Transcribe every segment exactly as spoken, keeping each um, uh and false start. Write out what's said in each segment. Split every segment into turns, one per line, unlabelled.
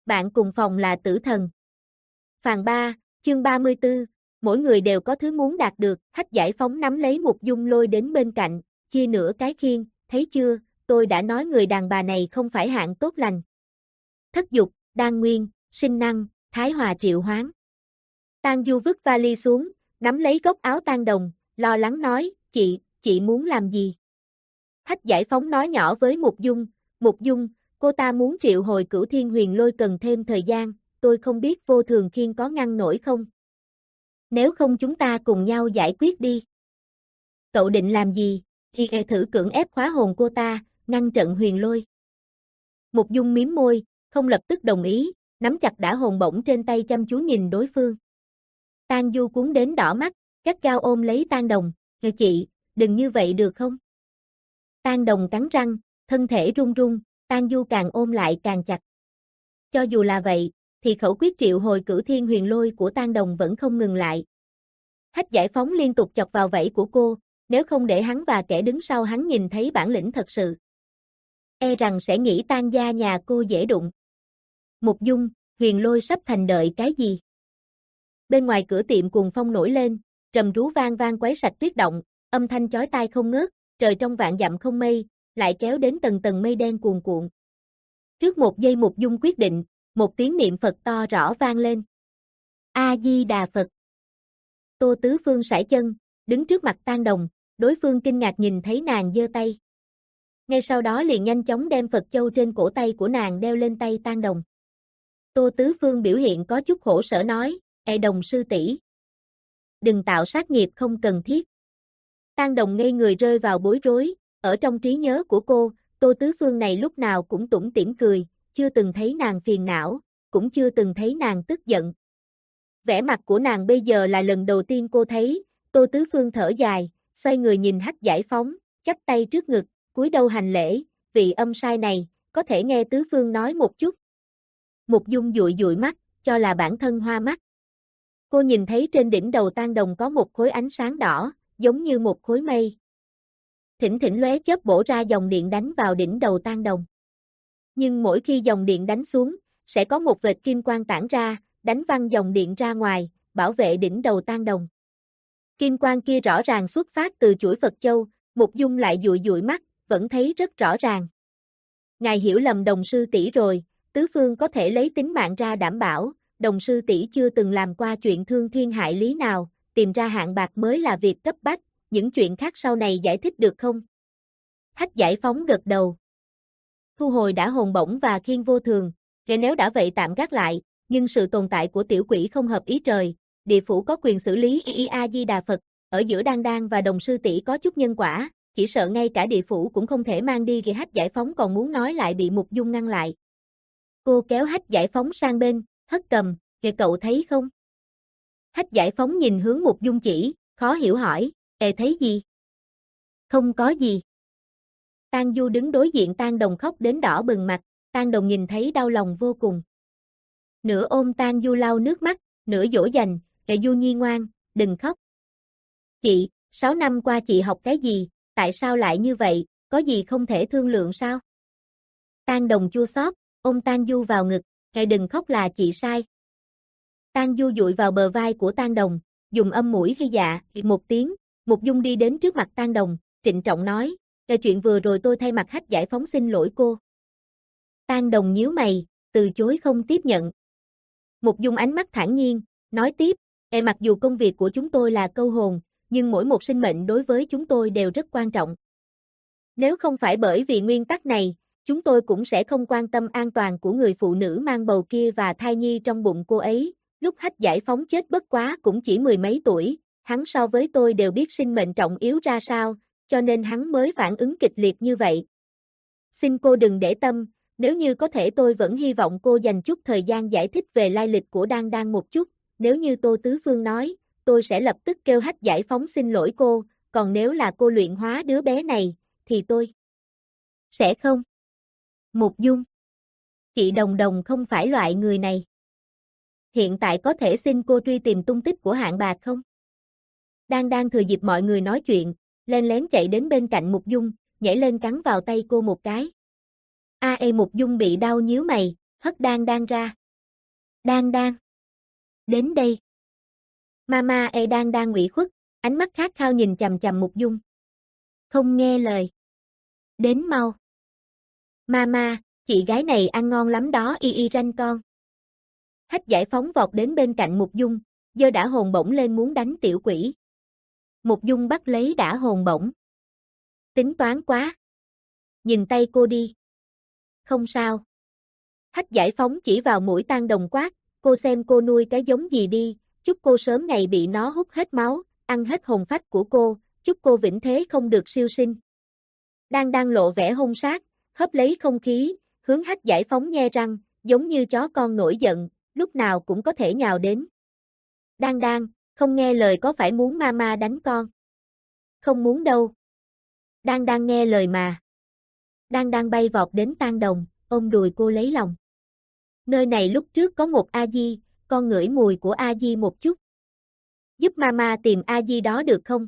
bạn cùng phòng là tử thần. Phàn ba, chương ba mươi tư, mỗi người đều có thứ muốn đạt được, Hách Giải Phóng nắm lấy Mục Dung lôi đến bên cạnh, chia nửa cái khiên, thấy chưa, tôi đã nói người đàn bà này không phải hạng tốt lành. Thất dục, đan nguyên, sinh năng, thái hòa triệu hoán. Tang Du vứt vali xuống, nắm lấy góc áo Tang Đồng, lo lắng nói, chị, chị muốn làm gì? Hách Giải Phóng nói nhỏ với Mục Dung, Mục Dung, cô ta muốn triệu hồi Cửu Thiên Huyền Lôi cần thêm thời gian, tôi không biết Vô Thường Khiên có ngăn nổi không? Nếu không chúng ta cùng nhau giải quyết đi. Cậu định làm gì? Thì thử cưỡng ép khóa hồn cô ta, ngăn trận huyền lôi. Mục Dung mím môi, không lập tức đồng ý, nắm chặt đả hồn bổng trên tay chăm chú nhìn đối phương. Tang Du cuốn đến đỏ mắt, gắt gao ôm lấy Tang Đồng, "Kìa chị, đừng như vậy được không?" Tang Đồng cắn răng, thân thể run run, Tang Du càng ôm lại càng chặt. Cho dù là vậy, thì khẩu quyết triệu hồi Cửu Thiên Huyền Lôi của Tang Đồng vẫn không ngừng lại. Hách Giải Phóng liên tục chọc vào vảy của cô, nếu không để hắn và kẻ đứng sau hắn nhìn thấy bản lĩnh thật sự, e rằng sẽ nghĩ Tang gia nhà cô dễ đụng. Mục Dung, Huyền Lôi sắp thành đợi cái gì? Bên ngoài cửa tiệm cuồng phong nổi lên, trầm rú vang vang quấy sạch tuyết động, âm thanh chói tai không ngớt, trời trong vạn dặm không mây, lại kéo đến tầng tầng mây đen cuồn cuộn. Trước một giây Mục Dung quyết định, một tiếng niệm Phật to rõ vang lên. A Di Đà Phật. Tô Tứ Phương sải chân, đứng trước mặt Tang Đồng, đối phương kinh ngạc nhìn thấy nàng giơ tay. Ngay sau đó liền nhanh chóng đem Phật châu trên cổ tay của nàng đeo lên tay Tang Đồng. Tô Tứ Phương biểu hiện có chút khổ sở nói, "Ê Đồng sư tỷ, đừng tạo sát nghiệp không cần thiết." Tang Đồng ngây người rơi vào bối rối, ở trong trí nhớ của cô, Tô Tứ Phương này lúc nào cũng tủm tỉm cười, chưa từng thấy nàng phiền não, cũng chưa từng thấy nàng tức giận. Vẻ mặt của nàng bây giờ là lần đầu tiên cô thấy, Tô Tứ Phương thở dài, xoay người nhìn Hách Giải Phóng, chắp tay trước ngực, cúi đầu hành lễ, "Vị âm sai này, có thể nghe Tứ Phương nói một chút." Mục Dung dụi dụi mắt, cho là bản thân hoa mắt. Cô nhìn thấy trên đỉnh đầu Tang Đồng có một khối ánh sáng đỏ, giống như một khối mây. Thỉnh thỉnh lóe chớp bổ ra dòng điện đánh vào đỉnh đầu Tang Đồng. Nhưng mỗi khi dòng điện đánh xuống, sẽ có một vệt kim quang tản ra, đánh văng dòng điện ra ngoài, bảo vệ đỉnh đầu Tang Đồng. Kim quang kia rõ ràng xuất phát từ chuỗi Phật Châu, Mục Dung lại dụi dụi mắt, vẫn thấy rất rõ ràng. "Ngài hiểu lầm Đồng sư tỷ rồi, Tứ Phương có thể lấy tính mạng ra đảm bảo, Đồng sư tỷ chưa từng làm qua chuyện thương thiên hại lý nào, tìm ra hạng bạc mới là việc cấp bách, những chuyện khác sau này giải thích được không?" Hách Giải Phóng gật đầu. Thu hồi đả hồn bổng và khiên vô thường, kể nếu đã vậy tạm gác lại, nhưng sự tồn tại của tiểu quỷ không hợp ý trời, địa phủ có quyền xử lý. Y A Di Đà Phật, ở giữa Đan Đan và Đồng sư tỷ có chút nhân quả, chỉ sợ ngay cả địa phủ cũng không thể mang đi. Kìa Hách Giải Phóng còn muốn nói lại bị Mục Dung ngăn lại. Cô kéo Hách Giải Phóng sang bên, hất cầm, "Kìa cậu thấy không?" Hách Giải Phóng nhìn hướng Mục Dung chỉ, khó hiểu hỏi, "Ê thấy gì?" "Không có gì." Tang Du đứng đối diện Tang Đồng khóc đến đỏ bừng mặt, Tang Đồng nhìn thấy đau lòng vô cùng. Nửa ôm Tang Du lau nước mắt, nửa dỗ dành, "Ê Du Nhi ngoan, đừng khóc. Chị, sáu năm qua chị học cái gì, tại sao lại như vậy, có gì không thể thương lượng sao?" Tang Đồng chua xót, ôm Tang Du vào ngực, "Ê đừng khóc là chị sai." Tang Du dụi vào bờ vai của Tang Đồng, dùng âm mũi khi dạ, một tiếng, Mục Dung đi đến trước mặt Tang Đồng, trịnh trọng nói, "Ê chuyện vừa rồi tôi thay mặt Hách Giải Phóng xin lỗi cô." Tang Đồng nhíu mày, từ chối không tiếp nhận. Mục Dung ánh mắt thản nhiên, nói tiếp, "Ê mặc dù công việc của chúng tôi là câu hồn, nhưng mỗi một sinh mệnh đối với chúng tôi đều rất quan trọng. Nếu không phải bởi vì nguyên tắc này, chúng tôi cũng sẽ không quan tâm an toàn của người phụ nữ mang bầu kia và thai nhi trong bụng cô ấy. Lúc Hách Giải Phóng chết bất quá cũng chỉ mười mấy tuổi, hắn so với tôi đều biết sinh mệnh trọng yếu ra sao, cho nên hắn mới phản ứng kịch liệt như vậy. Xin cô đừng để tâm, nếu như có thể tôi vẫn hy vọng cô dành chút thời gian giải thích về lai lịch của Đan Đan một chút, nếu như Tô Tứ Phương nói, tôi sẽ lập tức kêu Hách Giải Phóng xin lỗi cô, còn nếu là cô luyện hóa đứa bé này, thì tôi sẽ không." Mục Dung, chị Đồng Đồng không phải loại người này. Hiện tại có thể xin cô truy tìm tung tích của hạng bạc không? Đang đang thừa dịp mọi người nói chuyện, len lén chạy đến bên cạnh Mục Dung, nhảy lên cắn vào tay cô một cái. A e Mục Dung bị đau nhíu mày, Hất Đan Đan ra. Đan Đan. Đến đây. Mama e Đan Đan ủy khuất, ánh mắt khát khao nhìn chằm chằm Mục Dung. Không nghe lời. Đến mau. Mama, chị gái này ăn ngon lắm đó y y ranh con. Hách Giải Phóng vọt đến bên cạnh Mục Dung, giơ đả hồn bổng lên muốn đánh tiểu quỷ. Mục Dung bắt lấy đả hồn bổng. Tính toán quá. Nhìn tay cô đi. Không sao. Hách Giải Phóng chỉ vào mũi Tang Đồng quát, cô xem cô nuôi cái giống gì đi, chúc cô sớm ngày bị nó hút hết máu, ăn hết hồn phách của cô, chúc cô vĩnh thế không được siêu sinh. Đang đang lộ vẻ hung sát, hấp lấy không khí, hướng Hách Giải Phóng nhe răng, giống như chó con nổi giận, lúc nào cũng có thể nhào đến. Đang đang, không nghe lời có phải muốn mama đánh con? Không muốn đâu. Đang đang nghe lời mà. Đang đang bay vọt đến Tang Đồng, ôm đùi cô lấy lòng. Nơi này lúc trước có một A-di, con ngửi mùi của A-di một chút. Giúp mama tìm A-di đó được không?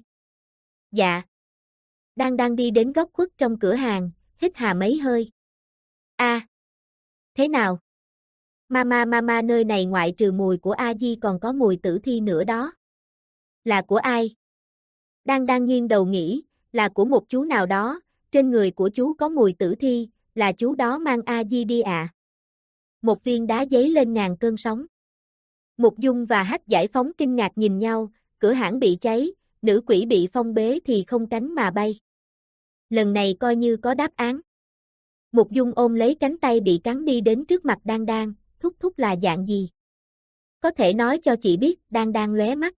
Dạ. Đang đang đi đến góc khuất trong cửa hàng, hít hà mấy hơi. A. À, thế nào? Mama mama nơi này ngoại trừ mùi của A-di còn có mùi tử thi nữa đó. Là của ai? Đang đang nghiêng đầu nghĩ, là của một chú nào đó, trên người của chú có mùi tử thi, là chú đó mang A-di đi à? Một viên đá giấy lên ngàn cơn sóng. Mục Dung và Hách Giải Phóng kinh ngạc nhìn nhau, cửa hãng bị cháy, nữ quỷ bị phong bế thì không cánh mà bay. Lần này coi như có đáp án. Mục Dung ôm lấy cánh tay bị cắn đi đến trước mặt Đan Đan, thúc thúc là dạng gì? Có thể nói cho chị biết, Đan Đan lóe mắt.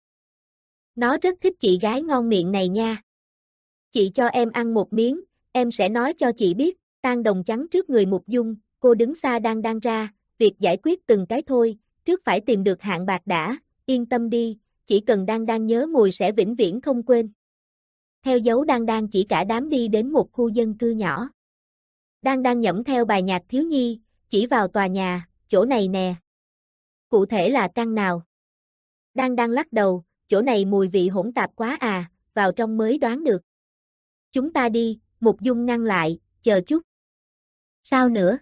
Nó rất thích chị gái ngon miệng này nha. Chị cho em ăn một miếng, em sẽ nói cho chị biết. Tang Đồng chắn trước người Mục Dung, cô đứng xa Đan Đan ra, việc giải quyết từng cái thôi, trước phải tìm được hạng bạc đã, yên tâm đi, chỉ cần Đan Đan nhớ mùi sẽ vĩnh viễn không quên. Theo dấu Đan Đan chỉ cả đám đi đến một khu dân cư nhỏ. Đan Đan nhẩm theo bài nhạc thiếu nhi, chỉ vào tòa nhà, chỗ này nè. Cụ thể là căn nào? Đan Đan lắc đầu, chỗ này mùi vị hỗn tạp quá à, vào trong mới đoán được. Chúng ta đi, Mục Dung ngăn lại, chờ chút. Sao nữa?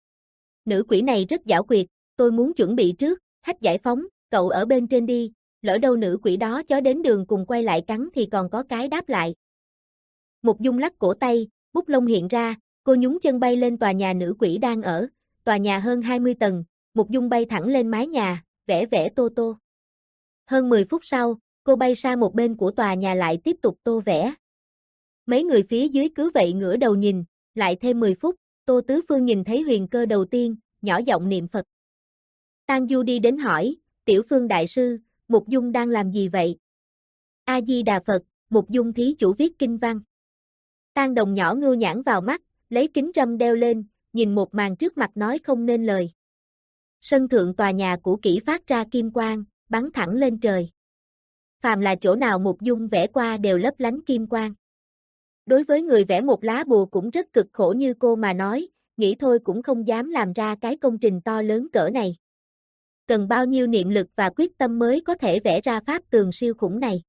Nữ quỷ này rất giảo quyệt, tôi muốn chuẩn bị trước, Hách Giải Phóng, cậu ở bên trên đi, lỡ đâu nữ quỷ đó chó đến đường cùng quay lại cắn thì còn có cái đáp lại. Mục Dung lắc cổ tay, bút lông hiện ra, cô nhún chân bay lên tòa nhà nữ quỷ đang ở, tòa nhà hơn hai mươi tầng, Mục Dung bay thẳng lên mái nhà, vẽ vẽ tô tô. Hơn mười phút sau, cô bay sang một bên của tòa nhà lại tiếp tục tô vẽ. Mấy người phía dưới cứ vậy ngửa đầu nhìn, lại thêm mười phút, Tô Tứ Phương nhìn thấy huyền cơ đầu tiên, nhỏ giọng niệm Phật. Tang Du đi đến hỏi, Tiểu Phương Đại Sư, Mục Dung đang làm gì vậy? A-di-đà Phật, Mục Dung thí chủ viết kinh văn. Tang Đồng nhỏ ngưu nhãn vào mắt, lấy kính râm đeo lên, nhìn một màn trước mặt nói không nên lời. Sân thượng tòa nhà cũ kỹ phát ra kim quang, bắn thẳng lên trời. Phàm là chỗ nào Mục Dung vẽ qua đều lấp lánh kim quang. Đối với người vẽ một lá bùa cũng rất cực khổ như cô mà nói, nghĩ thôi cũng không dám làm ra cái công trình to lớn cỡ này. Cần bao nhiêu niệm lực và quyết tâm mới có thể vẽ ra pháp tường siêu khủng này.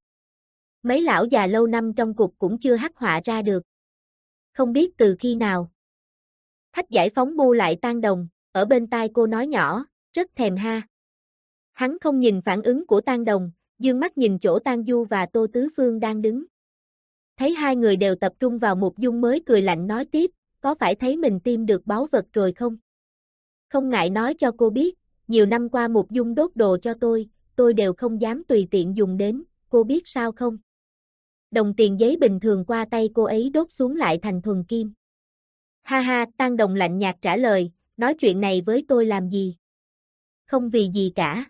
Mấy lão già lâu năm trong cục cũng chưa hắc họa ra được. Không biết từ khi nào. Hách Giải Phóng bu lại Tang Đồng, ở bên tai cô nói nhỏ, rất thèm ha. Hắn không nhìn phản ứng của Tang Đồng, dương mắt nhìn chỗ Tang Du và Tô Tứ Phương đang đứng. Thấy hai người đều tập trung vào Mục Dung mới cười lạnh nói tiếp, có phải thấy mình tìm được báu vật rồi không? Không ngại nói cho cô biết, nhiều năm qua Mục Dung đốt đồ cho tôi, tôi đều không dám tùy tiện dùng đến, cô biết sao không? Đồng tiền giấy bình thường qua tay cô ấy đốt xuống lại thành thuần kim. Ha ha, Tang Đồng lạnh nhạt trả lời, nói chuyện này với tôi làm gì? Không vì gì cả.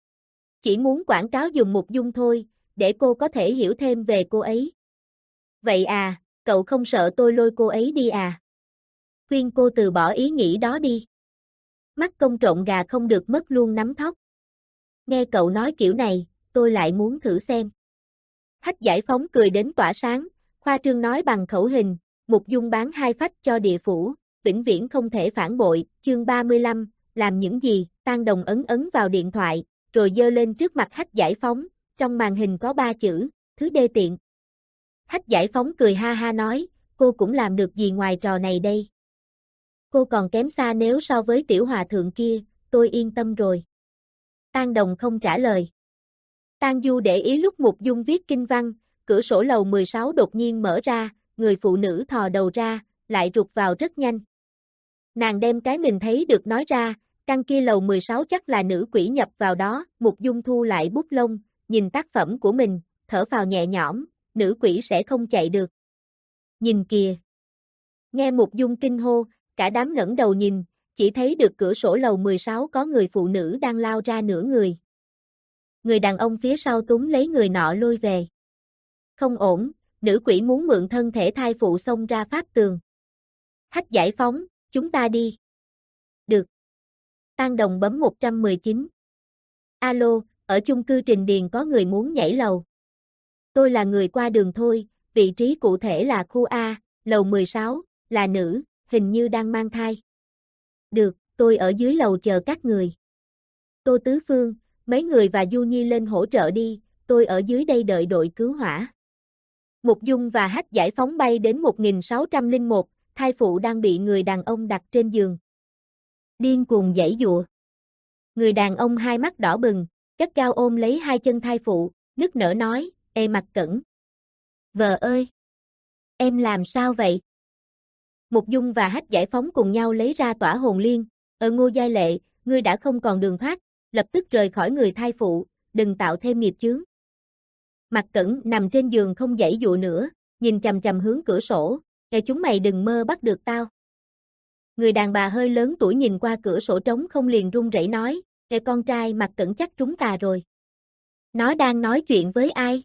Chỉ muốn quảng cáo dùng Mục Dung thôi, để cô có thể hiểu thêm về cô ấy. Vậy à, cậu không sợ tôi lôi cô ấy đi à? Khuyên cô từ bỏ ý nghĩ đó đi. Mắt công trộn gà không được mất luôn nắm thóc. Nghe cậu nói kiểu này, tôi lại muốn thử xem. Hách Giải Phóng cười đến tỏa sáng, khoa trương nói bằng khẩu hình, Mục Dung bán hai phách cho địa phủ, vĩnh viễn không thể phản bội, chương ba mươi lăm, làm những gì, Tang Đồng ấn ấn vào điện thoại, rồi giơ lên trước mặt Hách Giải Phóng, trong màn hình có ba chữ, thứ đê tiện. Hách Giải Phóng cười ha ha nói, cô cũng làm được gì ngoài trò này đây? Cô còn kém xa nếu so với tiểu hòa thượng kia, tôi yên tâm rồi. Tang Đồng không trả lời. Tang Du để ý lúc Mục Dung viết kinh văn, cửa sổ lầu mười sáu đột nhiên mở ra, người phụ nữ thò đầu ra, lại rụt vào rất nhanh. Nàng đem cái mình thấy được nói ra, căn kia lầu mười sáu chắc là nữ quỷ nhập vào đó, Mục Dung thu lại bút lông, nhìn tác phẩm của mình, thở phào nhẹ nhõm, nữ quỷ sẽ không chạy được. Nhìn kìa. Nghe Mục Dung kinh hô, cả đám ngẩng đầu nhìn, chỉ thấy được cửa sổ lầu mười sáu có người phụ nữ đang lao ra nửa người. Người đàn ông phía sau túm lấy người nọ lôi về. Không ổn, nữ quỷ muốn mượn thân thể thai phụ xông ra pháp tường. Hách giải phóng, chúng ta đi. Được. Tang Đồng bấm một một chín. Alo, ở chung cư Trình Điền có người muốn nhảy lầu. Tôi là người qua đường thôi, vị trí cụ thể là khu A, lầu mười sáu, là nữ, hình như đang mang thai. Được, tôi ở dưới lầu chờ các người. Tô Tứ Phương, mấy người và Du Nhi lên hỗ trợ đi, tôi ở dưới đây đợi đội cứu hỏa. Mục Dung và Hách giải phóng bay đến một nghìn sáu trăm lẻ một, thai phụ đang bị người đàn ông đặt trên giường. Điên cuồng giãy giụa. Người đàn ông hai mắt đỏ bừng, gắt gao ôm lấy hai chân thai phụ, nức nở nói, ê Mặc Cẩn. Vợ ơi! Em làm sao vậy? Mục Dung và Hách giải phóng cùng nhau lấy ra tỏa hồn liên, ở Ngô Giai Lệ, ngươi đã không còn đường thoát, lập tức rời khỏi người thai phụ, đừng tạo thêm nghiệp chướng. Mặc Cẩn nằm trên giường không giãy dụa nữa, nhìn chằm chằm hướng cửa sổ, "Ê chúng mày đừng mơ bắt được tao." Người đàn bà hơi lớn tuổi nhìn qua cửa sổ trống không liền run rẩy nói, "Ê con trai Mặc Cẩn chắc trúng tà rồi." Nó đang nói chuyện với ai?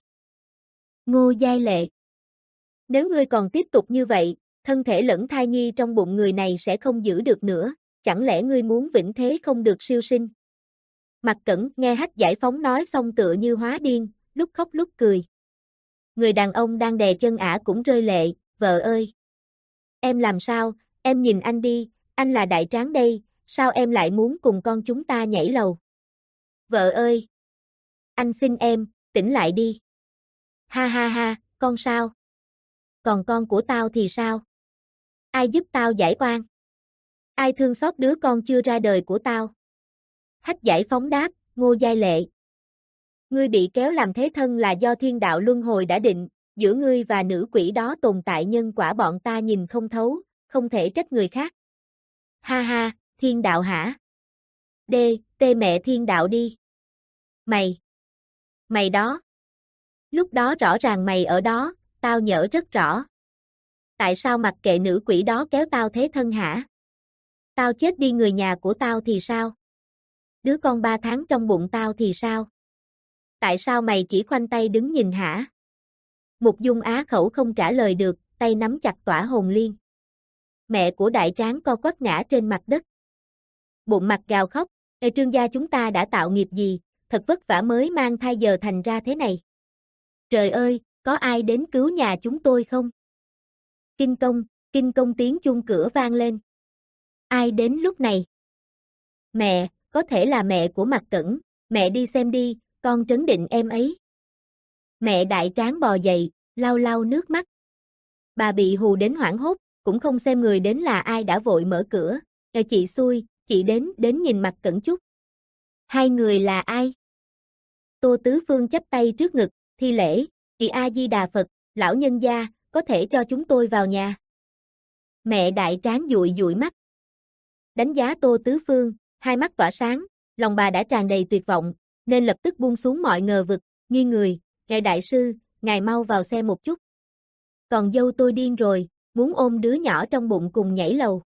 Ngô Giai Lệ. Nếu ngươi còn tiếp tục như vậy, thân thể lẫn thai nhi trong bụng người này sẽ không giữ được nữa, chẳng lẽ ngươi muốn vĩnh thế không được siêu sinh? Mặc Cẩn nghe Hách giải phóng nói xong tựa như hóa điên, lúc khóc lúc cười. Người đàn ông đang đè chân ả cũng rơi lệ, "Vợ ơi! Em làm sao, em nhìn anh đi, anh là đại tráng đây, sao em lại muốn cùng con chúng ta nhảy lầu? Vợ ơi! Anh xin em, tỉnh lại đi." Ha ha ha, con sao? Còn con của tao thì sao? Ai giúp tao giải oan? Ai thương xót đứa con chưa ra đời của tao? Hách giải phóng đáp, Ngô Giai Lệ. Ngươi bị kéo làm thế thân là do thiên đạo luân hồi đã định, giữa ngươi và nữ quỷ đó tồn tại nhân quả bọn ta nhìn không thấu, không thể trách người khác. Ha ha, thiên đạo hả? Đê, tê mẹ thiên đạo đi. Mày. Mày đó. Lúc đó rõ ràng mày ở đó, tao nhớ rất rõ. Tại sao mặc kệ nữ quỷ đó kéo tao thế thân hả? Tao chết đi người nhà của tao thì sao? Đứa con ba tháng trong bụng tao thì sao? Tại sao mày chỉ khoanh tay đứng nhìn hả? Mục Dung á khẩu không trả lời được, tay nắm chặt tỏa hồn liên. Mẹ của đại tráng co quắp ngã trên mặt đất. Bụng mặt gào khóc, "Ê Trương gia chúng ta đã tạo nghiệp gì, thật vất vả mới mang thai giờ thành ra thế này. Trời ơi, có ai đến cứu nhà chúng tôi không?" Kinh công, kinh công tiếng chuông cửa vang lên. Ai đến lúc này? Mẹ, có thể là mẹ của Mặc Cẩn, mẹ đi xem đi, con trấn định em ấy. Mẹ đại tráng bò dậy, lau lau nước mắt. Bà bị hù đến hoảng hốt, cũng không xem người đến là ai đã vội mở cửa. "Ê chị xui, chị đến, đến nhìn Mặc Cẩn chút." Hai người là ai? Tô Tứ Phương chắp tay trước ngực, thi lễ, "Chị A-di-đà Phật, lão nhân gia, có thể cho chúng tôi vào nhà." Mẹ đại tráng dụi dụi mắt. Đánh giá Tô Tứ Phương, hai mắt tỏa sáng, lòng bà đã tràn đầy tuyệt vọng, nên lập tức buông xuống mọi ngờ vực, nghi người, "Ngài đại sư, ngài mau vào xe một chút. Còn dâu tôi điên rồi, muốn ôm đứa nhỏ trong bụng cùng nhảy lầu."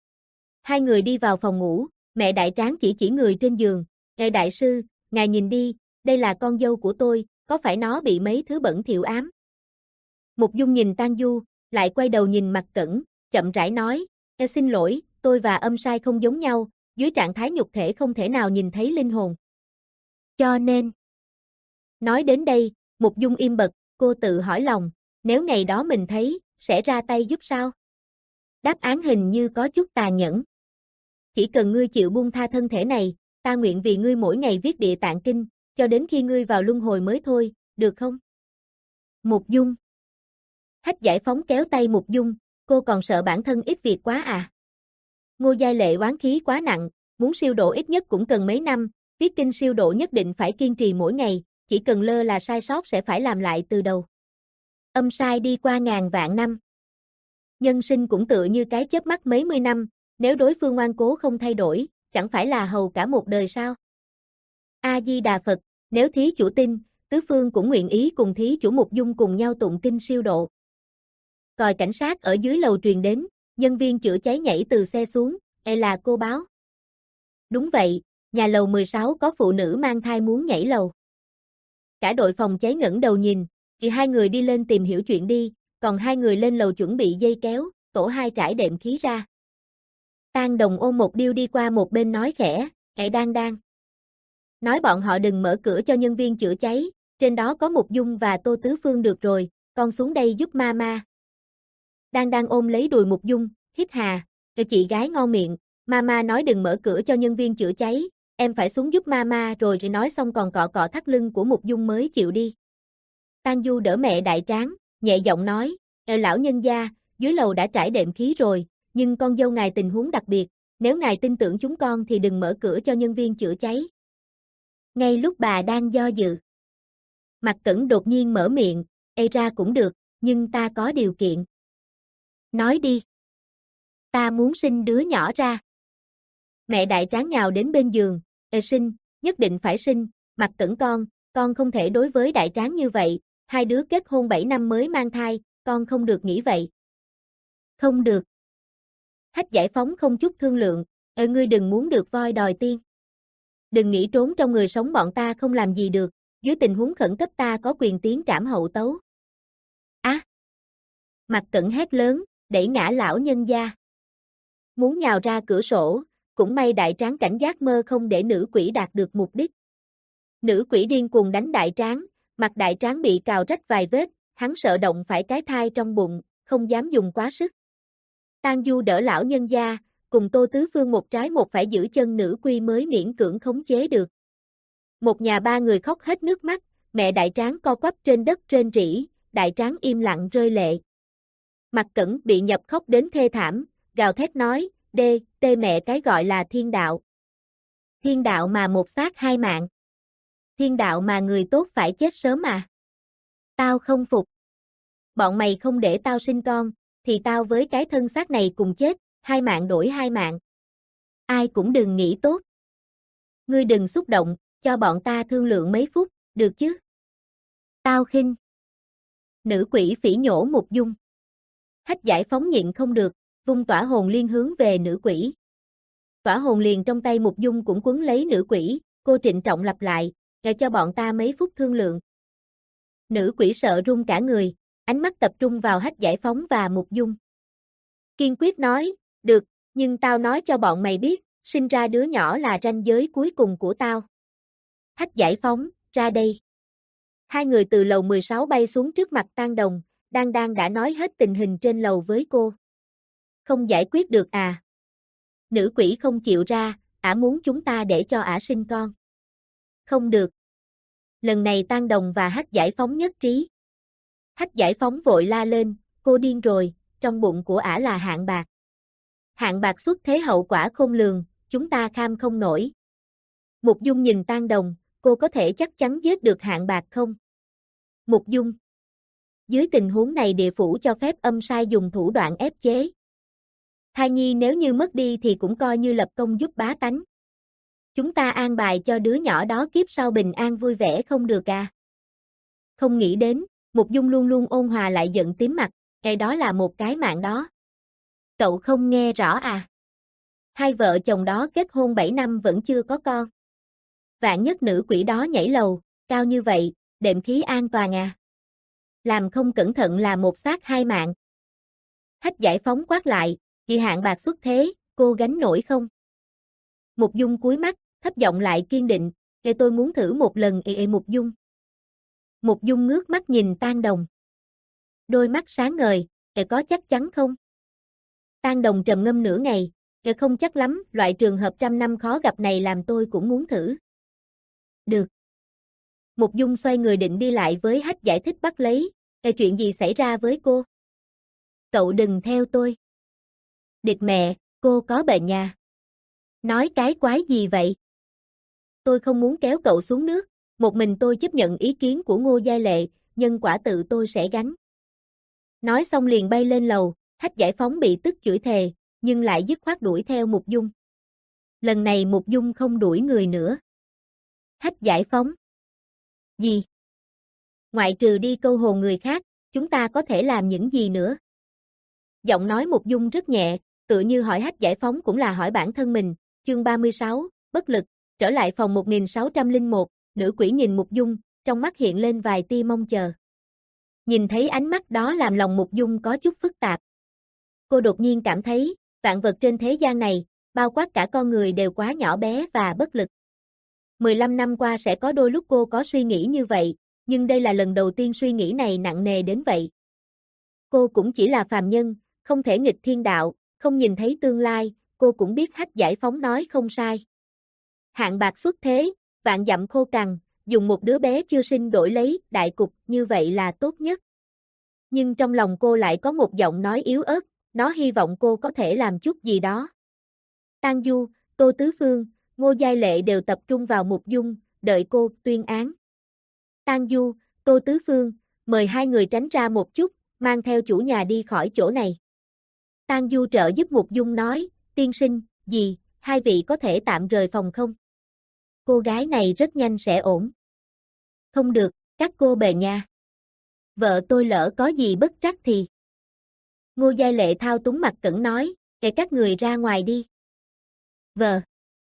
Hai người đi vào phòng ngủ, mẹ đại tráng chỉ chỉ người trên giường, "Ngài đại sư, ngài nhìn đi, đây là con dâu của tôi, có phải nó bị mấy thứ bẩn thỉu ám?" Mục Dung nhìn Tang Du, lại quay đầu nhìn Mặc Cẩn, chậm rãi nói, "Ê xin lỗi, tôi và âm sai không giống nhau, dưới trạng thái nhục thể không thể nào nhìn thấy linh hồn. Cho nên..." Nói đến đây, Mục Dung im bặt, cô tự hỏi lòng, nếu ngày đó mình thấy, sẽ ra tay giúp sao? Đáp án hình như có chút tàn nhẫn. "Chỉ cần ngươi chịu buông tha thân thể này, ta nguyện vì ngươi mỗi ngày viết địa tạng kinh, cho đến khi ngươi vào luân hồi mới thôi, được không?" Mục Dung. Hách giải phóng kéo tay Mục Dung, "Cô còn sợ bản thân ít việc quá à? Ngô Giai Lệ oán khí quá nặng, muốn siêu độ ít nhất cũng cần mấy năm, viết kinh siêu độ nhất định phải kiên trì mỗi ngày, chỉ cần lơ là sai sót sẽ phải làm lại từ đầu. Âm sai đi qua ngàn vạn năm. Nhân sinh cũng tựa như cái chớp mắt mấy mươi năm, nếu đối phương ngoan cố không thay đổi, chẳng phải là hầu cả một đời sao? A-di-đà Phật, nếu thí chủ tin, tứ phương cũng nguyện ý cùng thí chủ Mục Dung cùng nhau tụng kinh siêu độ. Còi cảnh sát ở dưới lầu truyền đến, nhân viên chữa cháy nhảy từ xe xuống, e là cô báo. Đúng vậy, nhà lầu mười sáu có phụ nữ mang thai muốn nhảy lầu. Cả đội phòng cháy ngẩng đầu nhìn, thì hai người đi lên tìm hiểu chuyện đi, còn hai người lên lầu chuẩn bị dây kéo, tổ hai trải đệm khí ra. Tang Đồng ôm một điêu đi qua một bên nói khẽ, "Ệ Đang Đang. Nói bọn họ đừng mở cửa cho nhân viên chữa cháy, trên đó có Mục Dung và Tô Tứ Phương được rồi, con xuống đây giúp Mama." Đang Đang ôm lấy đùi Mục Dung, hít hà, "Chị gái ngon miệng, Mama nói đừng mở cửa cho nhân viên chữa cháy, em phải xuống giúp Mama rồi rồi nói xong còn cọ cọ thắt lưng của Mục Dung mới chịu đi." Tang Du đỡ mẹ đại tráng, nhẹ giọng nói, "Ờ lão nhân gia, dưới lầu đã trải đệm khí rồi, nhưng con dâu ngài tình huống đặc biệt, nếu ngài tin tưởng chúng con thì đừng mở cửa cho nhân viên chữa cháy." Ngay lúc bà đang do dự, Mạc Cẩn đột nhiên mở miệng, "Ê ra cũng được, nhưng ta có điều kiện." "Nói đi." "Ta muốn sinh đứa nhỏ ra." Mẹ đại tráng nhào đến bên giường, "Ê sinh, nhất định phải sinh, Mạc Cẩn con, con không thể đối với đại tráng như vậy, hai đứa kết hôn bảy năm mới mang thai, con không được nghĩ vậy." "Không được." Hách Giải Phóng không chút thương lượng, "Ê ngươi đừng muốn được voi đòi tiên. Đừng nghĩ trốn trong người sống bọn ta không làm gì được, dưới tình huống khẩn cấp ta có quyền tiến trảm hậu tấu." "Á!" À, Mạc Cẩn hét lớn, đẩy ngã lão nhân gia. Muốn nhào ra cửa sổ, cũng may đại tráng cảnh giác mơ không để nữ quỷ đạt được mục đích. Nữ quỷ điên cuồng đánh đại tráng, mặt đại tráng bị cào rách vài vết, hắn sợ động phải cái thai trong bụng, không dám dùng quá sức. Tang Du đỡ lão nhân gia, cùng Tô Tứ Phương một trái một phải giữ chân nữ quy mới miễn cưỡng khống chế được. Một nhà ba người khóc hết nước mắt, mẹ đại tráng co quắp trên đất rên rỉ, đại tráng im lặng rơi lệ. Mạc Cẩn bị nhập khóc đến thê thảm, gào thét nói, "Đê, tê mẹ cái gọi là thiên đạo. Thiên đạo mà một xác hai mạng. Thiên đạo mà người tốt phải chết sớm à. Tao không phục. Bọn mày không để tao sinh con, thì tao với cái thân xác này cùng chết, hai mạng đổi hai mạng. Ai cũng đừng nghĩ tốt. Ngươi đừng xúc động, cho bọn ta thương lượng mấy phút, được chứ?" "Tao khinh." Nữ quỷ phỉ nhổ Mục Dung. Hách Giải Phóng nhịn không được, vung tỏa hồn liên hướng về nữ quỷ. Tỏa hồn liền trong tay Mục Dung cũng quấn lấy nữ quỷ, cô trịnh trọng lặp lại, "Để cho bọn ta mấy phút thương lượng." Nữ quỷ sợ run cả người, ánh mắt tập trung vào Hách Giải Phóng và Mục Dung. Kiên quyết nói, "Được, nhưng tao nói cho bọn mày biết, sinh ra đứa nhỏ là ranh giới cuối cùng của tao." Hách Giải Phóng, ra đây. Hai người từ lầu mười sáu bay xuống trước mặt Tang Đồng, Đang Đang đã nói hết tình hình trên lầu với cô. "Không giải quyết được à?" Nữ quỷ không chịu ra, "Ả muốn chúng ta để cho ả sinh con." "Không được." Lần này Tang Đồng và Hách Giải Phóng nhất trí. Hách Giải Phóng vội la lên, "Cô điên rồi, trong bụng của ả là hạng bạc. Hạng bạc xuất thế hậu quả khôn lường, chúng ta kham không nổi." Mục Dung nhìn Tang Đồng, "Cô có thể chắc chắn giết được hạng bạc không?" Mục Dung. Dưới tình huống này địa phủ cho phép âm sai dùng thủ đoạn ép chế. Thai nhi nếu như mất đi thì cũng coi như lập công giúp bá tánh. Chúng ta an bài cho đứa nhỏ đó kiếp sau bình an vui vẻ không được à? Không nghĩ đến, Mục Dung luôn luôn ôn hòa lại giận tím mặt, cái đó là một cái mạng đó. Cậu không nghe rõ à? Hai vợ chồng đó kết hôn bảy năm vẫn chưa có con. Vạn nhất nữ quỷ đó nhảy lầu, cao như vậy, đệm khí an toàn à? Làm không cẩn thận là một xác hai mạng. Hách Giải Phóng quát lại, "Kỳ hạng bạc xuất thế, cô gánh nổi không?" Mục Dung cúi mắt, thấp giọng lại kiên định, "Ê tôi muốn thử một lần ê ê Mục Dung." Mục Dung ngước mắt nhìn Tang Đồng. Đôi mắt sáng ngời, "Ê có chắc chắn không?" Tang Đồng trầm ngâm nửa ngày, "Ê không chắc lắm, loại trường hợp trăm năm khó gặp này làm tôi cũng muốn thử." "Được." Mục Dung xoay người định đi lại với Hách giải thích bắt lấy, "Ê chuyện gì xảy ra với cô?" "Cậu đừng theo tôi." "Địt mẹ, Cô có bệnh nhà. Nói cái quái gì vậy? Tôi không muốn kéo cậu xuống nước, một mình tôi chấp nhận ý kiến của Ngô Giai Lệ, nhân quả tự tôi sẽ gánh. Nói xong liền bay lên lầu, Hách Giải Phóng bị tức chửi thề, nhưng lại dứt khoát đuổi theo Mục Dung. Lần này Mục Dung không đuổi người nữa. Hách Giải Phóng. Gì? Ngoại trừ đi câu hồn người khác, chúng ta có thể làm những gì nữa? Giọng nói Mục Dung rất nhẹ, tựa như hỏi Hách Giải Phóng cũng là hỏi bản thân mình. Chương ba mươi sáu, bất lực, trở lại phòng một nghìn sáu trăm lẻ một, nữ quỷ nhìn Mục Dung, trong mắt hiện lên vài tia mong chờ. Nhìn thấy ánh mắt đó làm lòng Mục Dung có chút phức tạp. Cô đột nhiên cảm thấy, vạn vật trên thế gian này, bao quát cả con người đều quá nhỏ bé và bất lực. mười lăm năm qua sẽ có đôi lúc cô có suy nghĩ như vậy, nhưng đây là lần đầu tiên suy nghĩ này nặng nề đến vậy. Cô cũng chỉ là phàm nhân, không thể nghịch thiên đạo, không nhìn thấy tương lai, cô cũng biết Hách Giải Phóng nói không sai. Hạng bạc xuất thế, vạn dặm khô cằn, dùng một đứa bé chưa sinh đổi lấy đại cục, như vậy là tốt nhất. Nhưng trong lòng cô lại có một giọng nói yếu ớt, nó hy vọng cô có thể làm chút gì đó. Tang Du, Tô Tứ Phương, Ngô Giai Lệ đều tập trung vào Mục Dung, đợi cô tuyên án. Tang Du, Tô Tứ Phương, mời hai người tránh ra một chút, mang theo chủ nhà đi khỏi chỗ này. Tang Du trợ giúp Mục Dung nói, tiên sinh, gì, hai vị có thể tạm rời phòng không? Cô gái này rất nhanh sẽ ổn. Không được, các cô bề nha. Vợ tôi lỡ có gì bất trắc thì. Ngô Giai Lệ thao túng mặt cẩn nói, kể các người ra ngoài đi. Vợ.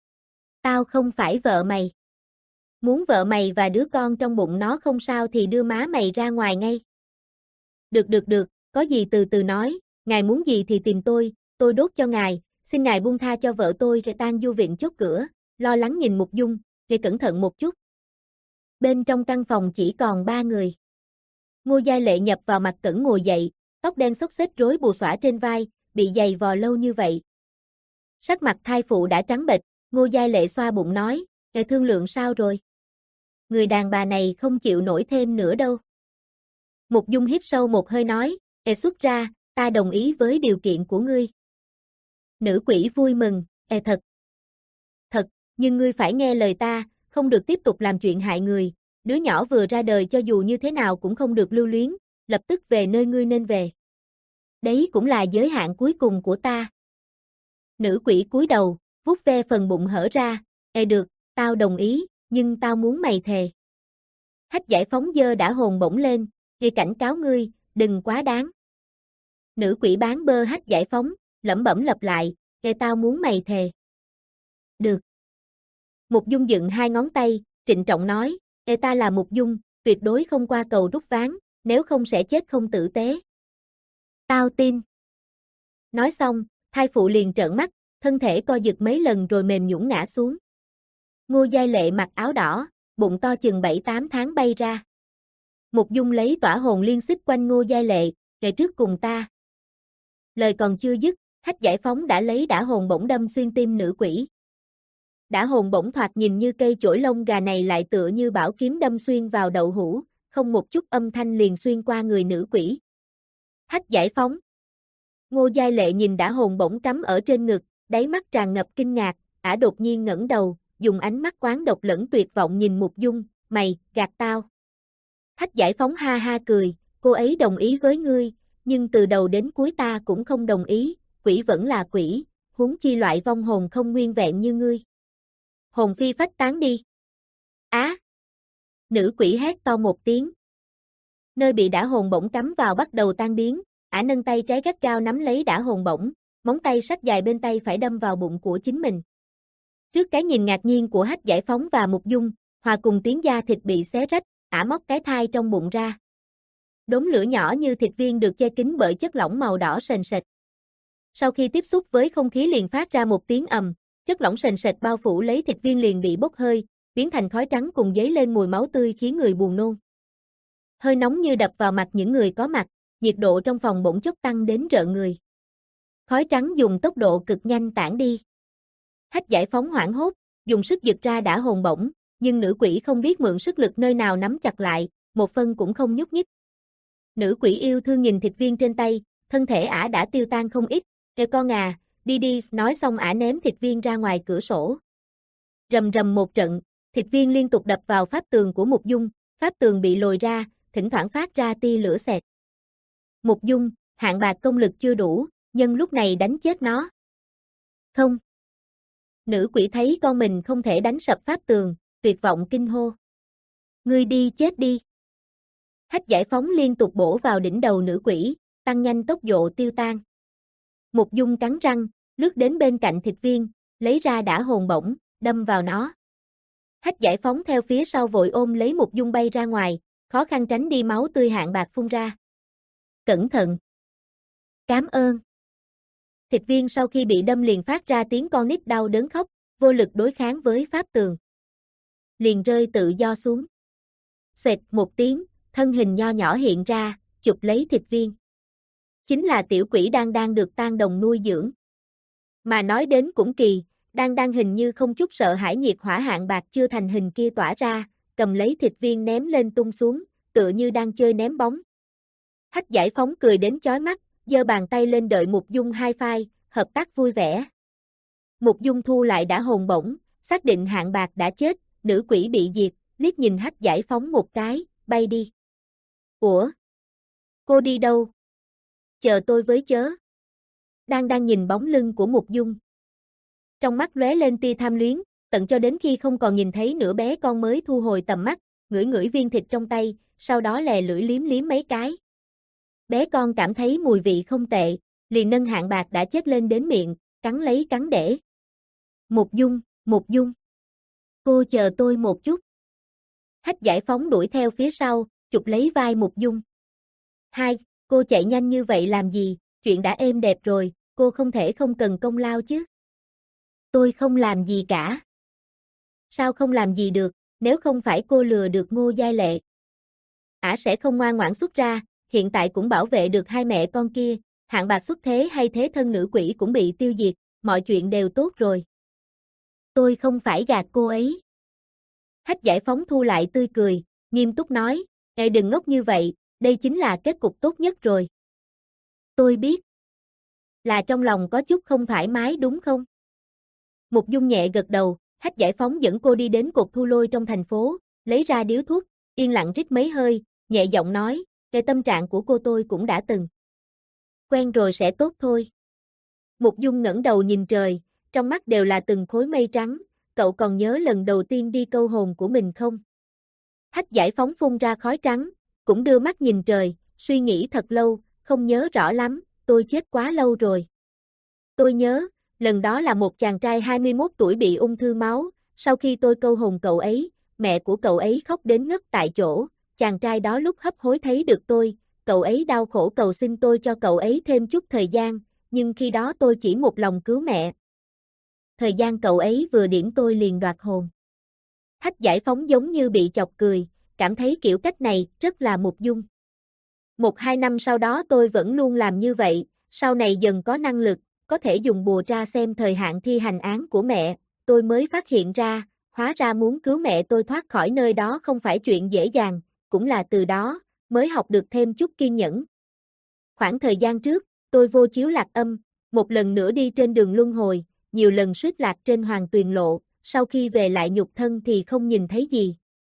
Tao không phải vợ mày. Muốn vợ mày và đứa con trong bụng nó không sao thì đưa má mày ra ngoài ngay. Được được được, có gì từ từ nói, ngài muốn gì thì tìm tôi, tôi đốt cho ngài, xin ngài buông tha cho vợ tôi. Rồi Tang Du viện chốt cửa, lo lắng nhìn Mục Dung, để cẩn thận một chút. Bên trong căn phòng chỉ còn ba người. Ngô Giai Lệ nhập vào mặt cẩn ngồi dậy, tóc đen xốc xếch rối bù xõa trên vai, bị giày vò lâu như vậy. Sắc mặt thai phụ đã trắng bệch, Ngô Giai Lệ xoa bụng nói, ngài thương lượng sao rồi? Người đàn bà này không chịu nổi thêm nữa đâu. Mục Dung hít sâu một hơi nói, e xuất ra, ta đồng ý với điều kiện của ngươi. Nữ quỷ vui mừng, e thật. Thật, nhưng ngươi phải nghe lời ta, không được tiếp tục làm chuyện hại người, đứa nhỏ vừa ra đời cho dù như thế nào cũng không được lưu luyến, lập tức về nơi ngươi nên về. Đấy cũng là giới hạn cuối cùng của ta. Nữ quỷ cúi đầu, vuốt ve phần bụng hở ra, e được, tao đồng ý, nhưng tao muốn mày thề. Hách Giải Phóng giơ đã hồn bổng lên, thì cảnh cáo ngươi, đừng quá đáng. Nữ quỷ bán bơ Hách Giải Phóng, lẩm bẩm lặp lại, e tao muốn mày thề. Được. Mục Dung dựng hai ngón tay, trịnh trọng nói, e ta là Mục Dung, tuyệt đối không qua cầu rút ván, nếu không sẽ chết không tử tế. Tao tin. Nói xong, thai phụ liền trợn mắt, thân thể co giật mấy lần rồi mềm nhũn ngã xuống. Ngô Giai Lệ mặc áo đỏ, bụng to chừng bảy tám tháng bay ra. Mục Dung lấy tỏa hồn liên xích quanh Ngô Giai Lệ, kể trước cùng ta. Lời còn chưa dứt, Hách Giải Phóng đã lấy đả hồn bổng đâm xuyên tim nữ quỷ. Đả hồn bổng thoạt nhìn như cây chổi lông gà này lại tựa như bảo kiếm đâm xuyên vào đậu hũ, không một chút âm thanh liền xuyên qua người nữ quỷ. Hách Giải Phóng. Ngô Giai Lệ nhìn đả hồn bổng cắm ở trên ngực, đáy mắt tràn ngập kinh ngạc, ả đột nhiên ngẩng đầu, dùng ánh mắt quán độc lẫn tuyệt vọng nhìn Mục Dung, mày, gạt tao. Hách Giải Phóng ha ha cười, cô ấy đồng ý với ngươi, nhưng từ đầu đến cuối ta cũng không đồng ý, quỷ vẫn là quỷ, huống chi loại vong hồn không nguyên vẹn như ngươi. Hồn phi phách tán đi. Á! Nữ quỷ hét to một tiếng. Nơi bị đả hồn bổng cắm vào bắt đầu tan biến, ả nâng tay trái gắt gao nắm lấy đả hồn bổng, móng tay sắc dài bên tay phải đâm vào bụng của chính mình. Trước cái nhìn ngạc nhiên của Hách Giải Phóng và Mục Dung, hòa cùng tiếng da thịt bị xé rách, ả móc cái thai trong bụng ra. Đốm lửa nhỏ như thịt viên được che kín bởi chất lỏng màu đỏ sền sệt. Sau khi tiếp xúc với không khí liền phát ra một tiếng ầm, chất lỏng sền sệt bao phủ lấy thịt viên liền bị bốc hơi, biến thành khói trắng cùng dấy lên mùi máu tươi khiến người buồn nôn. Hơi nóng như đập vào mặt những người có mặt, nhiệt độ trong phòng bỗng chốc tăng đến rợn người. Khói trắng dùng tốc độ cực nhanh tản đi. Hách Giải Phóng hoảng hốt, dùng sức giật ra đả hồn bổng, nhưng nữ quỷ không biết mượn sức lực nơi nào nắm chặt lại, một phân cũng không nhúc nhích. Nữ quỷ yêu thương nhìn thịt viên trên tay, thân thể ả đã tiêu tan không ít, kêu con à, Đi đi, nói xong ả ném thịt viên ra ngoài cửa sổ. Rầm rầm một trận, thịt viên liên tục đập vào pháp tường của Mục Dung, pháp tường bị lồi ra, thỉnh thoảng phát ra tia lửa xẹt. Mục Dung, hạng bạc công lực chưa đủ, nhân lúc này đánh chết nó. Không. Nữ quỷ thấy con mình không thể đánh sập pháp tường, tuyệt vọng kinh hô. Ngươi đi chết đi. Hách giải phóng liên tục bổ vào đỉnh đầu nữ quỷ, tăng nhanh tốc độ tiêu tan. Mục Dung cắn răng, lướt đến bên cạnh thịt viên, lấy ra đã hồn bổng, đâm vào nó. Hách giải phóng theo phía sau vội ôm lấy Mục Dung bay ra ngoài, khó khăn tránh đi máu tươi hạng bạc phun ra. Cẩn thận. Cảm ơn. Thịt viên sau khi bị đâm liền phát ra tiếng con nít đau đớn khóc, vô lực đối kháng với pháp tường. Liền rơi tự do xuống. Xoẹt một tiếng, thân hình nho nhỏ hiện ra, chụp lấy thịt viên. Chính là tiểu quỷ đang đang được Tang Đồng nuôi dưỡng. Mà nói đến cũng kỳ, đang đang hình như không chút sợ hãi nhiệt hỏa hạng bạc chưa thành hình kia tỏa ra, cầm lấy thịt viên ném lên tung xuống, tựa như đang chơi ném bóng. Hách giải phóng cười đến chói mắt, giơ bàn tay lên đợi Mục Dung hai phai, hợp tác vui vẻ. Mục Dung thu lại đã hồn bổng, xác định hạng bạc đã chết, nữ quỷ bị diệt, liếc nhìn Hách giải phóng một cái, bay đi. Ủa? Cô đi đâu? Chờ tôi với chớ. Đang đang nhìn bóng lưng của Mục Dung. Trong mắt lóe lên tia tham luyến, tận cho đến khi không còn nhìn thấy nửa bé con mới thu hồi tầm mắt, ngửi ngửi viên thịt trong tay, sau đó lè lưỡi liếm liếm mấy cái. Bé con cảm thấy mùi vị không tệ, liền nâng hạng bạc đã chết lên đến miệng, cắn lấy cắn để. Mục Dung, Mục Dung. Cô chờ tôi một chút. Hách giải phóng đuổi theo phía sau, chụp lấy vai Mục Dung. Hai, cô chạy nhanh như vậy làm gì, chuyện đã êm đẹp rồi, cô không thể không cần công lao chứ. Tôi không làm gì cả. Sao không làm gì được, nếu không phải cô lừa được Ngô Giai Lệ. Ả sẽ không ngoan ngoãn xuất ra, hiện tại cũng bảo vệ được hai mẹ con kia, hạng bạc xuất thế hay thế thân nữ quỷ cũng bị tiêu diệt, mọi chuyện đều tốt rồi. Tôi không phải gạt cô ấy. Hách giải phóng thu lại tươi cười, nghiêm túc nói, ngài đừng ngốc như vậy, đây chính là kết cục tốt nhất rồi. Tôi biết. Là trong lòng có chút không thoải mái đúng không? Mục Dung nhẹ gật đầu, Hách giải phóng dẫn cô đi đến cột thu lôi trong thành phố, lấy ra điếu thuốc, yên lặng rít mấy hơi, nhẹ giọng nói, cái tâm trạng của cô tôi cũng đã từng. Quen rồi sẽ tốt thôi. Mục Dung ngẩng đầu nhìn trời, trong mắt đều là từng khối mây trắng, cậu còn nhớ lần đầu tiên đi câu hồn của mình không? Hách giải phóng phun ra khói trắng, cũng đưa mắt nhìn trời, suy nghĩ thật lâu, không nhớ rõ lắm, tôi chết quá lâu rồi. Tôi nhớ, lần đó là một chàng trai hai mươi mốt tuổi bị ung thư máu, sau khi tôi câu hồn cậu ấy, mẹ của cậu ấy khóc đến ngất tại chỗ, chàng trai đó lúc hấp hối thấy được tôi, cậu ấy đau khổ cầu xin tôi cho cậu ấy thêm chút thời gian, nhưng khi đó tôi chỉ một lòng cứu mẹ. Thời gian cậu ấy vừa điểm tôi liền đoạt hồn. Hách giải phóng giống như bị chọc cười, cảm thấy kiểu cách này rất là Mục Dung. Một hai năm sau đó tôi vẫn luôn làm như vậy, sau này dần có năng lực, có thể dùng bùa tra xem thời hạn thi hành án của mẹ, tôi mới phát hiện ra, hóa ra muốn cứu mẹ tôi thoát khỏi nơi đó không phải chuyện dễ dàng, cũng là từ đó, mới học được thêm chút kiên nhẫn. Khoảng thời gian trước, tôi vô chiếu lạc âm, một lần nữa đi trên đường luân hồi, nhiều lần suýt lạc trên hoàng tuyền lộ, sau khi về lại nhục thân thì không nhìn thấy gì.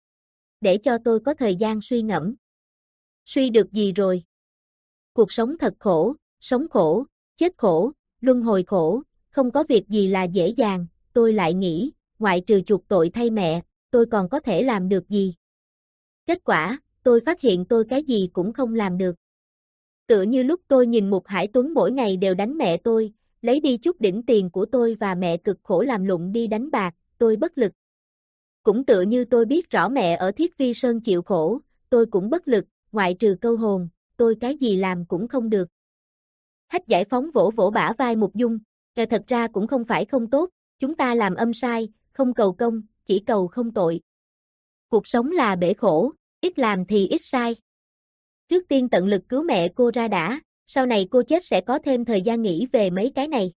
Để cho tôi có thời gian suy ngẫm. Suy được gì rồi? Cuộc sống thật khổ, sống khổ, chết khổ, luân hồi khổ, không có việc gì là dễ dàng, tôi lại nghĩ, ngoại trừ chuộc tội thay mẹ, tôi còn có thể làm được gì? Kết quả, tôi phát hiện tôi cái gì cũng không làm được. Tựa như lúc tôi nhìn Mục Hải Tuấn mỗi ngày đều đánh mẹ tôi, lấy đi chút đỉnh tiền của tôi và mẹ cực khổ làm lụng đi đánh bạc, tôi bất lực. Cũng tựa như tôi biết rõ mẹ ở Thiết Vi Sơn chịu khổ, tôi cũng bất lực, ngoại trừ câu hồn, tôi cái gì làm cũng không được. Hách giải phóng vỗ vỗ bả vai Mục Dung, kể thật ra cũng không phải không tốt, chúng ta làm âm sai, không cầu công, chỉ cầu không tội. Cuộc sống là bể khổ, ít làm thì ít sai. Trước tiên tận lực cứu mẹ cô ra đã, sau này cô chết sẽ có thêm thời gian nghĩ về mấy cái này.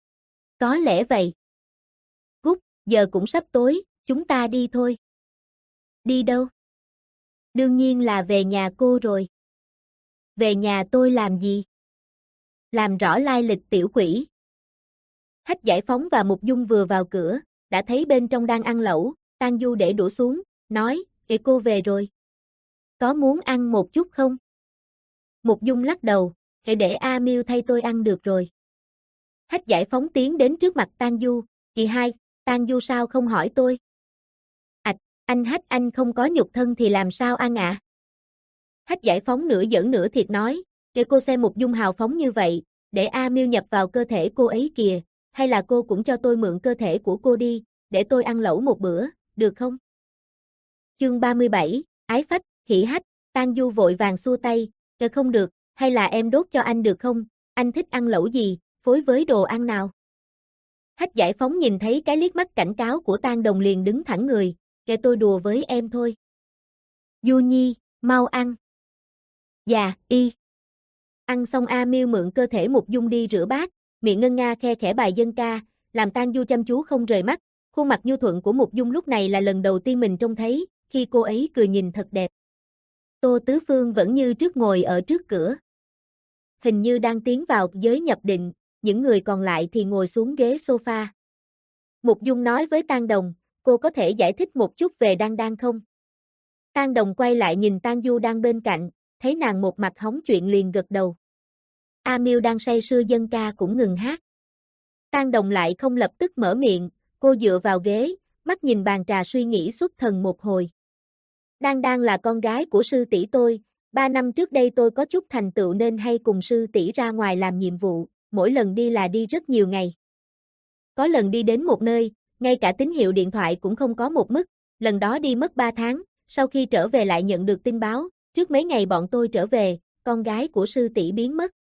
Có lẽ vậy. Cút, giờ cũng sắp tối, chúng ta đi thôi. Đi đâu? Đương nhiên là về nhà cô rồi. Về nhà tôi làm gì? Làm rõ lai lịch tiểu quỷ. Hách Giải Phóng và Mục Dung vừa vào cửa, đã thấy bên trong đang ăn lẩu, Tang Du để đũa xuống, nói, "Ê cô về rồi. Có muốn ăn một chút không?" Mục Dung lắc đầu, "Hãy để A Miêu thay tôi ăn được rồi." Hách Giải Phóng tiến đến trước mặt Tang Du, "Chị hai, Tang Du sao không hỏi tôi?" "Ạch, anh Hách anh không có nhục thân thì làm sao ăn ạ?" À? Hách Giải Phóng nửa giỡn nửa thiệt nói, "Để cô xem Mục Dung hào phóng như vậy, để A Miêu nhập vào cơ thể cô ấy kìa, hay là cô cũng cho tôi mượn cơ thể của cô đi, để tôi ăn lẩu một bữa, được không?" Chương ba mươi bảy, Ái Phách, hỉ hách, Tang Du vội vàng xua tay, "Ờ không được, hay là em đốt cho anh được không, anh thích ăn lẩu gì, phối với đồ ăn nào?" Hách Giải Phóng nhìn thấy cái liếc mắt cảnh cáo của Tang Đồng liền đứng thẳng người, "Kệ tôi đùa với em thôi. Du Nhi, mau ăn." "Dạ, y." Ăn xong A Miêu mượn cơ thể Mục Dung đi rửa bát, miệng ngân nga khe khẽ bài dân ca, làm Tang Du chăm chú không rời mắt. Khuôn mặt nhu thuận của Mục Dung lúc này là lần đầu tiên mình trông thấy, khi cô ấy cười nhìn thật đẹp. Tô Tứ Phương vẫn như trước ngồi ở trước cửa. Hình như đang tiến vào giới nhập định, những người còn lại thì ngồi xuống ghế sofa. Mục Dung nói với Tang Đồng, "Cô có thể giải thích một chút về Đan Đan không?" Tang Đồng quay lại nhìn Tang Du đang bên cạnh, thấy nàng một mặt hóng chuyện liền gật đầu. A Miêu đang say sưa dân ca cũng ngừng hát. Tang Đồng lại không lập tức mở miệng, cô dựa vào ghế, mắt nhìn bàn trà suy nghĩ xuất thần một hồi. Đan Đan là con gái của sư tỷ tôi, ba năm trước đây tôi có chút thành tựu nên hay cùng sư tỷ ra ngoài làm nhiệm vụ, mỗi lần đi là đi rất nhiều ngày. Có lần đi đến một nơi, ngay cả tín hiệu điện thoại cũng không có một mức, lần đó đi mất ba tháng, sau khi trở về lại nhận được tin báo, trước mấy ngày bọn tôi trở về, con gái của sư tỷ biến mất.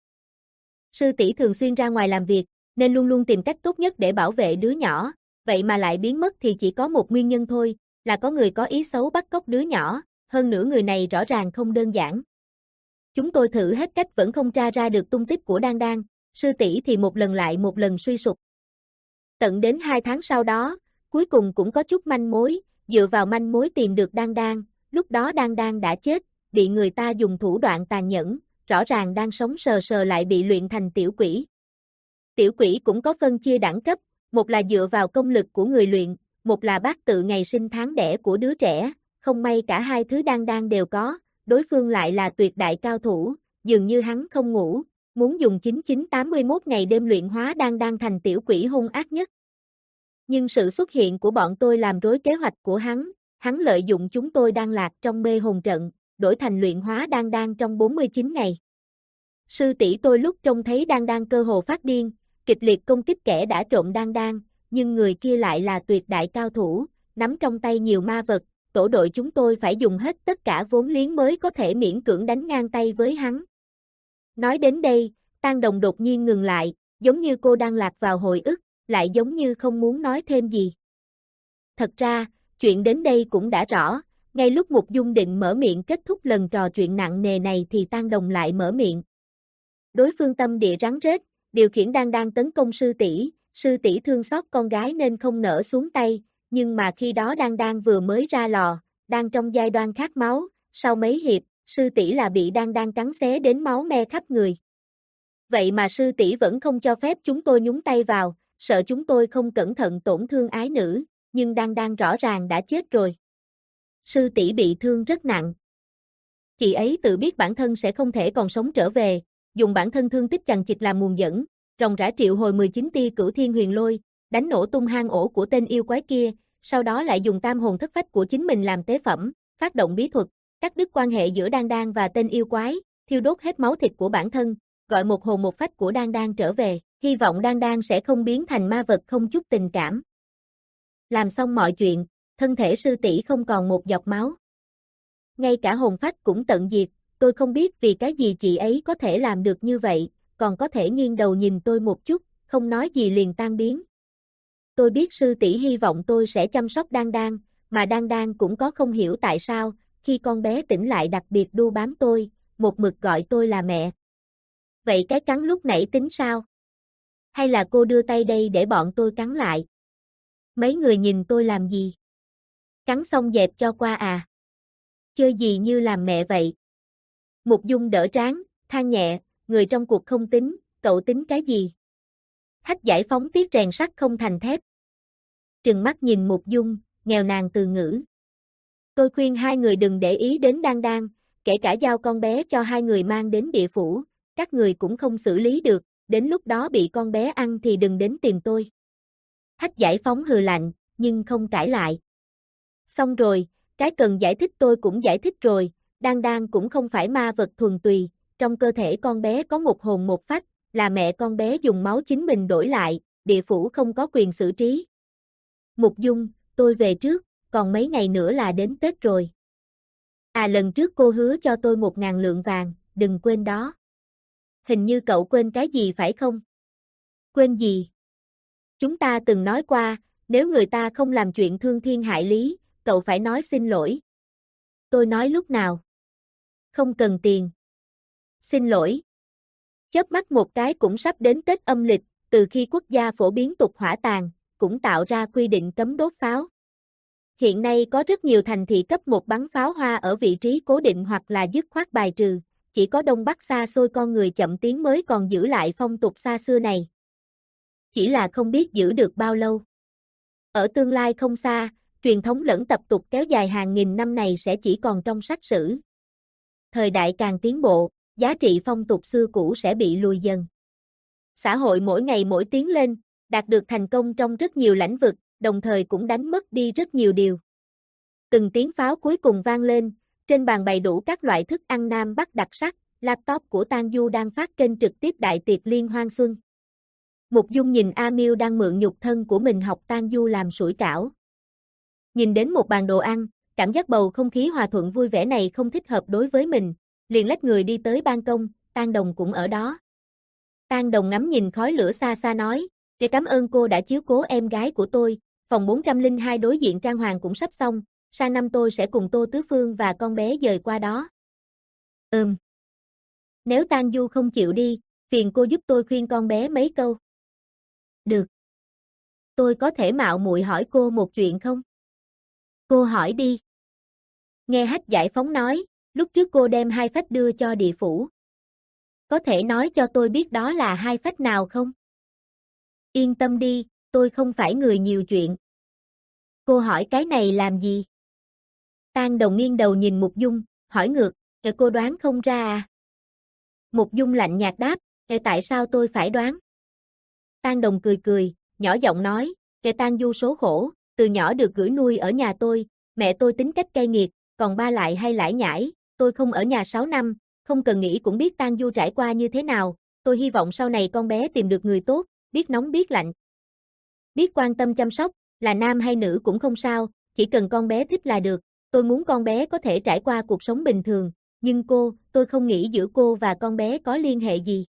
Sư tỷ thường xuyên ra ngoài làm việc, nên luôn luôn tìm cách tốt nhất để bảo vệ đứa nhỏ, vậy mà lại biến mất thì chỉ có một nguyên nhân thôi, là có người có ý xấu bắt cóc đứa nhỏ, hơn nữa người này rõ ràng không đơn giản. Chúng tôi thử hết cách vẫn không tra ra được tung tích của Đan Đan, sư tỷ thì một lần lại một lần suy sụp. Tận đến hai tháng sau đó, cuối cùng cũng có chút manh mối, dựa vào manh mối tìm được Đan Đan, lúc đó Đan Đan đã chết, bị người ta dùng thủ đoạn tàn nhẫn, rõ ràng đang sống sờ sờ lại bị luyện thành tiểu quỷ. Tiểu quỷ cũng có phân chia đẳng cấp, một là dựa vào công lực của người luyện, một là bát tự ngày sinh tháng đẻ của đứa trẻ, không may cả hai thứ Đan Đan đều có, đối phương lại là tuyệt đại cao thủ, dường như hắn không ngủ, muốn dùng chín chín tám mươi mốt ngày đêm luyện hóa Đan Đan thành tiểu quỷ hung ác nhất. Nhưng sự xuất hiện của bọn tôi làm rối kế hoạch của hắn, hắn lợi dụng chúng tôi đang lạc trong mê hồn trận, đổi thành luyện hóa Đan Đan trong bốn mươi chín ngày. Sư tỷ tôi lúc trông thấy Đan Đan cơ hồ phát điên, kịch liệt công kích kẻ đã trộm Đan Đan, nhưng người kia lại là tuyệt đại cao thủ, nắm trong tay nhiều ma vật, tổ đội chúng tôi phải dùng hết tất cả vốn liếng mới có thể miễn cưỡng đánh ngang tay với hắn. Nói đến đây, Tang Đồng đột nhiên ngừng lại, giống như cô đang lạc vào hồi ức, lại giống như không muốn nói thêm gì. Thật ra, chuyện đến đây cũng đã rõ, ngay lúc Mục Dung định mở miệng kết thúc lần trò chuyện nặng nề này thì Tang Đồng lại mở miệng. Đối phương tâm địa rắn rết, điều khiển Đan Đan tấn công sư tỷ, sư tỷ thương xót con gái nên không nỡ xuống tay, nhưng mà khi đó Đan Đan vừa mới ra lò, đang trong giai đoạn khát máu, sau mấy hiệp, sư tỷ là bị Đan Đan cắn xé đến máu me khắp người. Vậy mà sư tỷ vẫn không cho phép chúng tôi nhúng tay vào, sợ chúng tôi không cẩn thận tổn thương ái nữ, nhưng Đan Đan rõ ràng đã chết rồi. Sư tỷ bị thương rất nặng. Chị ấy tự biết bản thân sẽ không thể còn sống trở về, dùng bản thân thương tích chằng chịt làm nguồn dẫn, ròng rã triệu hồi mười chín tia Cửu Thiên Huyền Lôi, đánh nổ tung hang ổ của tên yêu quái kia, sau đó lại dùng tam hồn thất phách của chính mình làm tế phẩm, phát động bí thuật, cắt đứt quan hệ giữa Đan Đan và tên yêu quái, thiêu đốt hết máu thịt của bản thân, gọi một hồn một phách của Đan Đan trở về, hy vọng Đan Đan sẽ không biến thành ma vật không chút tình cảm. Làm xong mọi chuyện, thân thể sư tỷ không còn một giọt máu. Ngay cả hồn phách cũng tận diệt, tôi không biết vì cái gì chị ấy có thể làm được như vậy, còn có thể nghiêng đầu nhìn tôi một chút, không nói gì liền tan biến. Tôi biết sư tỷ hy vọng tôi sẽ chăm sóc Đan Đan, mà Đan Đan cũng có không hiểu tại sao, khi con bé tỉnh lại đặc biệt đu bám tôi, một mực gọi tôi là mẹ. Vậy cái cắn lúc nãy tính sao? Hay là cô đưa tay đây để bọn tôi cắn lại? Mấy người nhìn tôi làm gì? Cắn xong dẹp cho qua à? Chơi gì như làm mẹ vậy? Mục Dung đỡ trán, than nhẹ, người trong cuộc không tính, cậu tính cái gì? Hách giải phóng tiếc rèn sắt không thành thép. Trừng mắt nhìn Mục Dung, nghèo nàn từ ngữ. Tôi khuyên hai người đừng để ý đến Đan Đan, kể cả giao con bé cho hai người mang đến địa phủ, các người cũng không xử lý được, đến lúc đó bị con bé ăn thì đừng đến tìm tôi. Hách giải phóng hừ lạnh, nhưng không cãi lại. Xong rồi, cái cần giải thích tôi cũng giải thích rồi, Đan Đan cũng không phải ma vật thuần tùy, trong cơ thể con bé có một hồn một phách, là mẹ con bé dùng máu chính mình đổi lại, địa phủ không có quyền xử trí. Mục Dung, tôi về trước, còn mấy ngày nữa là đến Tết rồi. À lần trước cô hứa cho tôi một ngàn lượng vàng, đừng quên đó. Hình như cậu quên cái gì phải không? Quên gì? Chúng ta từng nói qua, nếu người ta không làm chuyện thương thiên hại lý, cậu phải nói xin lỗi. Tôi nói lúc nào? Không cần tiền. Xin lỗi. Chớp mắt một cái cũng sắp đến Tết âm lịch, từ khi quốc gia phổ biến tục hỏa tàn, cũng tạo ra quy định cấm đốt pháo. Hiện nay có rất nhiều thành thị cấp một bắn pháo hoa ở vị trí cố định hoặc là dứt khoát bài trừ, chỉ có Đông Bắc xa xôi con người chậm tiến mới còn giữ lại phong tục xa xưa này. Chỉ là không biết giữ được bao lâu. Ở tương lai không xa, truyền thống lẫn tập tục kéo dài hàng nghìn năm này sẽ chỉ còn trong sách sử. Thời đại càng tiến bộ, giá trị phong tục xưa cũ sẽ bị lùi dần. Xã hội mỗi ngày mỗi tiến lên, đạt được thành công trong rất nhiều lĩnh vực, đồng thời cũng đánh mất đi rất nhiều điều. Từng tiếng pháo cuối cùng vang lên, trên bàn bày đủ các loại thức ăn Nam Bắc đặc sắc, laptop của Tang Du đang phát kênh trực tiếp đại tiệc liên hoan xuân. Mục Dung nhìn A Miêu đang mượn nhục thân của mình học Tang Du làm sủi cảo. Nhìn đến một bàn đồ ăn, cảm giác bầu không khí hòa thuận vui vẻ này không thích hợp đối với mình, liền lách người đi tới ban công, Tang Đồng cũng ở đó. Tang Đồng ngắm nhìn khói lửa xa xa nói, "Để cảm ơn cô đã chiếu cố em gái của tôi, phòng bốn trăm lẻ hai đối diện trang hoàng cũng sắp xong, sang năm tôi sẽ cùng Tô Tứ Phương và con bé dời qua đó." Ừm. Nếu Tang Du không chịu đi, phiền cô giúp tôi khuyên con bé mấy câu. Được. Tôi có thể mạo muội hỏi cô một chuyện không? Cô hỏi đi. Nghe Hách giải phóng nói, lúc trước cô đem hai phách đưa cho địa phủ. Có thể nói cho tôi biết đó là hai phách nào không? Yên tâm đi, tôi không phải người nhiều chuyện. Cô hỏi cái này làm gì? Tang Đồng nghiêng đầu nhìn Mục Dung, hỏi ngược, "Kệ cô đoán không ra à?" Mục Dung lạnh nhạt đáp, "Kệ tại sao tôi phải đoán?" Tang Đồng cười cười, nhỏ giọng nói, "Kệ Tang Du số khổ, từ nhỏ được gửi nuôi ở nhà tôi, mẹ tôi tính cách cay nghiệt, còn ba lại hay lải nhải, tôi không ở nhà sáu năm, không cần nghĩ cũng biết Tang Du trải qua như thế nào, tôi hy vọng sau này con bé tìm được người tốt, biết nóng biết lạnh. Biết quan tâm chăm sóc, là nam hay nữ cũng không sao, chỉ cần con bé thích là được, tôi muốn con bé có thể trải qua cuộc sống bình thường, nhưng cô, tôi không nghĩ giữa cô và con bé có liên hệ gì."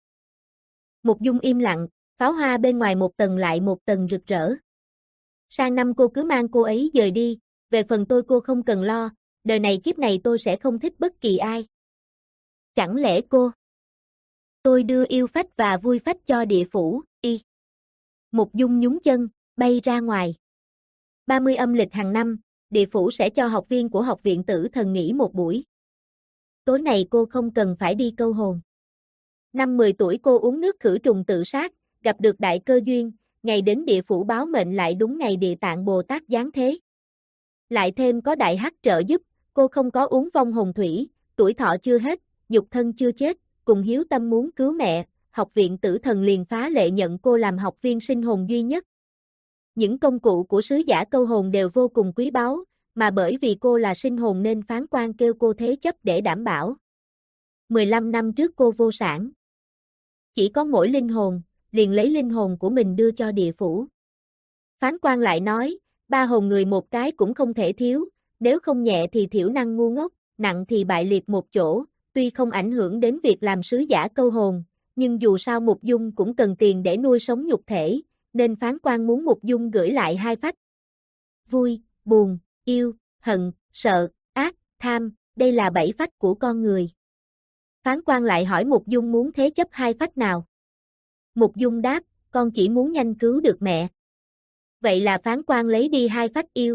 Mục Dung im lặng, pháo hoa bên ngoài một tầng lại một tầng rực rỡ. "Sang năm cô cứ mang cô ấy dời đi, về phần tôi cô không cần lo, đời này kiếp này tôi sẽ không thích bất kỳ ai." "Chẳng lẽ cô?" "Tôi đưa yêu phách và vui phách cho địa phủ, y." Mục Dung nhún chân, bay ra ngoài. ba mươi âm lịch hàng năm, địa phủ sẽ cho học viên của học viện Tử Thần nghỉ một buổi. Tối này cô không cần phải đi câu hồn. Năm mười tuổi cô uống nước khử trùng tự sát, gặp được đại cơ duyên, ngày đến địa phủ báo mệnh lại đúng ngày Địa Tạng Bồ Tát giáng thế. Lại thêm có đại hắc trợ giúp, cô không có uống vong hồn thủy, tuổi thọ chưa hết, nhục thân chưa chết, cùng hiếu tâm muốn cứu mẹ, học viện Tử Thần liền phá lệ nhận cô làm học viên sinh hồn duy nhất. Những công cụ của sứ giả câu hồn đều vô cùng quý báu, mà bởi vì cô là sinh hồn nên phán quan kêu cô thế chấp để đảm bảo. mười lăm năm trước cô vô sản. Chỉ có mỗi linh hồn, liền lấy linh hồn của mình đưa cho địa phủ. Phán quan lại nói, ba hồn người một cái cũng không thể thiếu, nếu không nhẹ thì thiểu năng ngu ngốc, nặng thì bại liệt một chỗ, tuy không ảnh hưởng đến việc làm sứ giả câu hồn, nhưng dù sao Mục Dung cũng cần tiền để nuôi sống nhục thể, nên phán quan muốn Mục Dung gửi lại hai phách. Vui, buồn, yêu, hận, sợ, ác, tham, đây là bảy phách của con người. Phán quan lại hỏi Mục Dung muốn thế chấp hai phách nào. Mục Dung đáp, con chỉ muốn nhanh cứu được mẹ. Vậy là phán quan lấy đi hai phách yêu.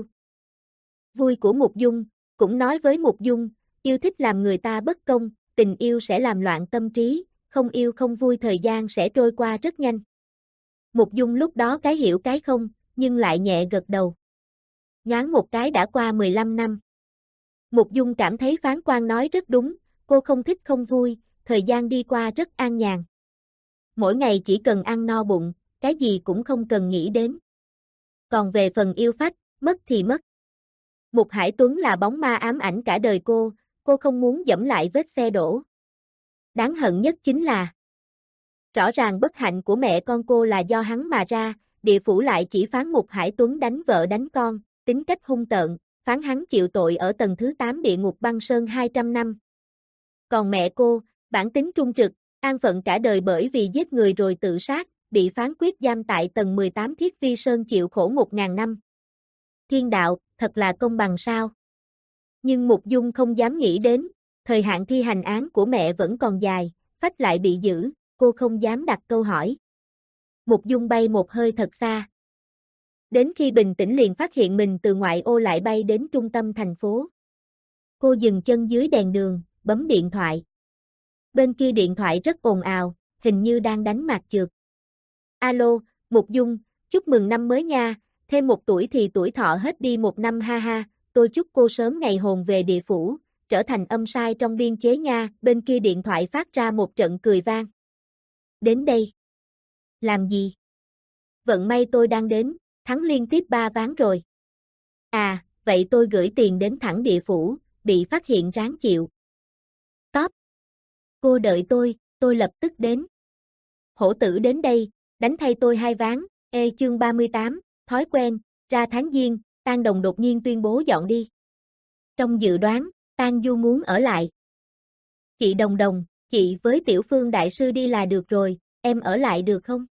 Vui của Mục Dung, cũng nói với Mục Dung, yêu thích làm người ta bất công, tình yêu sẽ làm loạn tâm trí, không yêu không vui thời gian sẽ trôi qua rất nhanh. Mục Dung lúc đó cái hiểu cái không, nhưng lại nhẹ gật đầu. Nhoáng một cái đã qua mười lăm năm. Mục Dung cảm thấy Phán Quan nói rất đúng, cô không thích không vui, thời gian đi qua rất an nhàn. Mỗi ngày chỉ cần ăn no bụng, cái gì cũng không cần nghĩ đến. Còn về phần yêu phách, mất thì mất. Mục Hải Tuấn là bóng ma ám ảnh cả đời cô, cô không muốn dẫm lại vết xe đổ. Đáng hận nhất chính là rõ ràng bất hạnh của mẹ con cô là do hắn mà ra, địa phủ lại chỉ phán Mục Hải Tuấn đánh vợ đánh con, tính cách hung tợn, phán hắn chịu tội ở tầng thứ tám địa ngục băng sơn hai trăm năm. Còn mẹ cô, bản tính trung trực, an phận cả đời bởi vì giết người rồi tự sát, bị phán quyết giam tại tầng mười tám Thiết Vi Sơn chịu khổ một ngàn năm. Thiên đạo, thật là công bằng sao? Nhưng Mục Dung không dám nghĩ đến, thời hạn thi hành án của mẹ vẫn còn dài, phách lại bị giữ, cô không dám đặt câu hỏi. Mục Dung bay một hơi thật xa. Đến khi bình tĩnh liền phát hiện mình từ ngoại ô lại bay đến trung tâm thành phố. Cô dừng chân dưới đèn đường, bấm điện thoại. Bên kia điện thoại rất ồn ào, hình như đang đánh mạc chược. Alo, Mục Dung, chúc mừng năm mới nha, thêm một tuổi thì tuổi thọ hết đi một năm ha ha, tôi chúc cô sớm ngày hồn về địa phủ, trở thành âm sai trong biên chế nha, bên kia điện thoại phát ra một trận cười vang. Đến đây. Làm gì? Vận may tôi đang đến, thắng liên tiếp ba ván rồi. À, vậy tôi gửi tiền đến thẳng địa phủ, bị phát hiện ráng chịu. Top. Cô đợi tôi, tôi lập tức đến. Hổ tử đến đây, đánh thay tôi hai ván, ê chương ba mươi tám, thói quen, ra tháng giêng, Tang Đồng đột nhiên tuyên bố dọn đi. Trong dự đoán, Tang Du muốn ở lại. Chị Đồng Đồng, chị với Tiểu Phương đại sư đi là được rồi, em ở lại được không?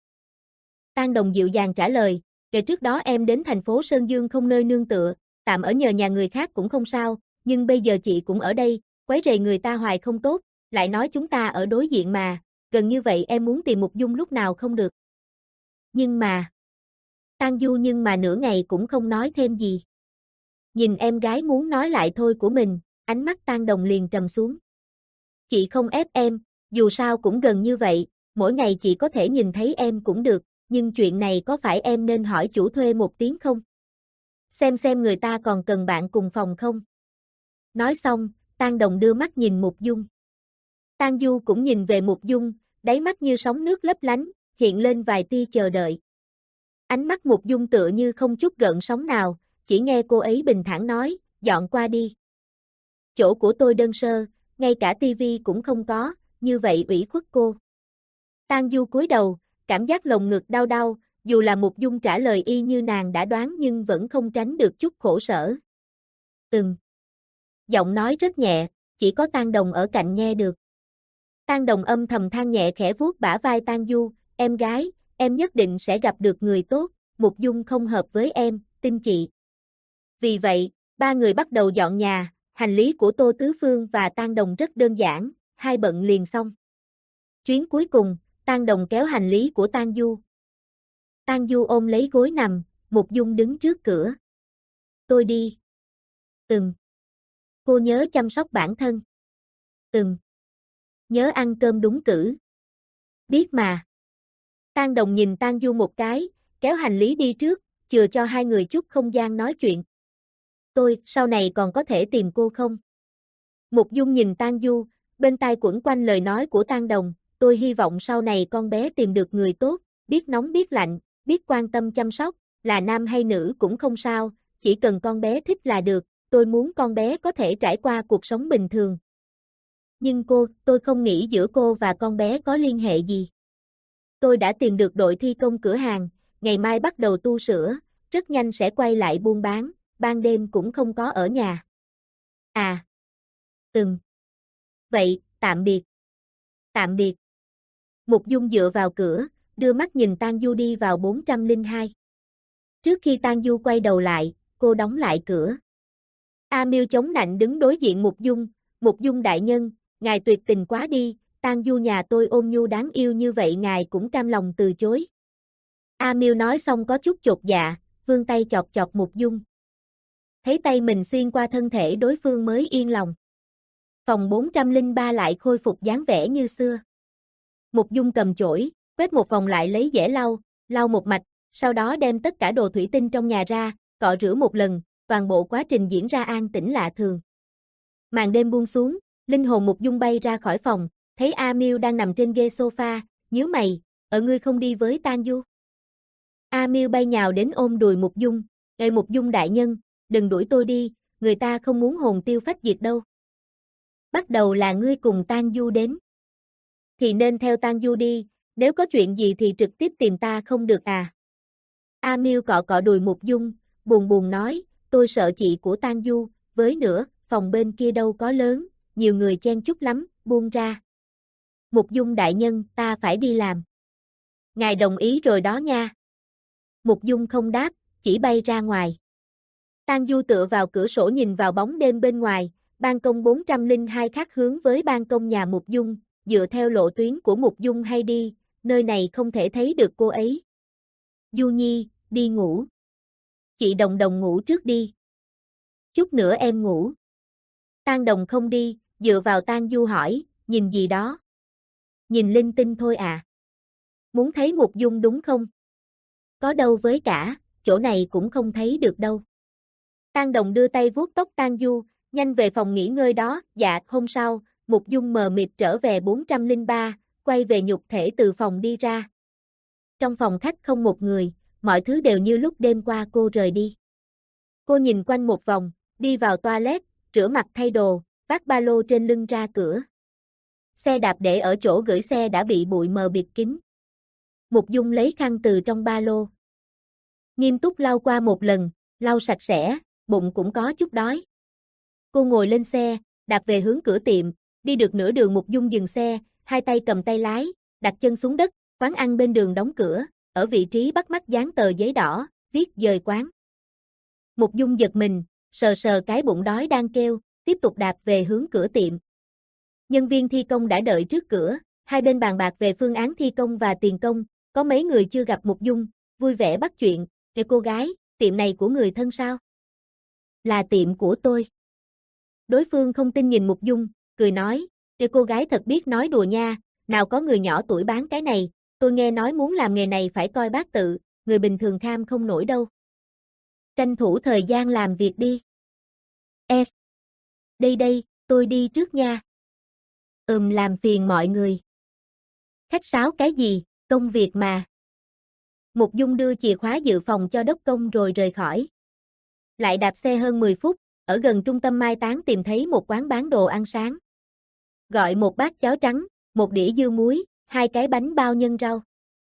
Tang Đồng dịu dàng trả lời, kể trước đó em đến thành phố Sơn Dương không nơi nương tựa, tạm ở nhờ nhà người khác cũng không sao, nhưng bây giờ chị cũng ở đây, quấy rầy người ta hoài không tốt, lại nói chúng ta ở đối diện mà, gần như vậy em muốn tìm Mục Dung lúc nào không được. Nhưng mà... Tang Du nhưng mà nửa ngày cũng không nói thêm gì. Nhìn em gái muốn nói lại thôi của mình, ánh mắt Tang Đồng liền trầm xuống. Chị không ép em, dù sao cũng gần như vậy, mỗi ngày chị có thể nhìn thấy em cũng được, nhưng chuyện này có phải em nên hỏi chủ thuê một tiếng không? Xem xem người ta còn cần bạn cùng phòng không? Nói xong, Tang Đồng đưa mắt nhìn Mục Dung. Tang Du cũng nhìn về Mục Dung, đáy mắt như sóng nước lấp lánh, hiện lên vài tia chờ đợi. Ánh mắt Mục Dung tựa như không chút gợn sóng nào, chỉ nghe cô ấy bình thản nói, dọn qua đi. Chỗ của tôi đơn sơ, ngay cả tivi cũng không có, như vậy ủy khuất cô. Tang Du cúi đầu, cảm giác lồng ngực đau đau, dù là Mục Dung trả lời y như nàng đã đoán nhưng vẫn không tránh được chút khổ sở. Ừm. Giọng nói rất nhẹ, chỉ có Tang Đồng ở cạnh nghe được. Tang Đồng âm thầm than nhẹ khẽ vuốt bả vai Tang Du, em gái, em nhất định sẽ gặp được người tốt, Mục Dung không hợp với em, tin chị. Vì vậy, ba người bắt đầu dọn nhà, hành lý của Tô Tứ Phương và Tang Đồng rất đơn giản, hai bận liền xong. Chuyến cuối cùng, Tang Đồng kéo hành lý của Tang Du. Tang Du ôm lấy gối nằm, Mục Dung đứng trước cửa. Tôi đi. Ừm. Cô nhớ chăm sóc bản thân. Ừm. Nhớ ăn cơm đúng cử. Biết mà. Tang Đồng nhìn Tang Du một cái, kéo hành lý đi trước, chừa cho hai người chút không gian nói chuyện. Tôi, sau này còn có thể tìm cô không? Mục Dung nhìn Tang Du, bên tai quẩn quanh lời nói của Tang Đồng, tôi hy vọng sau này con bé tìm được người tốt, biết nóng biết lạnh, biết quan tâm chăm sóc, là nam hay nữ cũng không sao, chỉ cần con bé thích là được, tôi muốn con bé có thể trải qua cuộc sống bình thường. Nhưng cô, tôi không nghĩ giữa cô và con bé có liên hệ gì. Tôi đã tìm được đội thi công cửa hàng, ngày mai bắt đầu tu sửa, rất nhanh sẽ quay lại buôn bán, ban đêm cũng không có ở nhà. À. Ừm. Vậy, tạm biệt. Tạm biệt. Mục Dung dựa vào cửa, đưa mắt nhìn Tang Du đi vào bốn trăm lẻ hai. Trước khi Tang Du quay đầu lại, cô đóng lại cửa. A Miêu chống nạnh đứng đối diện Mục Dung, Mục Dung đại nhân, ngài tuyệt tình quá đi, Tang Du nhà tôi ôn nhu đáng yêu như vậy ngài cũng cam lòng từ chối. A Miêu nói xong có chút chột dạ, vươn tay chọt chọt Mục Dung. Thấy tay mình xuyên qua thân thể đối phương mới yên lòng. Phòng bốn trăm lẻ ba lại khôi phục dáng vẻ như xưa. Mục Dung cầm chổi, quét một vòng lại lấy dẻ lau, lau một mạch, sau đó đem tất cả đồ thủy tinh trong nhà ra, cọ rửa một lần, toàn bộ quá trình diễn ra an tĩnh lạ thường. Màn đêm buông xuống, linh hồn Mục Dung bay ra khỏi phòng, thấy A Miêu đang nằm trên ghế sofa, nhíu mày, "Ở ngươi không đi với Tang Du?" A Miêu bay nhào đến ôm đùi Mục Dung, "Ê Mục Dung đại nhân, đừng đuổi tôi đi, người ta không muốn hồn tiêu phách diệt đâu. Bắt đầu là ngươi cùng Tang Du đến. Thì nên theo Tang Du đi, nếu có chuyện gì thì trực tiếp tìm ta không được à?" A Miêu cọ cọ đùi Mục Dung, buồn buồn nói, "Tôi sợ chị của Tang Du, với nữa, phòng bên kia đâu có lớn, nhiều người chen chúc lắm, buông ra." "Mục Dung đại nhân, ta phải đi làm." "Ngài đồng ý rồi đó nha." Mục Dung không đáp, chỉ bay ra ngoài. Tang Du tựa vào cửa sổ nhìn vào bóng đêm bên ngoài, ban công bốn trăm lẻ hai khác hướng với ban công nhà Mục Dung, dựa theo lộ tuyến của Mục Dung hay đi, nơi này không thể thấy được cô ấy. "Du Nhi, đi ngủ. Chị Đồng Đồng ngủ trước đi. Chút nữa em ngủ." Tang Đồng không đi, dựa vào Tang Du hỏi, "Nhìn gì đó?" "Nhìn linh tinh thôi à." "Muốn thấy Mục Dung đúng không?" "Có đâu với cả, chỗ này cũng không thấy được đâu." Tang Đồng đưa tay vuốt tóc Tang Du, "Nhanh về phòng nghỉ ngơi đó." Dạ, hôm sau, Mục Dung mờ mịt trở về bốn trăm lẻ ba, quay về nhục thể từ phòng đi ra. Trong phòng khách không một người, mọi thứ đều như lúc đêm qua cô rời đi. Cô nhìn quanh một vòng, đi vào toilet, rửa mặt thay đồ, vác ba lô trên lưng ra cửa. Xe đạp để ở chỗ gửi xe đã bị bụi mờ bịt kín. Mục Dung lấy khăn từ trong ba lô. Nghiêm túc lau qua một lần, lau sạch sẽ, bụng cũng có chút đói. Cô ngồi lên xe, đạp về hướng cửa tiệm, đi được nửa đường Mục Dung dừng xe, hai tay cầm tay lái, đặt chân xuống đất, quán ăn bên đường đóng cửa, ở vị trí bắt mắt dán tờ giấy đỏ, viết dời quán. Mục Dung giật mình, sờ sờ cái bụng đói đang kêu, tiếp tục đạp về hướng cửa tiệm. Nhân viên thi công đã đợi trước cửa, hai bên bàn bạc về phương án thi công và tiền công, có mấy người chưa gặp Mục Dung, vui vẻ bắt chuyện, "Ê cô gái, tiệm này của người thân sao?" "Là tiệm của tôi." Đối phương không tin nhìn Mục Dung, cười nói, "Ê cô gái thật biết nói đùa nha, nào có người nhỏ tuổi bán cái này, tôi nghe nói muốn làm nghề này phải coi bát tự, người bình thường kham không nổi đâu. Tranh thủ thời gian làm việc đi." "Ê, đây đây, tôi đi trước nha." "Ừm làm phiền mọi người." "Khách sáo cái gì, công việc mà." Mục Dung đưa chìa khóa dự phòng cho đốc công rồi rời khỏi. Lại đạp xe hơn mười phút, ở gần trung tâm mai táng tìm thấy một quán bán đồ ăn sáng. Gọi một bát cháo trắng, một đĩa dưa muối, hai cái bánh bao nhân rau.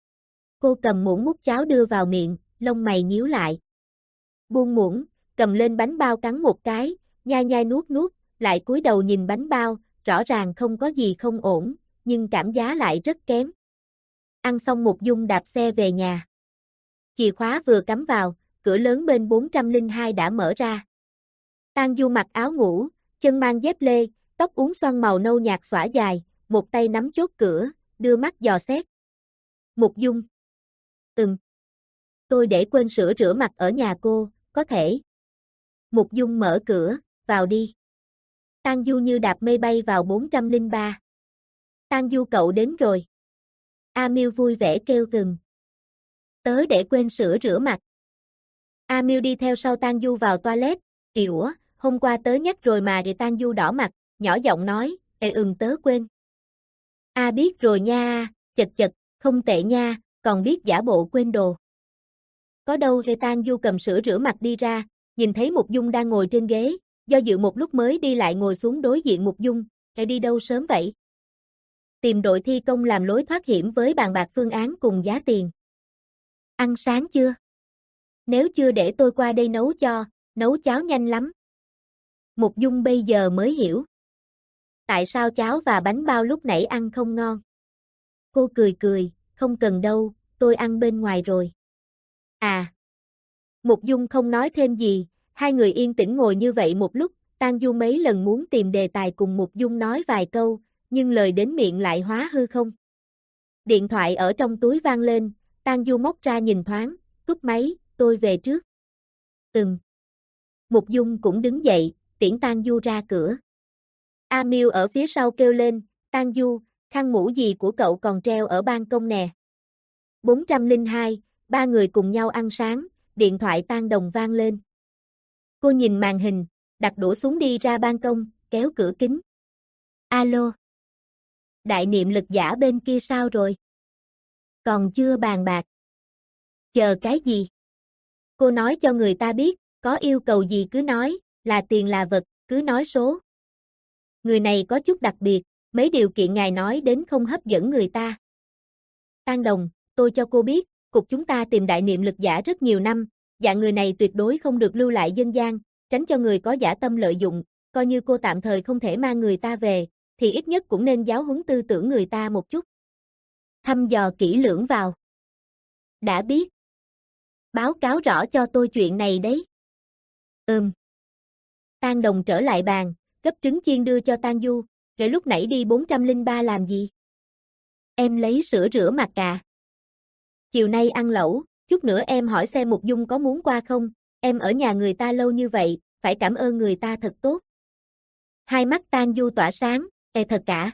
Cô cầm muỗng múc cháo đưa vào miệng, lông mày nhíu lại. Buông muỗng, cầm lên bánh bao cắn một cái, nhai nhai nuốt nuốt, lại cúi đầu nhìn bánh bao, rõ ràng không có gì không ổn, nhưng cảm giá lại rất kém. Ăn xong Mục Dung đạp xe về nhà. Chìa khóa vừa cắm vào, cửa lớn bên bốn trăm lẻ hai đã mở ra. Tang Du mặc áo ngủ, chân mang dép lê, tóc uốn xoăn màu nâu nhạt xõa dài, một tay nắm chốt cửa, đưa mắt dò xét. "Mục Dung." "Ừm. Tôi để quên sửa rửa mặt ở nhà cô, có thể." Mục Dung mở cửa, "Vào đi." Tang Du như đạp mây bay vào bốn trăm lẻ ba. "Tang Du cậu đến rồi." A Miêu vui vẻ kêu gừng. "Tớ để quên sửa rửa mặt." A Miêu đi theo sau Tang Du vào toilet, "Ủa, hôm qua tớ nhắc rồi mà." Để Tang Du đỏ mặt, nhỏ giọng nói, "Ê ừm tớ quên." "A biết rồi nha, chật chật, không tệ nha, còn biết giả bộ quên đồ." Có đâu. Hề Tang Du cầm sữa rửa mặt đi ra, nhìn thấy Mục Dung đang ngồi trên ghế, do dự một lúc mới đi lại ngồi xuống đối diện Mục Dung, "Hề đi đâu sớm vậy?" "Tìm đội thi công làm lối thoát hiểm với bàn bạc phương án cùng giá tiền." "Ăn sáng chưa?" "Nếu chưa để tôi qua đây nấu cho, nấu cháo nhanh lắm." Mục Dung bây giờ mới hiểu. Tại sao cháo và bánh bao lúc nãy ăn không ngon? Cô cười cười, "Không cần đâu, tôi ăn bên ngoài rồi." "À." Mục Dung không nói thêm gì, hai người yên tĩnh ngồi như vậy một lúc, Tang Du mấy lần muốn tìm đề tài cùng Mục Dung nói vài câu, nhưng lời đến miệng lại hóa hư không. Điện thoại ở trong túi vang lên, Tang Du móc ra nhìn thoáng, cúp máy, "Tôi về trước." "Ừm." Mục Dung cũng đứng dậy, tiễn Tang Du ra cửa. A Miêu ở phía sau kêu lên, "Tang Du, khăn mũ gì của cậu còn treo ở ban công nè." bốn trăm lẻ hai, ba người cùng nhau ăn sáng, điện thoại Tang Đồng vang lên. Cô nhìn màn hình, đặt đũa xuống đi ra ban công, kéo cửa kính. Alo. Đại niệm lực giả bên kia sao rồi? Còn chưa bàn bạc. Chờ cái gì? Cô nói cho người ta biết, có yêu cầu gì cứ nói, là tiền là vật, cứ nói số. Người này có chút đặc biệt, mấy điều kiện ngài nói đến không hấp dẫn người ta. Tang Đồng, tôi cho cô biết, cục chúng ta tìm đại niệm lực giả rất nhiều năm, dạng người này tuyệt đối không được lưu lại dân gian, tránh cho người có dã tâm lợi dụng, coi như cô tạm thời không thể mang người ta về, thì ít nhất cũng nên giáo huấn tư tưởng người ta một chút. Thăm dò kỹ lưỡng vào. Đã biết. Báo cáo rõ cho tôi chuyện này đấy. Ừm. Tang Đồng trở lại bàn, gấp trứng chiên đưa cho Tang Du, rồi lúc nãy đi bốn trăm lẻ ba làm gì? Em lấy sữa rửa mặt à? Chiều nay ăn lẩu, chút nữa em hỏi xem Mục Dung có muốn qua không, em ở nhà người ta lâu như vậy, phải cảm ơn người ta thật tốt. Hai mắt Tang Du tỏa sáng, e thật cả.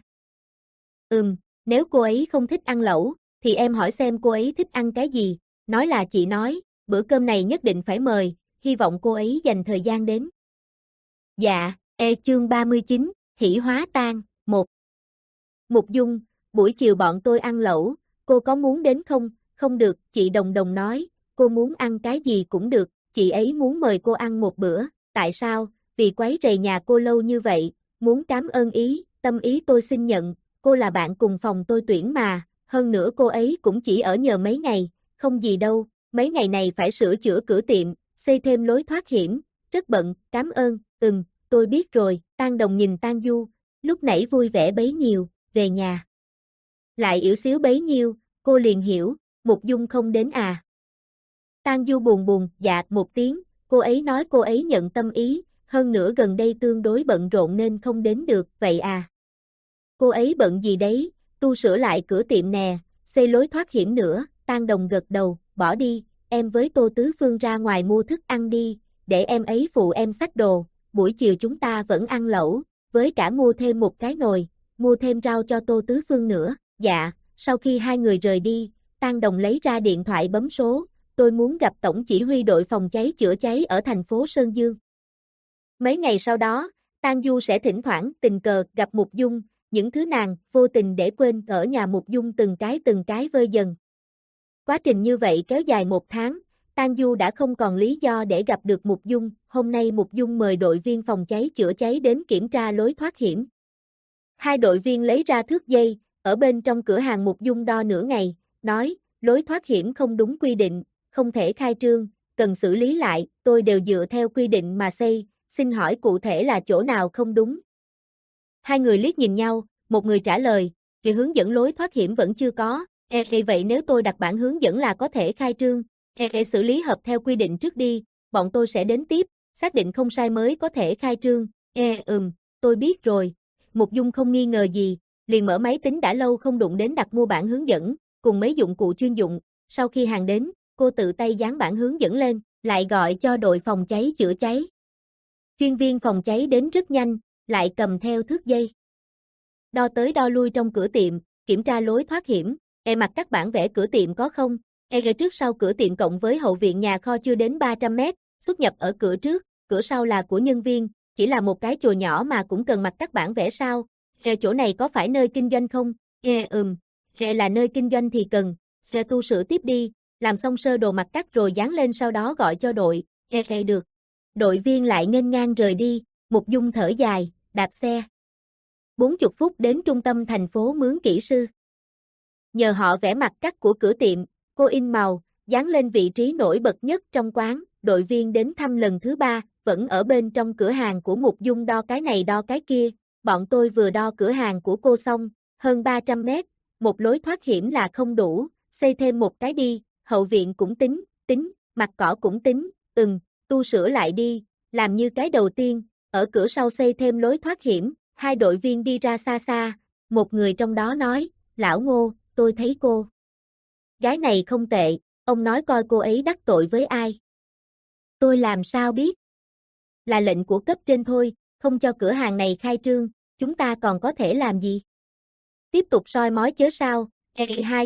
Ừm, nếu cô ấy không thích ăn lẩu, thì em hỏi xem cô ấy thích ăn cái gì, nói là chị nói, bữa cơm này nhất định phải mời, hy vọng cô ấy dành thời gian đến. Dạ, e chương ba mươi chín, hỷ hóa tang, một. Mục Dung, buổi chiều bọn tôi ăn lẩu, cô có muốn đến không? Không được, chị Đồng Đồng nói, cô muốn ăn cái gì cũng được, chị ấy muốn mời cô ăn một bữa, tại sao? Vì quấy rầy nhà cô lâu như vậy, muốn cảm ơn ý, tâm ý tôi xin nhận, cô là bạn cùng phòng tôi tuyển mà, hơn nữa cô ấy cũng chỉ ở nhờ mấy ngày, không gì đâu, mấy ngày này phải sửa chữa cửa tiệm, xây thêm lối thoát hiểm, rất bận, cảm ơn, ừm, tôi biết rồi, Tang Đồng nhìn Tang Du, lúc nãy vui vẻ bấy nhiêu, về nhà. Lại yếu xíu bấy nhiêu, cô liền hiểu, Mục Dung không đến à. Tang Du buồn buồn, dạ một tiếng, cô ấy nói cô ấy nhận tâm ý, hơn nữa gần đây tương đối bận rộn nên không đến được, vậy à. Cô ấy bận gì đấy, tu sửa lại cửa tiệm nè, xây lối thoát hiểm nữa, Tang Đồng gật đầu, bỏ đi, em với Tô Tứ Phương ra ngoài mua thức ăn đi, để em ấy phụ em xách đồ, buổi chiều chúng ta vẫn ăn lẩu, với cả mua thêm một cái nồi, mua thêm rau cho Tô Tứ Phương nữa, dạ, sau khi hai người rời đi, Tang Đồng lấy ra điện thoại bấm số, tôi muốn gặp Tổng chỉ huy đội phòng cháy chữa cháy ở thành phố Sơn Dương. Mấy ngày sau đó, Tang Du sẽ thỉnh thoảng tình cờ gặp Mục Dung, những thứ nàng vô tình để quên ở nhà Mục Dung từng cái từng cái vơi dần. Quá trình như vậy kéo dài một tháng, Tang Du đã không còn lý do để gặp được Mục Dung, hôm nay Mục Dung mời đội viên phòng cháy chữa cháy đến kiểm tra lối thoát hiểm. Hai đội viên lấy ra thước dây, ở bên trong cửa hàng Mục Dung đo nửa ngày, nói, lối thoát hiểm không đúng quy định, không thể khai trương, cần xử lý lại, tôi đều dựa theo quy định mà xây, xin hỏi cụ thể là chỗ nào không đúng. Hai người liếc nhìn nhau, một người trả lời, vì hướng dẫn lối thoát hiểm vẫn chưa có, e, e vậy nếu tôi đặt bản hướng dẫn là có thể khai trương, e, e xử lý hợp theo quy định trước đi, bọn tôi sẽ đến tiếp, xác định không sai mới có thể khai trương, e, ừm, tôi biết rồi. Mục Dung không nghi ngờ gì, liền mở máy tính đã lâu không đụng đến đặt mua bản hướng dẫn, cùng mấy dụng cụ chuyên dụng, sau khi hàng đến, cô tự tay dán bản hướng dẫn lên, lại gọi cho đội phòng cháy chữa cháy. Chuyên viên phòng cháy đến rất nhanh, lại cầm theo thước dây. Đo tới đo lui trong cửa tiệm, kiểm tra lối thoát hiểm, e mặt các bản vẽ cửa tiệm có không, e ghế trước sau cửa tiệm cộng với hậu viện nhà kho chưa đến ba trăm mét, xuất nhập ở cửa trước, cửa sau là của nhân viên, chỉ là một cái chùa nhỏ mà cũng cần mặt các bản vẽ sao, e chỗ này có phải nơi kinh doanh không, e ừm, e là nơi kinh doanh thì cần, e tu sửa tiếp đi, làm xong sơ đồ mặt cắt rồi dán lên sau đó gọi cho đội, e e được. Đội viên lại nghênh ngang rời đi, Mục Dung thở dài, đạp xe. bốn mươi phút đến trung tâm thành phố mướn kỹ sư. Nhờ họ vẽ mặt cắt của cửa tiệm, cô in màu, dán lên vị trí nổi bật nhất trong quán, đội viên đến thăm lần thứ ba, vẫn ở bên trong cửa hàng của Mục Dung đo cái này đo cái kia, bọn tôi vừa đo cửa hàng của cô xong, hơn ba trăm mét, một lối thoát hiểm là không đủ, xây thêm một cái đi, hậu viện cũng tính, tính, mặt cỏ cũng tính, ừm, tu sửa lại đi, làm như cái đầu tiên, ở cửa sau xây thêm lối thoát hiểm, hai đội viên đi ra xa xa, một người trong đó nói, lão Ngô, tôi thấy cô. Gái này không tệ, ông nói coi cô ấy đắc tội với ai. Tôi làm sao biết? Là lệnh của cấp trên thôi, không cho cửa hàng này khai trương, chúng ta còn có thể làm gì? Tiếp tục soi mói chớ sao, e hai,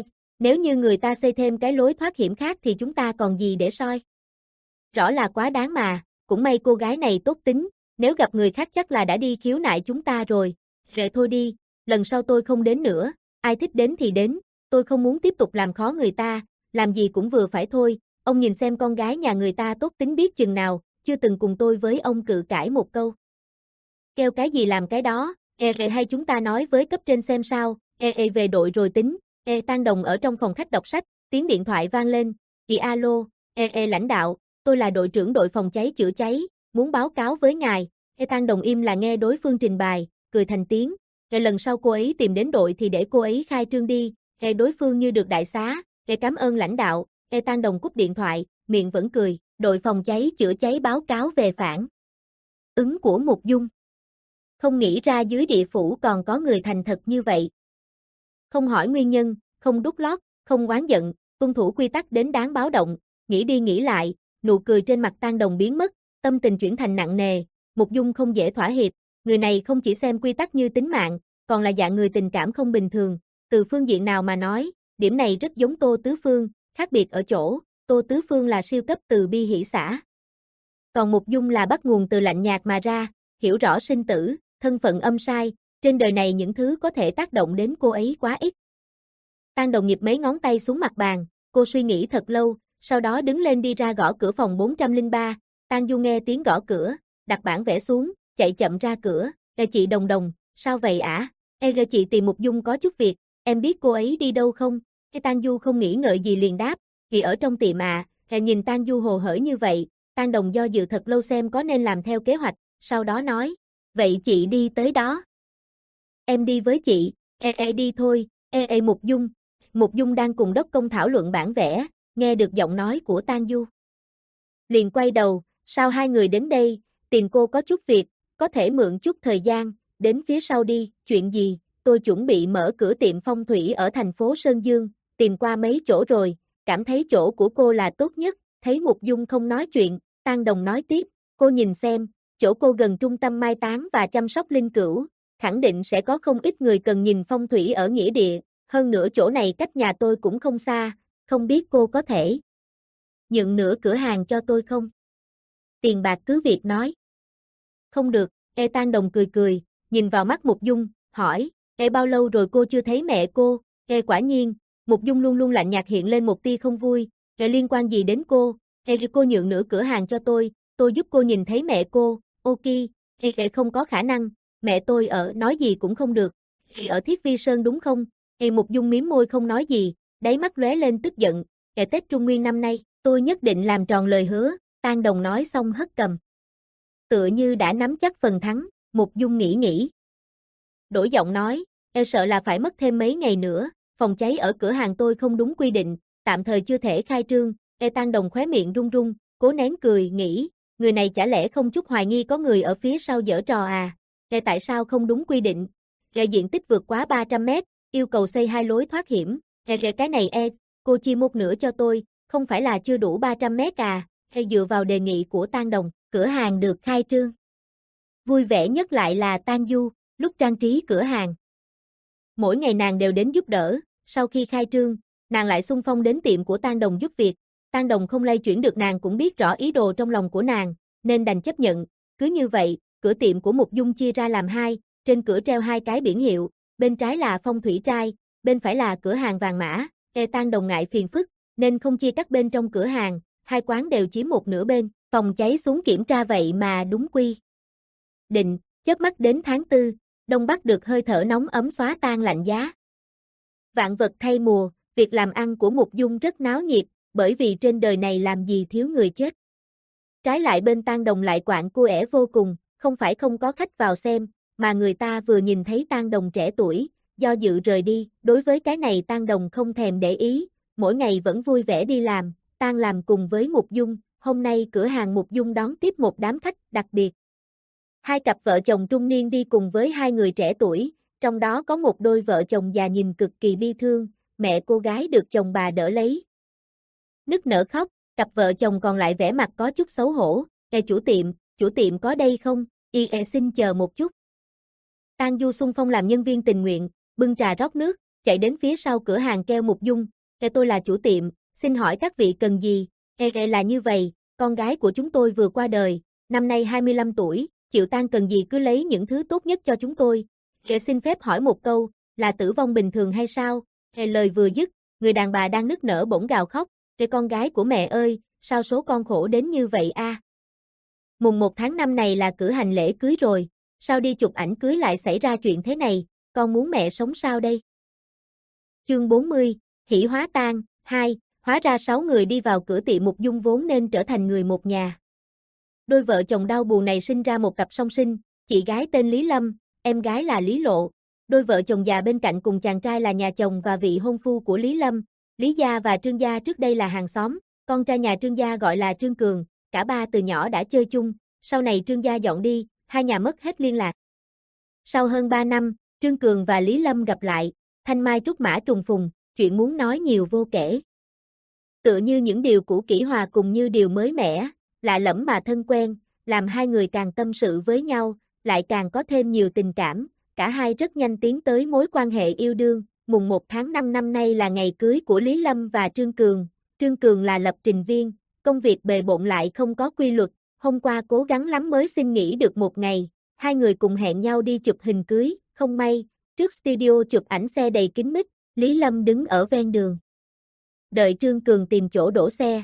Nếu như người ta xây thêm cái lối thoát hiểm khác thì chúng ta còn gì để soi. Rõ là quá đáng mà, cũng may cô gái này tốt tính, nếu gặp người khác chắc là đã đi khiếu nại chúng ta rồi. Rồi thôi đi, lần sau tôi không đến nữa, ai thích đến thì đến, tôi không muốn tiếp tục làm khó người ta, làm gì cũng vừa phải thôi. Ông nhìn xem con gái nhà người ta tốt tính biết chừng nào, chưa từng cùng tôi với ông cự cãi một câu. Kêu cái gì làm cái đó, e e hay chúng ta nói với cấp trên xem sao, e e về đội rồi tính. E Tan Đồng ở trong phòng khách đọc sách, tiếng điện thoại vang lên. Chị alo, e e lãnh đạo, tôi là đội trưởng đội phòng cháy chữa cháy, muốn báo cáo với ngài. E Tan Đồng im là nghe đối phương trình bày, cười thành tiếng. E lần sau cô ấy tìm đến đội thì để cô ấy khai trương đi. E đối phương như được đại xá. E cảm ơn lãnh đạo. E Tan Đồng cúp điện thoại, miệng vẫn cười. Đội phòng cháy chữa cháy báo cáo về phản ứng của Mục Dung. Không nghĩ ra dưới địa phủ còn có người thành thật như vậy. Không hỏi nguyên nhân, không đút lót, không oán giận, tuân thủ quy tắc đến đáng báo động, nghĩ đi nghĩ lại, nụ cười trên mặt Tan Đồng biến mất, tâm tình chuyển thành nặng nề. Mục Dung không dễ thỏa hiệp, người này không chỉ xem quy tắc như tính mạng, còn là dạng người tình cảm không bình thường. Từ phương diện nào mà nói, điểm này rất giống Tô Tứ Phương, khác biệt ở chỗ, Tô Tứ Phương là siêu cấp từ bi hỷ xả. Còn Mục Dung là bắt nguồn từ lạnh nhạt mà ra, hiểu rõ sinh tử, thân phận âm sai, trên đời này những thứ có thể tác động đến cô ấy quá ít. Tan Đồng nghiệp mấy ngón tay xuống mặt bàn, cô suy nghĩ thật lâu, sau đó đứng lên đi ra gõ cửa phòng bốn không ba. Tan Du nghe tiếng gõ cửa, đặt bản vẽ xuống, chạy chậm ra cửa. Ê chị Đồng Đồng, sao vậy ả? Ê chị tìm Mục Dung có chút việc, em biết cô ấy đi đâu không? Cái Tan Du không nghĩ ngợi gì liền đáp, chị ở trong tiệm à. Ê nhìn Tan Du hồ hởi như vậy, Tan Đồng do dự thật lâu xem có nên làm theo kế hoạch, sau đó nói, vậy chị đi tới đó. Em đi với chị. Ê ê đi thôi. Ê ê Mục Dung. Mục Dung đang cùng đốc công thảo luận bản vẽ, nghe được giọng nói của Tan Du. Liền quay đầu, sao hai người đến đây, tìm cô có chút việc, có thể mượn chút thời gian, đến phía sau đi, chuyện gì, tôi chuẩn bị mở cửa tiệm phong thủy ở thành phố Sơn Dương, tìm qua mấy chỗ rồi, cảm thấy chỗ của cô là tốt nhất. Thấy Mục Dung không nói chuyện, Tan Đồng nói tiếp, cô nhìn xem, chỗ cô gần trung tâm mai táng và chăm sóc linh cữu, khẳng định sẽ có không ít người cần nhìn phong thủy ở nghĩa địa, hơn nữa chỗ này cách nhà tôi cũng không xa, không biết cô có thể nhượng nửa cửa hàng cho tôi không? Tiền bạc cứ việc nói. Không được, E Tan Đồng cười cười, nhìn vào mắt Mục Dung, hỏi, E bao lâu rồi cô chưa thấy mẹ cô? E quả nhiên, Mục Dung luôn luôn lạnh nhạt hiện lên một tia không vui, E liên quan gì đến cô? E cô nhượng nửa cửa hàng cho tôi, tôi giúp cô nhìn thấy mẹ cô, ok, E, e không có khả năng, mẹ tôi ở nói gì cũng không được, E ở Thiết Vi Sơn đúng không? E Mục Dung mím môi không nói gì, đáy mắt lóe lên tức giận, E Tết Trung Nguyên năm nay, tôi nhất định làm tròn lời hứa. Tan Đồng nói xong hất cầm. Tựa như đã nắm chắc phần thắng, Mục Dung nghĩ nghĩ. Đổi giọng nói, E sợ là phải mất thêm mấy ngày nữa, phòng cháy ở cửa hàng tôi không đúng quy định, tạm thời chưa thể khai trương. E Tan Đồng khóe miệng run run, cố nén cười, nghĩ, người này chả lẽ không chút hoài nghi có người ở phía sau giở trò à? E tại sao không đúng quy định? E diện tích vượt quá ba trăm mét, yêu cầu xây hai lối thoát hiểm. E cái này E, cô chia một nửa cho tôi, không phải là chưa đủ ba trăm mét à? E dựa vào đề nghị của Tan Đồng, cửa hàng được khai trương. Vui vẻ nhất lại là Tan Du, lúc trang trí cửa hàng. Mỗi ngày nàng đều đến giúp đỡ, sau khi khai trương, nàng lại xung phong đến tiệm của Tan Đồng giúp việc. Tan Đồng không lay chuyển được nàng cũng biết rõ ý đồ trong lòng của nàng, nên đành chấp nhận. Cứ như vậy, cửa tiệm của Mục Dung chia ra làm hai, trên cửa treo hai cái biển hiệu, bên trái là Phong Thủy Trai, bên phải là cửa hàng vàng mã. E Tan Đồng ngại phiền phức, nên không chia các bên trong cửa hàng, hai quán đều chiếm một nửa bên, phòng cháy xuống kiểm tra vậy mà đúng quy định, chớp mắt đến tháng tư, Đông Bắc được hơi thở nóng ấm xóa tan lạnh giá. Vạn vật thay mùa, việc làm ăn của Mục Dung rất náo nhiệt, bởi vì trên đời này làm gì thiếu người chết. Trái lại bên Tan Đồng lại quạng cua ẻ vô cùng, không phải không có khách vào xem, mà người ta vừa nhìn thấy Tan Đồng trẻ tuổi, do dự rời đi, đối với cái này Tan Đồng không thèm để ý, mỗi ngày vẫn vui vẻ đi làm, tan làm cùng với Mục Dung, hôm nay cửa hàng Mục Dung đón tiếp một đám khách đặc biệt. Hai cặp vợ chồng trung niên đi cùng với hai người trẻ tuổi, trong đó có một đôi vợ chồng già nhìn cực kỳ bi thương, mẹ cô gái được chồng bà đỡ lấy. Nức nở khóc, cặp vợ chồng còn lại vẻ mặt có chút xấu hổ, "Ê chủ tiệm, chủ tiệm có đây không? Y e xin chờ một chút." Tan Du xung phong làm nhân viên tình nguyện, bưng trà rót nước, chạy đến phía sau cửa hàng keo Mục Dung, Ê, tôi là chủ tiệm, xin hỏi các vị cần gì? Ê, ê là như vậy, con gái của chúng tôi vừa qua đời, năm nay hai mươi lăm tuổi, chịu tang cần gì cứ lấy những thứ tốt nhất cho chúng tôi. Ê, xin phép hỏi một câu, là tử vong bình thường hay sao? Ê, lời vừa dứt, người đàn bà đang nức nở bỗng gào khóc. Ê, con gái của mẹ ơi, sao số con khổ đến như vậy a? À? Mùng một tháng năm này là cử hành lễ cưới rồi, sao đi chụp ảnh cưới lại xảy ra chuyện thế này, con muốn mẹ sống sao đây? Chương bốn mươi, hỷ hóa tang, hai, hóa ra sáu người đi vào cửa tiệm Mục Dung vốn nên trở thành người một nhà. Đôi vợ chồng đau buồn này sinh ra một cặp song sinh, chị gái tên Lý Lâm, em gái là Lý Lộ. Đôi vợ chồng già bên cạnh cùng chàng trai là nhà chồng và vị hôn phu của Lý Lâm. Lý gia và Trương gia trước đây là hàng xóm, con trai nhà Trương gia gọi là Trương Cường, cả ba từ nhỏ đã chơi chung, sau này Trương gia dọn đi, hai nhà mất hết liên lạc. Sau hơn ba năm, Trương Cường và Lý Lâm gặp lại, thanh mai trúc mã trùng phùng, chuyện muốn nói nhiều vô kể. Tựa như những điều cũ kỹ hòa cùng như điều mới mẻ, lạ lẫm mà thân quen, làm hai người càng tâm sự với nhau, lại càng có thêm nhiều tình cảm, cả hai rất nhanh tiến tới mối quan hệ yêu đương. Mùng một tháng năm năm nay là ngày cưới của Lý Lâm và Trương Cường. Trương Cường là lập trình viên, công việc bề bộn lại không có quy luật, hôm qua cố gắng lắm mới xin nghỉ được một ngày, hai người cùng hẹn nhau đi chụp hình cưới, không may, trước studio chụp ảnh xe đầy kín mít, Lý Lâm đứng ở ven đường. Đợi Trương Cường tìm chỗ đổ xe.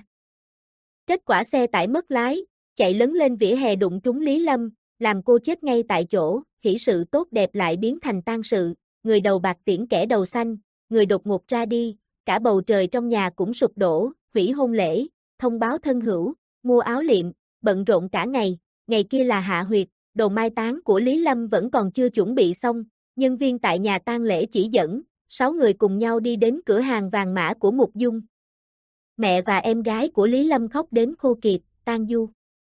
Kết quả xe tải mất lái, chạy lấn lên vỉa hè đụng trúng Lý Lâm, làm cô chết ngay tại chỗ, hỷ sự tốt đẹp lại biến thành tang sự, người đầu bạc tiễn kẻ đầu xanh, người đột ngột ra đi, cả bầu trời trong nhà cũng sụp đổ, hủy hôn lễ, thông báo thân hữu, mua áo liệm, bận rộn cả ngày, ngày kia là hạ huyệt, đồ mai táng của Lý Lâm vẫn còn chưa chuẩn bị xong, nhân viên tại nhà tang lễ chỉ dẫn, sáu người cùng nhau đi đến cửa hàng vàng mã của Mục Dung. Mẹ và em gái của Lý Lâm khóc đến khô kiệt, Tang Du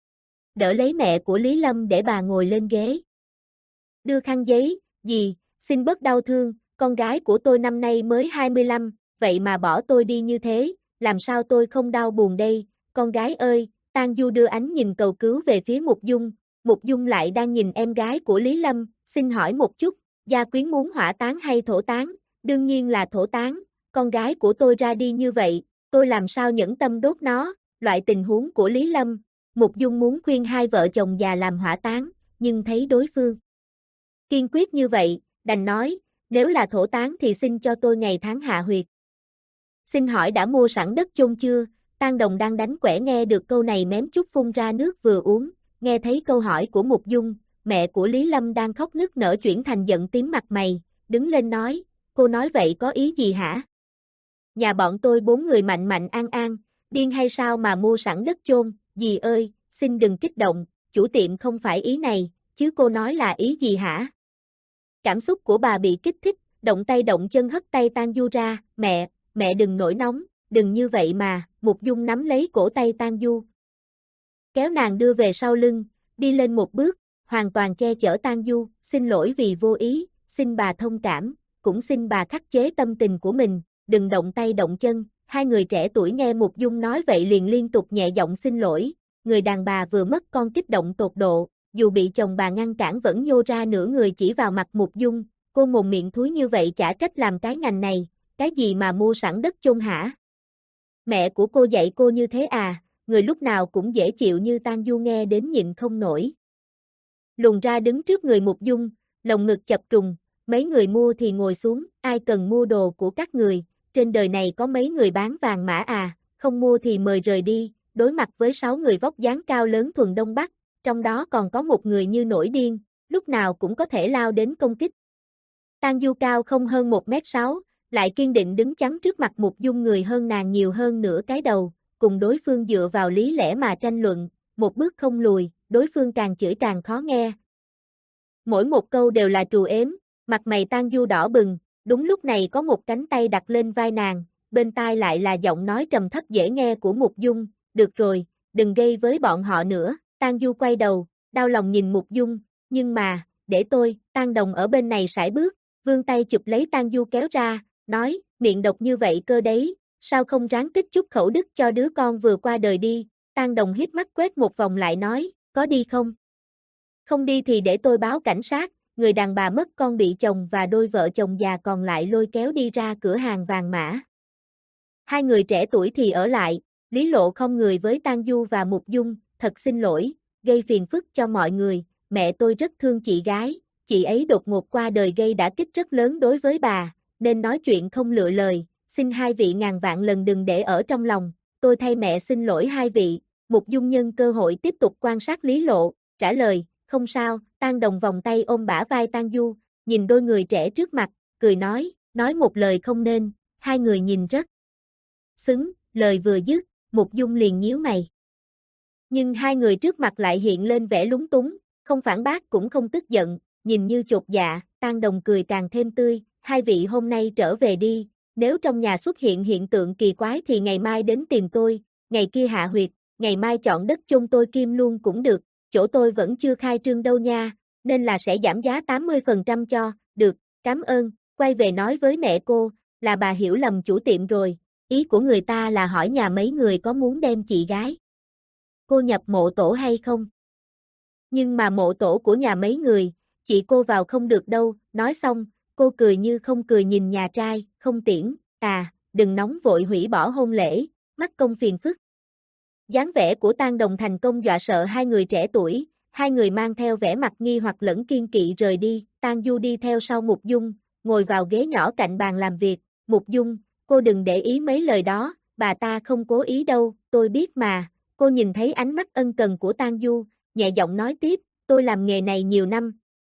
đỡ lấy mẹ của Lý Lâm để bà ngồi lên ghế. Đưa khăn giấy, dì, xin bớt đau thương, con gái của tôi năm nay mới hai mươi lăm, vậy mà bỏ tôi đi như thế, làm sao tôi không đau buồn đây, con gái ơi, Tang Du đưa ánh nhìn cầu cứu về phía Mục Dung, Mục Dung lại đang nhìn em gái của Lý Lâm, xin hỏi một chút, gia quyến muốn hỏa táng hay thổ táng, đương nhiên là thổ táng, con gái của tôi ra đi như vậy, tôi làm sao nhẫn tâm đốt nó, loại tình huống của Lý Lâm, Mục Dung muốn khuyên hai vợ chồng già làm hỏa táng, nhưng thấy đối phương kiên quyết như vậy, đành nói, nếu là thổ táng thì xin cho tôi ngày tháng hạ huyệt. Xin hỏi đã mua sẵn đất chôn chưa? Tang Đồng đang đánh quẻ nghe được câu này mém chút phun ra nước vừa uống, nghe thấy câu hỏi của Mục Dung, mẹ của Lý Lâm đang khóc nức nở chuyển thành giận tím mặt mày, đứng lên nói, cô nói vậy có ý gì hả? Nhà bọn tôi bốn người mạnh mạnh an an, điên hay sao mà mua sẵn đất chôn, dì ơi, xin đừng kích động, chủ tiệm không phải ý này, chứ cô nói là ý gì hả? Cảm xúc của bà bị kích thích, động tay động chân hất tay Tang Du ra, mẹ, mẹ đừng nổi nóng, đừng như vậy mà, Mục Dung nắm lấy cổ tay Tang Du. Kéo nàng đưa về sau lưng, đi lên một bước, hoàn toàn che chở Tang Du, xin lỗi vì vô ý, xin bà thông cảm, cũng xin bà khắc chế tâm tình của mình, đừng động tay động chân, hai người trẻ tuổi nghe Mục Dung nói vậy liền liên tục nhẹ giọng xin lỗi, người đàn bà vừa mất con kích động tột độ, dù bị chồng bà ngăn cản vẫn nhô ra nửa người chỉ vào mặt Mục Dung, cô mồm miệng thúi như vậy chả trách làm cái ngành này, cái gì mà mua sẵn đất chôn hả? Mẹ của cô dạy cô như thế à, người lúc nào cũng dễ chịu như Tang Du nghe đến nhịn không nổi. Lùn ra đứng trước người Mục Dung, lồng ngực chập trùng, mấy người mua thì ngồi xuống, ai cần mua đồ của các người, trên đời này có mấy người bán vàng mã à, không mua thì mời rời đi, đối mặt với sáu người vóc dáng cao lớn thuần Đông Bắc, trong đó còn có một người như nổi điên, lúc nào cũng có thể lao đến công kích. Tang Du cao không hơn một mét sáu, lại kiên định đứng chắn trước mặt Mục Dung người hơn nàng nhiều hơn nửa cái đầu, cùng đối phương dựa vào lý lẽ mà tranh luận, một bước không lùi, đối phương càng chửi càng khó nghe. Mỗi một câu đều là trù ếm, mặt mày Tang Du đỏ bừng, đúng lúc này có một cánh tay đặt lên vai nàng, bên tai lại là giọng nói trầm thấp dễ nghe của Mục Dung, được rồi, đừng gây với bọn họ nữa, Tang Du quay đầu, đau lòng nhìn Mục Dung, nhưng mà, để tôi, Tang Đồng ở bên này sải bước, vươn tay chụp lấy Tang Du kéo ra, nói, miệng độc như vậy cơ đấy, sao không ráng tích chút khẩu đức cho đứa con vừa qua đời đi, Tang Đồng híp mắt quét một vòng lại nói, có đi không? Không đi thì để tôi báo cảnh sát, người đàn bà mất con bị chồng và đôi vợ chồng già còn lại lôi kéo đi ra cửa hàng vàng mã. Hai người trẻ tuổi thì ở lại, Lý Lộ không người với Tang Du và Mục Dung, thật xin lỗi, gây phiền phức cho mọi người, mẹ tôi rất thương chị gái, chị ấy đột ngột qua đời gây đả kích rất lớn đối với bà, nên nói chuyện không lựa lời, xin hai vị ngàn vạn lần đừng để ở trong lòng, tôi thay mẹ xin lỗi hai vị. Mục Dung nhân cơ hội tiếp tục quan sát Lý Lộ, trả lời, không sao, Tang Đồng vòng tay ôm bả vai Tang Du, nhìn đôi người trẻ trước mặt, cười nói, nói một lời không nên, hai người nhìn rất xứng, lời vừa dứt, Mục Dung liền nhíu mày. Nhưng hai người trước mặt lại hiện lên vẻ lúng túng, không phản bác cũng không tức giận, nhìn như chột dạ, Tang Đồng cười càng thêm tươi, hai vị hôm nay trở về đi, nếu trong nhà xuất hiện hiện tượng kỳ quái thì ngày mai đến tìm tôi, ngày kia hạ huyệt, ngày mai chọn đất chôn tôi kim luôn cũng được, chỗ tôi vẫn chưa khai trương đâu nha, nên là sẽ giảm giá tám mươi phần trăm cho, được, cảm ơn, quay về nói với mẹ cô, là bà hiểu lầm chủ tiệm rồi, ý của người ta là hỏi nhà mấy người có muốn đem chị gái cô nhập mộ tổ hay không. Nhưng mà mộ tổ của nhà mấy người, chị cô vào không được đâu, nói xong, cô cười như không cười nhìn nhà trai, không tiễn, à, đừng nóng vội hủy bỏ hôn lễ, mắc công phiền phức. Dáng vẻ của Tang Đồng thành công dọa sợ hai người trẻ tuổi, hai người mang theo vẻ mặt nghi hoặc lẫn kiên kỵ rời đi, Tang Du đi theo sau Mục Dung, ngồi vào ghế nhỏ cạnh bàn làm việc, Mục Dung, cô đừng để ý mấy lời đó, bà ta không cố ý đâu, tôi biết mà, cô nhìn thấy ánh mắt ân cần của Tang Du, nhẹ giọng nói tiếp, tôi làm nghề này nhiều năm.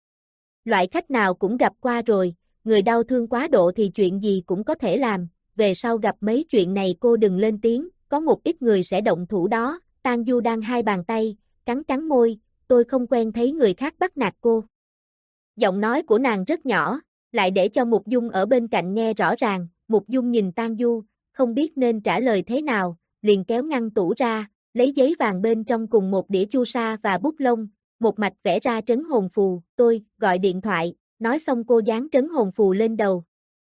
Loại khách nào cũng gặp qua rồi, người đau thương quá độ thì chuyện gì cũng có thể làm, về sau gặp mấy chuyện này cô đừng lên tiếng, có một ít người sẽ động thủ đó, Tang Du đang hai bàn tay, cắn cắn môi, tôi không quen thấy người khác bắt nạt cô. Giọng nói của nàng rất nhỏ, lại để cho Mục Dung ở bên cạnh nghe rõ ràng, Mục Dung nhìn Tang Du, không biết nên trả lời thế nào, liền kéo ngăn tủ ra, lấy giấy vàng bên trong cùng một đĩa chu sa và bút lông, một mạch vẽ ra trấn hồn phù, tôi, gọi điện thoại, nói xong cô dán trấn hồn phù lên đầu.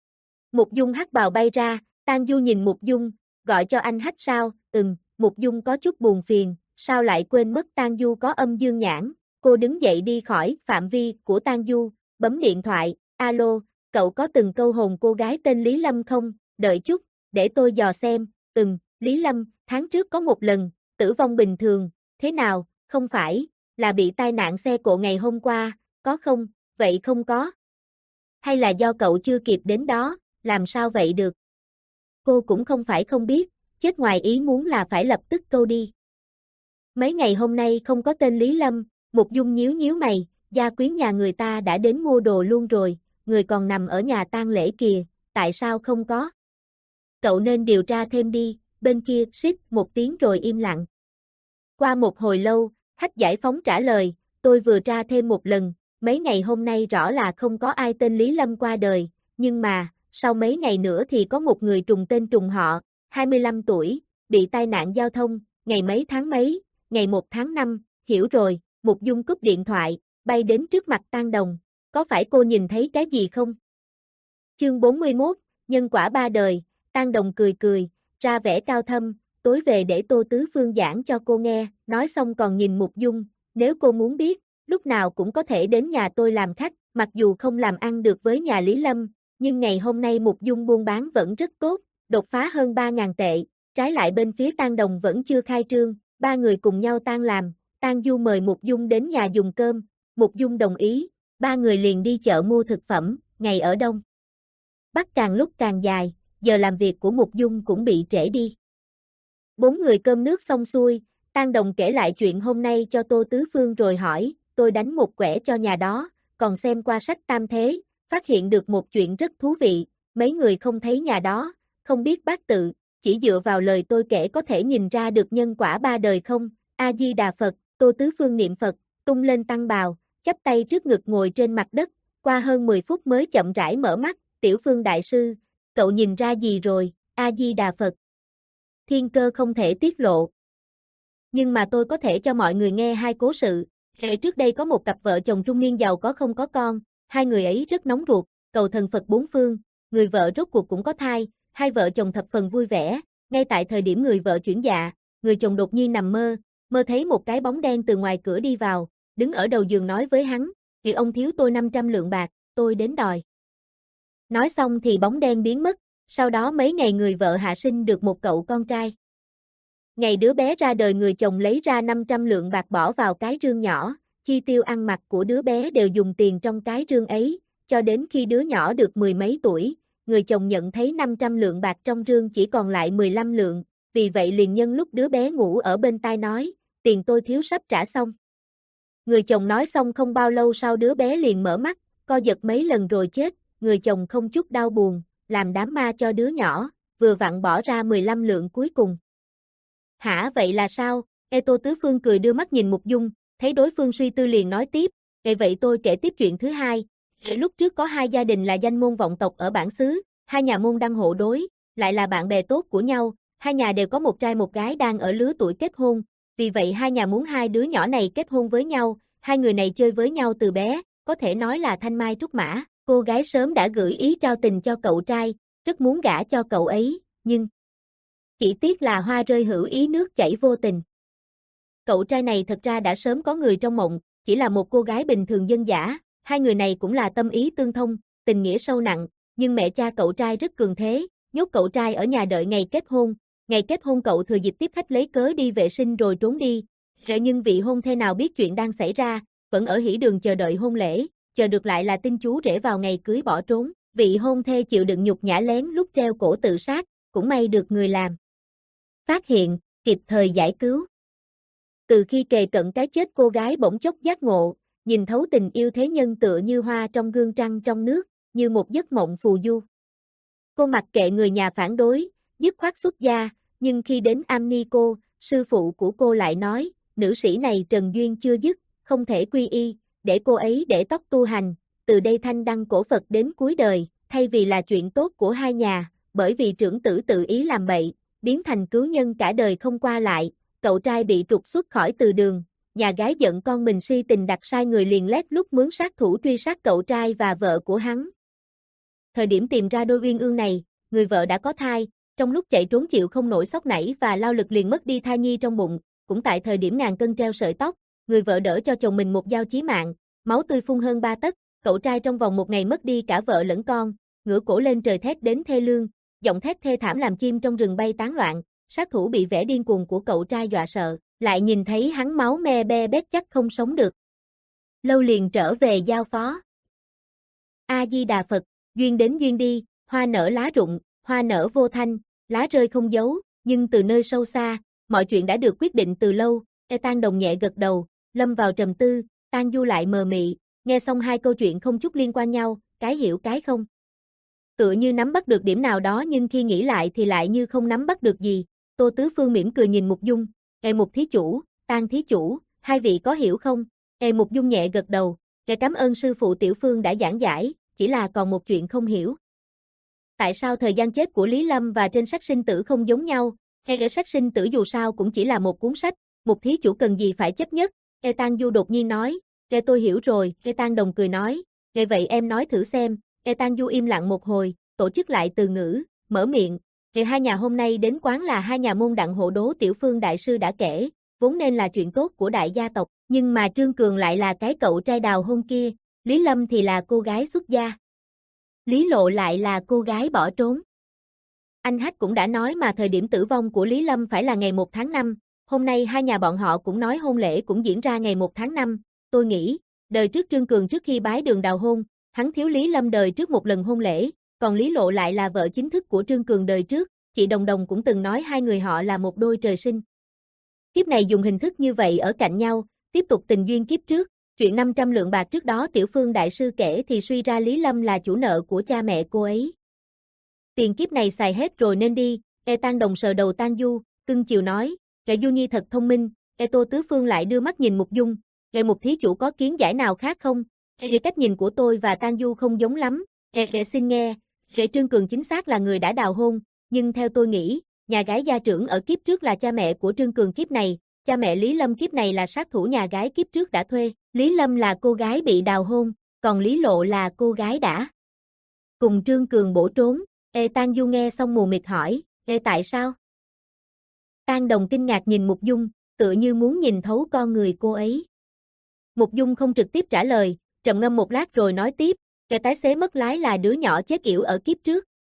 Mục Dung hắc bào bay ra, Tang Du nhìn Mục Dung, gọi cho anh hách sao, ừm, Mục Dung có chút buồn phiền, sao lại quên mất Tang Du có âm dương nhãn, cô đứng dậy đi khỏi phạm vi của Tang Du, bấm điện thoại, alo, cậu có từng câu hồn cô gái tên Lý Lâm không, đợi chút, để tôi dò xem, ừm, Lý Lâm, tháng trước có một lần, tử vong bình thường, thế nào, không phải, là bị tai nạn xe cộ ngày hôm qua, có không, vậy không có. Hay là do cậu chưa kịp đến đó, làm sao vậy được. Cô cũng không phải không biết, chết ngoài ý muốn là phải lập tức câu đi. Mấy ngày hôm nay không có tên Lý Lâm, Mục Dung nhíu nhíu mày, gia quyến nhà người ta đã đến mua đồ luôn rồi, người còn nằm ở nhà tang lễ kìa, tại sao không có? Cậu nên điều tra thêm đi, bên kia, xít một tiếng rồi im lặng. Qua một hồi lâu, Hách Giải Phóng trả lời, tôi vừa tra thêm một lần, mấy ngày hôm nay rõ là không có ai tên Lý Lâm qua đời, nhưng mà, sau mấy ngày nữa thì có một người trùng tên trùng họ, hai mươi lăm tuổi, bị tai nạn giao thông, ngày mấy tháng mấy, ngày một tháng năm, hiểu rồi, Mục Dung cúp điện thoại, bay đến trước mặt Tang Đồng, có phải cô nhìn thấy cái gì không? Chương bốn mươi mốt, nhân quả ba đời, Tang Đồng cười cười, ra vẻ cao thâm, tối về để Tô Tứ Phương giảng cho cô nghe, nói xong còn nhìn Mục Dung, nếu cô muốn biết, lúc nào cũng có thể đến nhà tôi làm khách, mặc dù không làm ăn được với nhà Lý Lâm, nhưng ngày hôm nay Mục Dung buôn bán vẫn rất tốt, đột phá hơn ba ngàn tệ, trái lại bên phía Tang Đồng vẫn chưa khai trương, ba người cùng nhau tan làm, Tang Du mời Mục Dung đến nhà dùng cơm, Mục Dung đồng ý, ba người liền đi chợ mua thực phẩm, ngày ở Đông Bắc càng lúc càng dài, giờ làm việc của Mục Dung cũng bị trễ đi. Bốn người cơm nước xong xuôi, Tang Đồng kể lại chuyện hôm nay cho Tô Tứ Phương rồi hỏi, tôi đánh một quẻ cho nhà đó, còn xem qua sách tam thế, phát hiện được một chuyện rất thú vị, mấy người không thấy nhà đó, không biết bát tự, chỉ dựa vào lời tôi kể có thể nhìn ra được nhân quả ba đời không, A-di-đà Phật, Tô Tứ Phương niệm Phật, tung lên tăng bào, chắp tay trước ngực ngồi trên mặt đất, qua hơn mười phút mới chậm rãi mở mắt, Tiểu Phương Đại Sư, cậu nhìn ra gì rồi, A-di-đà Phật. Thiên cơ không thể tiết lộ. Nhưng mà tôi có thể cho mọi người nghe hai cố sự, kể trước đây có một cặp vợ chồng trung niên giàu có không có con, hai người ấy rất nóng ruột, cầu thần Phật bốn phương, người vợ rốt cuộc cũng có thai, hai vợ chồng thập phần vui vẻ, ngay tại thời điểm người vợ chuyển dạ, người chồng đột nhiên nằm mơ, mơ thấy một cái bóng đen từ ngoài cửa đi vào, đứng ở đầu giường nói với hắn, "Vì ông thiếu tôi năm trăm lượng bạc, tôi đến đòi." Nói xong thì bóng đen biến mất, sau đó mấy ngày người vợ hạ sinh được một cậu con trai. Ngày đứa bé ra đời người chồng lấy ra năm trăm lượng bạc bỏ vào cái rương nhỏ, chi tiêu ăn mặc của đứa bé đều dùng tiền trong cái rương ấy, cho đến khi đứa nhỏ được mười mấy tuổi, người chồng nhận thấy năm trăm lượng bạc trong rương chỉ còn lại mười lăm lượng, vì vậy liền nhân lúc đứa bé ngủ ở bên tai nói, tiền tôi thiếu sắp trả xong. Người chồng nói xong không bao lâu sau đứa bé liền mở mắt, co giật mấy lần rồi chết, người chồng không chút đau buồn, làm đám ma cho đứa nhỏ, vừa vặn bỏ ra mười lăm lượng cuối cùng. Hả vậy là sao? Ê Tô Tứ Phương cười đưa mắt nhìn Mục Dung, thấy đối phương suy tư liền nói tiếp, Ê vậy tôi kể tiếp chuyện thứ hai. Lúc trước có hai gia đình là danh môn vọng tộc ở bản xứ, hai nhà môn đăng hộ đối, lại là bạn bè tốt của nhau, hai nhà đều có một trai một gái đang ở lứa tuổi kết hôn, vì vậy hai nhà muốn hai đứa nhỏ này kết hôn với nhau, hai người này chơi với nhau từ bé, có thể nói là thanh mai trúc mã, cô gái sớm đã gửi ý trao tình cho cậu trai, rất muốn gả cho cậu ấy, nhưng chỉ tiếc là hoa rơi hữu ý nước chảy vô tình. Cậu trai này thật ra đã sớm có người trong mộng, chỉ là một cô gái bình thường dân dã, hai người này cũng là tâm ý tương thông, tình nghĩa sâu nặng, nhưng mẹ cha cậu trai rất cường thế, nhốt cậu trai ở nhà đợi ngày kết hôn, ngày kết hôn cậu thừa dịp tiếp khách lấy cớ đi vệ sinh rồi trốn đi, nhưng vị hôn thê nào biết chuyện đang xảy ra, vẫn ở hỉ đường chờ đợi hôn lễ, chờ được lại là tin chú rể vào ngày cưới bỏ trốn, vị hôn thê chịu đựng nhục nhã lén lút treo cổ tự sát, cũng may được người làm phát hiện, kịp thời giải cứu. Từ khi kề cận cái chết cô gái bỗng chốc giác ngộ, nhìn thấu tình yêu thế nhân tựa như hoa trong gương trăng trong nước, như một giấc mộng phù du. Cô mặc kệ người nhà phản đối, dứt khoát xuất gia, nhưng khi đến Am Ni Cô, sư phụ của cô lại nói, nữ sĩ này trần duyên chưa dứt, không thể quy y, để cô ấy để tóc tu hành, từ đây thanh đăng cổ Phật đến cuối đời, thay vì là chuyện tốt của hai nhà, bởi vì trưởng tử tự ý làm bậy, biến thành cứu nhân cả đời không qua lại, cậu trai bị trục xuất khỏi từ đường, nhà gái giận con mình si tình đặt sai người liền lét lúc mướn sát thủ truy sát cậu trai và vợ của hắn. Thời điểm tìm ra đôi uyên ương này, người vợ đã có thai, trong lúc chạy trốn chịu không nổi sốc nảy và lao lực liền mất đi thai nhi trong bụng, cũng tại thời điểm ngàn cân treo sợi tóc, người vợ đỡ cho chồng mình một dao chí mạng, máu tươi phun hơn ba tấc, cậu trai trong vòng một ngày mất đi cả vợ lẫn con, ngửa cổ lên trời thét đến thê lương, giọng thét thê thảm làm chim trong rừng bay tán loạn, sát thủ bị vẻ điên cuồng của cậu trai dọa sợ, lại nhìn thấy hắn máu me be bét chắc không sống được. Lâu liền trở về giao phó. A Di Đà Phật, duyên đến duyên đi, hoa nở lá rụng, hoa nở vô thanh, lá rơi không dấu, nhưng từ nơi sâu xa, mọi chuyện đã được quyết định từ lâu. E Tang Đồng nhẹ gật đầu, lâm vào trầm tư, Tang Du lại mờ mị, nghe xong hai câu chuyện không chút liên quan nhau, cái hiểu cái không. Tựa như nắm bắt được điểm nào đó nhưng khi nghĩ lại thì lại như không nắm bắt được gì. Tô Tứ Phương mỉm cười nhìn Mục Dung, "Ê Mục thí chủ, Tang thí chủ, hai vị có hiểu không?" Ê Mục Dung nhẹ gật đầu, "Ê cảm ơn sư phụ Tiểu Phương đã giảng giải, chỉ là còn một chuyện không hiểu. Tại sao thời gian chết của Lý Lâm và trên sách sinh tử không giống nhau? Hay ở sách sinh tử dù sao cũng chỉ là một cuốn sách, Mục thí chủ cần gì phải chấp nhất?" Ê Tang Du đột nhiên nói, "Ê tôi hiểu rồi." Ê Tang Đồng cười nói, "Ê vậy em nói thử xem." Ê Tang Du im lặng một hồi, tổ chức lại từ ngữ, mở miệng, "Ê hai nhà hôm nay đến quán là hai nhà môn đặng hộ đố Tiểu Phương đại sư đã kể, vốn nên là chuyện tốt của đại gia tộc, nhưng mà Trương Cường lại là cái cậu trai đào hôn kia, Lý Lâm thì là cô gái xuất gia. Lý Lộ lại là cô gái bỏ trốn. Anh Hách cũng đã nói mà thời điểm tử vong của Lý Lâm phải là ngày một tháng năm, hôm nay hai nhà bọn họ cũng nói hôn lễ cũng diễn ra ngày một tháng năm, tôi nghĩ, đời trước Trương Cường trước khi bái đường đào hôn, hắn thiếu Lý Lâm đời trước một lần hôn lễ, còn Lý Lộ lại là vợ chính thức của Trương Cường đời trước, chị Đồng Đồng cũng từng nói hai người họ là một đôi trời sinh. Kiếp này dùng hình thức như vậy ở cạnh nhau, tiếp tục tình duyên kiếp trước, chuyện năm trăm lượng bạc trước đó Tiểu Phương đại sư kể thì suy ra Lý Lâm là chủ nợ của cha mẹ cô ấy. Tiền kiếp này xài hết rồi nên đi." E Tang Đồng sờ đầu Tang Du, cưng chiều nói, "Gã Du Nhi thật thông minh." E Tô Tứ Phương lại đưa mắt nhìn Mục Dung, "Gã Mục thí chủ có kiến giải nào khác không?" E cách nhìn của tôi và Tang Du không giống lắm. E Gã xin nghe, Gã Trương Cường chính xác là người đã đào hôn, nhưng theo tôi nghĩ, nhà gái gia trưởng ở kiếp trước là cha mẹ của Trương Cường kiếp này, cha mẹ Lý Lâm kiếp này là sát thủ nhà gái kiếp trước đã thuê. Lý Lâm là cô gái bị đào hôn, còn Lý Lộ là cô gái đã cùng Trương Cường bổ trốn. Ê Tang Du nghe xong mù mịt hỏi, "Ê tại sao?" Tang Đồng kinh ngạc nhìn Mục Dung, tựa như muốn nhìn thấu con người cô ấy. Mục Dung không trực tiếp trả lời, trầm ngâm một lát rồi nói tiếp, "Ê tái xế mất lái là đứa nhỏ chết yểu ở kiếp trước,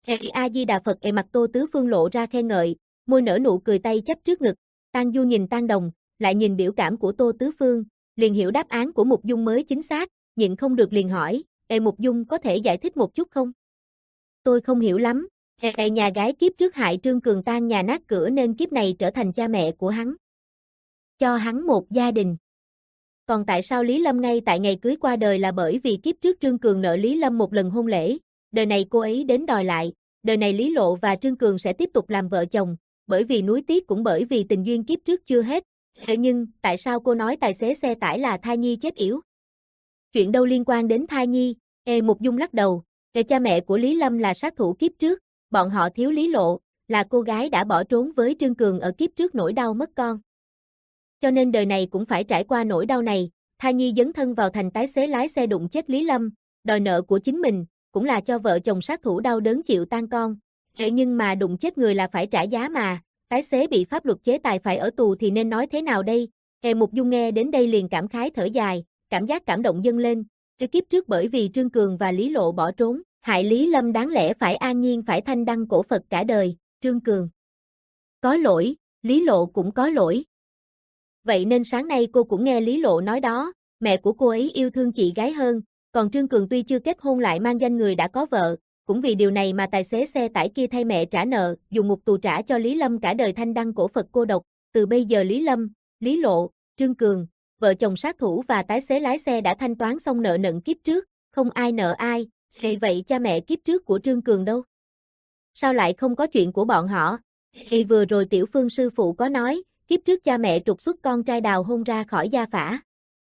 A Di Đà Phật. Ề mặt Tô Tứ Phương lộ ra khen ngợi, môi nở nụ cười, tay chắp trước ngực. Tang Du nhìn Tang Đồng, lại nhìn biểu cảm của Tô Tứ Phương, liền hiểu đáp án của Mục Dung mới chính xác, nhịn không được liền hỏi, "Ê Mục Dung có thể giải thích một chút không? Tôi không hiểu lắm." Ê nhà gái kiếp trước hại Trương Cường tan nhà nát cửa nên kiếp này trở thành cha mẹ của hắn. Cho hắn một gia đình. Còn tại sao Lý Lâm ngay tại ngày cưới qua đời là bởi vì kiếp trước Trương Cường nợ Lý Lâm một lần hôn lễ, đời này cô ấy đến đòi lại, đời này Lý Lộ và Trương Cường sẽ tiếp tục làm vợ chồng, bởi vì nuối tiếc cũng bởi vì tình duyên kiếp trước chưa hết. Thế nhưng, tại sao cô nói tài xế xe tải là thai nhi chết yểu? Chuyện đâu liên quan đến thai nhi? Ê Mục Dung lắc đầu, Ê cha mẹ của Lý Lâm là sát thủ kiếp trước, bọn họ thiếu Lý Lộ, là cô gái đã bỏ trốn với Trương Cường ở kiếp trước nỗi đau mất con. Cho nên đời này cũng phải trải qua nỗi đau này, thai nhi dấn thân vào thành tài xế lái xe đụng chết Lý Lâm, đòi nợ của chính mình, cũng là cho vợ chồng sát thủ đau đớn chịu tan con. Ê nhưng mà đụng chết người là phải trả giá mà, tài xế bị pháp luật chế tài phải ở tù thì nên nói thế nào đây? Ê Mục Dung nghe đến đây liền cảm khái thở dài, cảm giác cảm động dâng lên, cái kiếp trước bởi vì Trương Cường và Lý Lộ bỏ trốn, hại Lý Lâm đáng lẽ phải an nhiên phải thanh đăng cổ Phật cả đời, Trương Cường có lỗi, Lý Lộ cũng có lỗi. Vậy nên sáng nay cô cũng nghe Lý Lộ nói đó, mẹ của cô ấy yêu thương chị gái hơn, còn Trương Cường tuy chưa kết hôn lại mang danh người đã có vợ, cũng vì điều này mà tài xế xe tải kia thay mẹ trả nợ, dùng ngục tù trả cho Lý Lâm cả đời thanh đăng cổ Phật cô độc, từ bây giờ Lý Lâm, Lý Lộ, Trương Cường, vợ chồng sát thủ và tài xế lái xe đã thanh toán xong nợ nần kiếp trước, không ai nợ ai, vậy vậy cha mẹ kiếp trước của Trương Cường đâu? Sao lại không có chuyện của bọn họ? Thì vừa rồi Tiểu Phương sư phụ có nói, kiếp trước cha mẹ trục xuất con trai đào hôn ra khỏi gia phả.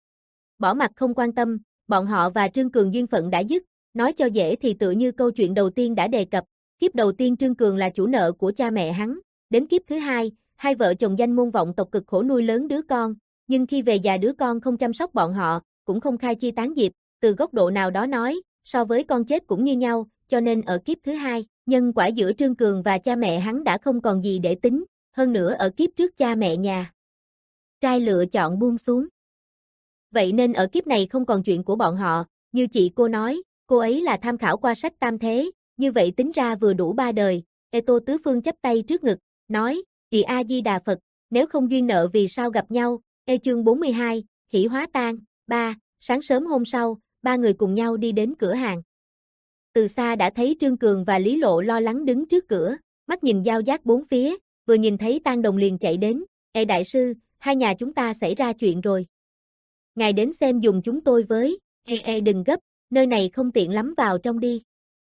Bỏ mặt không quan tâm, bọn họ và Trương Cường duyên phận đã dứt, nói cho dễ thì tựa như câu chuyện đầu tiên đã đề cập, kiếp đầu tiên Trương Cường là chủ nợ của cha mẹ hắn, đến kiếp thứ hai, hai vợ chồng danh môn vọng tộc cực khổ nuôi lớn đứa con, nhưng khi về già đứa con không chăm sóc bọn họ, cũng không khai chi tán diệp, từ góc độ nào đó nói, so với con chết cũng như nhau, cho nên ở kiếp thứ hai, nhân quả giữa Trương Cường và cha mẹ hắn đã không còn gì để tính, hơn nữa ở kiếp trước cha mẹ nhà trai lựa chọn buông xuống. Vậy nên ở kiếp này không còn chuyện của bọn họ, như chị cô nói, cô ấy là tham khảo qua sách tam thế, như vậy tính ra vừa đủ ba đời. Ê Tô Tứ Phương chắp tay trước ngực, nói, Kỳ A Di Đà Phật, nếu không duyên nợ vì sao gặp nhau? Ê chương bốn mươi hai, hỷ hóa tang. Ba, sáng sớm hôm sau, ba người cùng nhau đi đến cửa hàng. Từ xa đã thấy Trương Cường và Lý Lộ lo lắng đứng trước cửa, mắt nhìn giao giác bốn phía, vừa nhìn thấy Tang Đồng liền chạy đến, Ê đại sư, hai nhà chúng ta xảy ra chuyện rồi. Ngài đến xem dùng chúng tôi với, ê ê đừng gấp, nơi này không tiện lắm vào trong đi.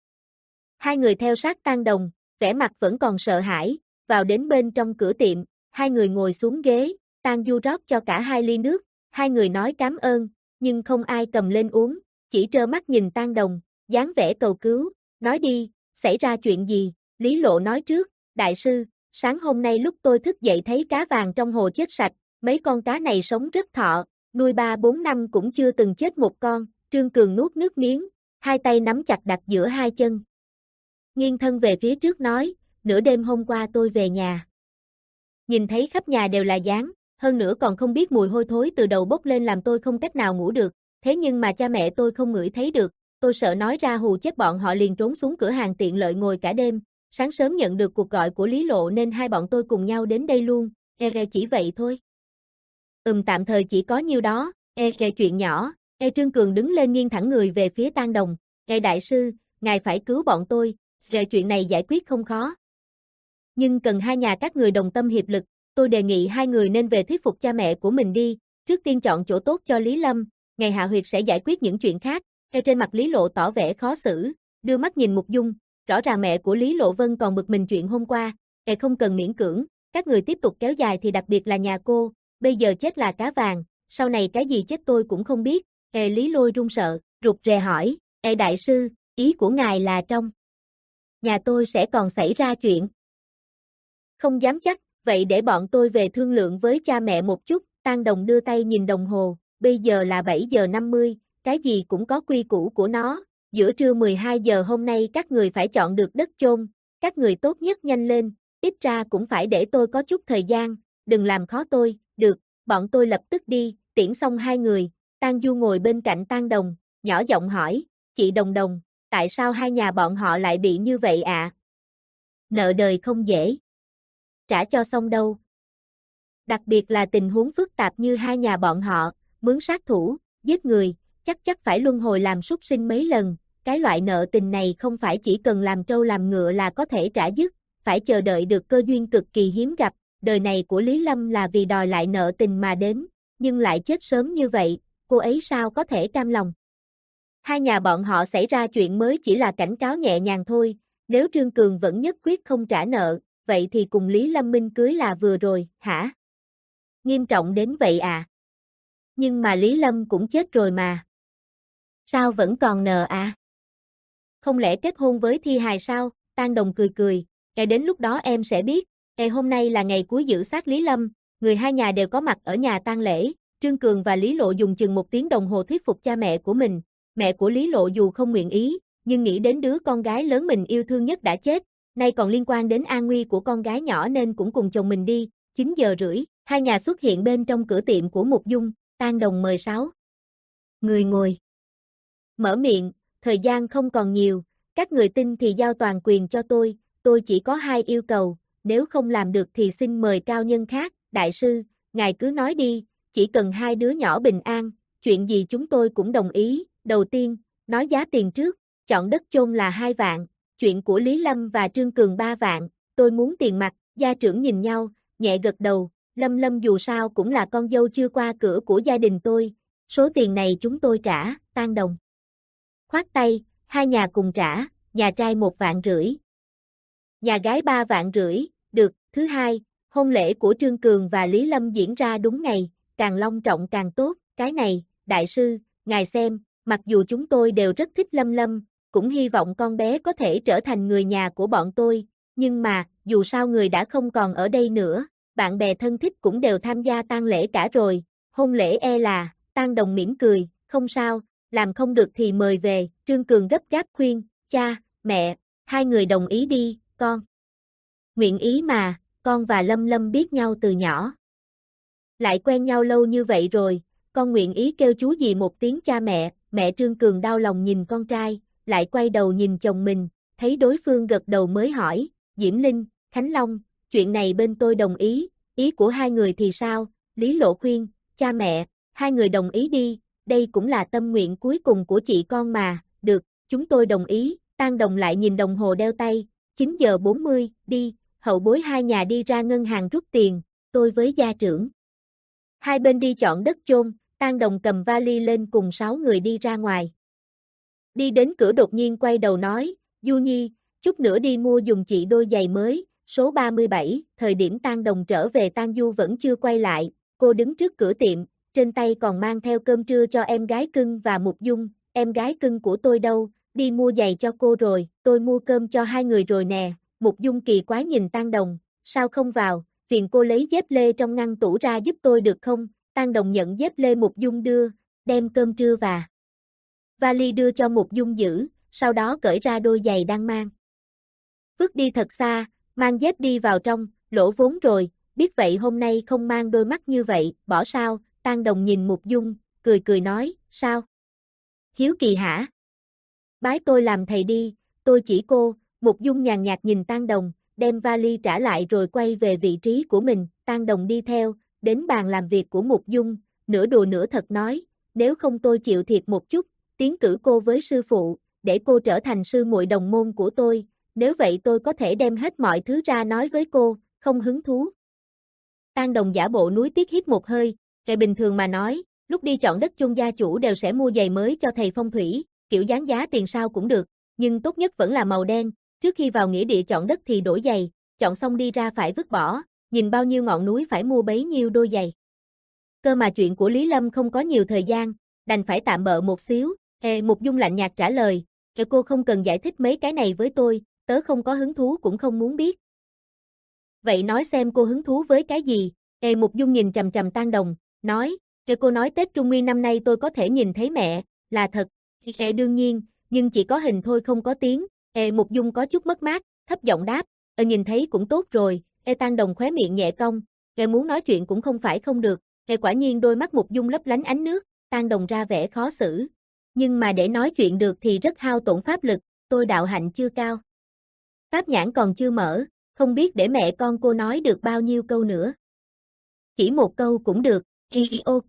Hai người theo sát Tang Đồng, vẻ mặt vẫn còn sợ hãi, vào đến bên trong cửa tiệm, hai người ngồi xuống ghế, Tang Du rót cho cả hai ly nước, hai người nói cảm ơn, nhưng không ai cầm lên uống, chỉ trơ mắt nhìn Tang Đồng, dáng vẻ cầu cứu, nói đi, xảy ra chuyện gì? Lý Lộ nói trước, đại sư, sáng hôm nay lúc tôi thức dậy thấy cá vàng trong hồ chết sạch, mấy con cá này sống rất thọ, nuôi ba bốn năm cũng chưa từng chết một con. Trương Cường nuốt nước miếng, hai tay nắm chặt đặt giữa hai chân. Nghiêng thân về phía trước nói, nửa đêm hôm qua tôi về nhà. Nhìn thấy khắp nhà đều là dáng, hơn nữa còn không biết mùi hôi thối từ đầu bốc lên làm tôi không cách nào ngủ được, thế nhưng mà cha mẹ tôi không ngửi thấy được, tôi sợ nói ra hù chết bọn họ liền trốn xuống cửa hàng tiện lợi ngồi cả đêm, sáng sớm nhận được cuộc gọi của Lý Lộ nên hai bọn tôi cùng nhau đến đây luôn, e e chỉ vậy thôi. Ừm tạm thời chỉ có nhiêu đó, e e chuyện nhỏ. Ê Trương Cường đứng lên nghiêng thẳng người về phía Tang Đồng, Ê đại sư, ngài phải cứu bọn tôi, về chuyện này giải quyết không khó. Nhưng cần hai nhà các người đồng tâm hiệp lực, tôi đề nghị hai người nên về thuyết phục cha mẹ của mình đi, trước tiên chọn chỗ tốt cho Lý Lâm, ngày hạ huyệt sẽ giải quyết những chuyện khác. Ê trên mặt Lý Lộ tỏ vẻ khó xử, đưa mắt nhìn Mục Dung, rõ ràng mẹ của Lý Lộ Vân còn bực mình chuyện hôm qua, Ê không cần miễn cưỡng, các người tiếp tục kéo dài thì đặc biệt là nhà cô, bây giờ chết là cá vàng, sau này cái gì chết tôi cũng không biết. Ê Lý Lôi run sợ, rụt rè hỏi, Ê đại sư, ý của ngài là trong nhà tôi sẽ còn xảy ra chuyện? Không dám chắc, vậy để bọn tôi về thương lượng với cha mẹ một chút. Tang Đồng đưa tay nhìn đồng hồ, bây giờ là bảy giờ năm mươi, cái gì cũng có quy củ của nó, giữa trưa mười hai giờ hôm nay các người phải chọn được đất chôn, các người tốt nhất nhanh lên, ít ra cũng phải để tôi có chút thời gian, đừng làm khó tôi. Được, bọn tôi lập tức đi. Tiễn xong hai người, Tang Du ngồi bên cạnh Tang Đồng, nhỏ giọng hỏi, chị Đồng Đồng, tại sao hai nhà bọn họ lại bị như vậy ạ? À? Nợ đời không dễ trả cho xong đâu. Đặc biệt là tình huống phức tạp như hai nhà bọn họ, mướn sát thủ, giết người, chắc chắc phải luân hồi làm súc sinh mấy lần, cái loại nợ tình này không phải chỉ cần làm trâu làm ngựa là có thể trả dứt, phải chờ đợi được cơ duyên cực kỳ hiếm gặp, đời này của Lý Lâm là vì đòi lại nợ tình mà đến, nhưng lại chết sớm như vậy, cô ấy sao có thể cam lòng. Hai nhà bọn họ xảy ra chuyện mới chỉ là cảnh cáo nhẹ nhàng thôi, nếu Trương Cường vẫn nhất quyết không trả nợ, vậy thì cùng Lý Lâm Minh cưới là vừa rồi, hả? Nghiêm trọng đến vậy à? Nhưng mà Lý Lâm cũng chết rồi mà. Sao vẫn còn nợ à? Không lẽ kết hôn với thi hài sao? Tang Đồng cười cười, kể đến lúc đó em sẽ biết, ngày hôm nay là ngày cuối giữ xác Lý Lâm, người hai nhà đều có mặt ở nhà tang lễ, Trương Cường và Lý Lộ dùng chừng một tiếng đồng hồ thuyết phục cha mẹ của mình, mẹ của Lý Lộ dù không nguyện ý, nhưng nghĩ đến đứa con gái lớn mình yêu thương nhất đã chết, nay còn liên quan đến an nguy của con gái nhỏ nên cũng cùng chồng mình đi, chín giờ rưỡi, hai nhà xuất hiện bên trong cửa tiệm của Mục Dung, Tang Đồng mời sáu người ngồi. Mở miệng, thời gian không còn nhiều, các người tin thì giao toàn quyền cho tôi, tôi chỉ có hai yêu cầu, nếu không làm được thì xin mời cao nhân khác, đại sư, ngài cứ nói đi, chỉ cần hai đứa nhỏ bình an, chuyện gì chúng tôi cũng đồng ý, đầu tiên, nói giá tiền trước, chọn đất chôn là hai vạn, chuyện của Lý Lâm và Trương Cường ba vạn, tôi muốn tiền mặt, gia trưởng nhìn nhau, nhẹ gật đầu, Lâm Lâm dù sao cũng là con dâu chưa qua cửa của gia đình tôi, số tiền này chúng tôi trả, Tang Đồng. Khoát tay, hai nhà cùng trả, nhà trai một vạn rưỡi. Nhà gái ba vạn rưỡi, được, thứ hai, hôn lễ của Trương Cường và Lý Lâm diễn ra đúng ngày, càng long trọng càng tốt, cái này, đại sư, ngài xem, mặc dù chúng tôi đều rất thích Lâm Lâm, cũng hy vọng con bé có thể trở thành người nhà của bọn tôi, nhưng mà, dù sao người đã không còn ở đây nữa, bạn bè thân thích cũng đều tham gia tang lễ cả rồi, hôn lễ e là, Tang Đồng mỉm cười, không sao, làm không được thì mời về, Trương Cường gấp gáp khuyên, cha, mẹ, hai người đồng ý đi, con. Nguyện ý mà, con và Lâm Lâm biết nhau từ nhỏ. Lại quen nhau lâu như vậy rồi, con nguyện ý kêu chú gì một tiếng cha mẹ, mẹ Trương Cường đau lòng nhìn con trai, lại quay đầu nhìn chồng mình, thấy đối phương gật đầu mới hỏi, Diễm Linh, Khánh Long, chuyện này bên tôi đồng ý, ý của hai người thì sao, Lý Lộ khuyên, cha mẹ, hai người đồng ý đi, đây cũng là tâm nguyện cuối cùng của chị con mà, được, chúng tôi đồng ý, Tang Đồng lại nhìn đồng hồ đeo tay, chín giờ bốn mươi, đi, hậu bối hai nhà đi ra ngân hàng rút tiền, tôi với gia trưởng. Hai bên đi chọn đất chôn, Tang Đồng cầm vali lên cùng sáu người đi ra ngoài. Đi đến cửa đột nhiên quay đầu nói, Du Nhi, chút nữa đi mua dùng chị đôi giày mới, số ba mươi bảy, thời điểm Tang Đồng trở về Tang Du vẫn chưa quay lại, cô đứng trước cửa tiệm, trên tay còn mang theo cơm trưa cho em gái cưng và Mục Dung, em gái cưng của tôi đâu, đi mua giày cho cô rồi, tôi mua cơm cho hai người rồi nè, Mục Dung kỳ quái nhìn Tang Đồng, sao không vào, phiền cô lấy dép lê trong ngăn tủ ra giúp tôi được không, Tang Đồng nhận dép lê Mục Dung đưa, đem cơm trưa và vali đưa cho Mục Dung giữ, sau đó cởi ra đôi giày đang mang. Vứt đi thật xa, mang dép đi vào trong, lỗ vốn rồi, biết vậy hôm nay không mang đôi mắt như vậy, bỏ sao, Tang Đồng nhìn Mục Dung, cười cười nói, sao? Hiếu kỳ hả? Bái tôi làm thầy đi, tôi chỉ cô, Mục Dung nhàn nhạt nhìn Tang Đồng, đem vali trả lại rồi quay về vị trí của mình, Tang Đồng đi theo, đến bàn làm việc của Mục Dung, nửa đùa nửa thật nói, nếu không tôi chịu thiệt một chút, tiến cử cô với sư phụ, để cô trở thành sư muội đồng môn của tôi, nếu vậy tôi có thể đem hết mọi thứ ra nói với cô, không hứng thú. Tang Đồng giả bộ nuối tiếc hít một hơi, ngày bình thường mà nói, lúc đi chọn đất chôn gia chủ đều sẽ mua giày mới cho thầy phong thủy, kiểu dáng giá tiền sao cũng được, nhưng tốt nhất vẫn là màu đen, trước khi vào nghĩa địa chọn đất thì đổi giày, chọn xong đi ra phải vứt bỏ, nhìn bao nhiêu ngọn núi phải mua bấy nhiêu đôi giày. Cơ mà chuyện của Lý Lâm không có nhiều thời gian, đành phải tạm bợ một xíu, Ê, Mục Dung lạnh nhạt trả lời, Ê, cô không cần giải thích mấy cái này với tôi, tớ không có hứng thú cũng không muốn biết. Vậy nói xem cô hứng thú với cái gì? Ê, Mục Dung nhìn chằm chằm Tang Đồng, nói, Ê, cô nói Tết Trung Nguyên năm nay tôi có thể nhìn thấy mẹ, là thật, Ê, đương nhiên, nhưng chỉ có hình thôi không có tiếng, Ê, Mục Dung có chút mất mát, thấp giọng đáp, Ê, nhìn thấy cũng tốt rồi, Ê, Tang Đồng khóe miệng nhẹ cong, Ê, muốn nói chuyện cũng không phải không được, Ê, quả nhiên đôi mắt Mục Dung lấp lánh ánh nước, Tang Đồng ra vẻ khó xử, nhưng mà để nói chuyện được thì rất hao tổn pháp lực, tôi đạo hạnh chưa cao. Pháp nhãn còn chưa mở, không biết để mẹ con cô nói được bao nhiêu câu nữa. Chỉ một câu cũng được, hi hi ok.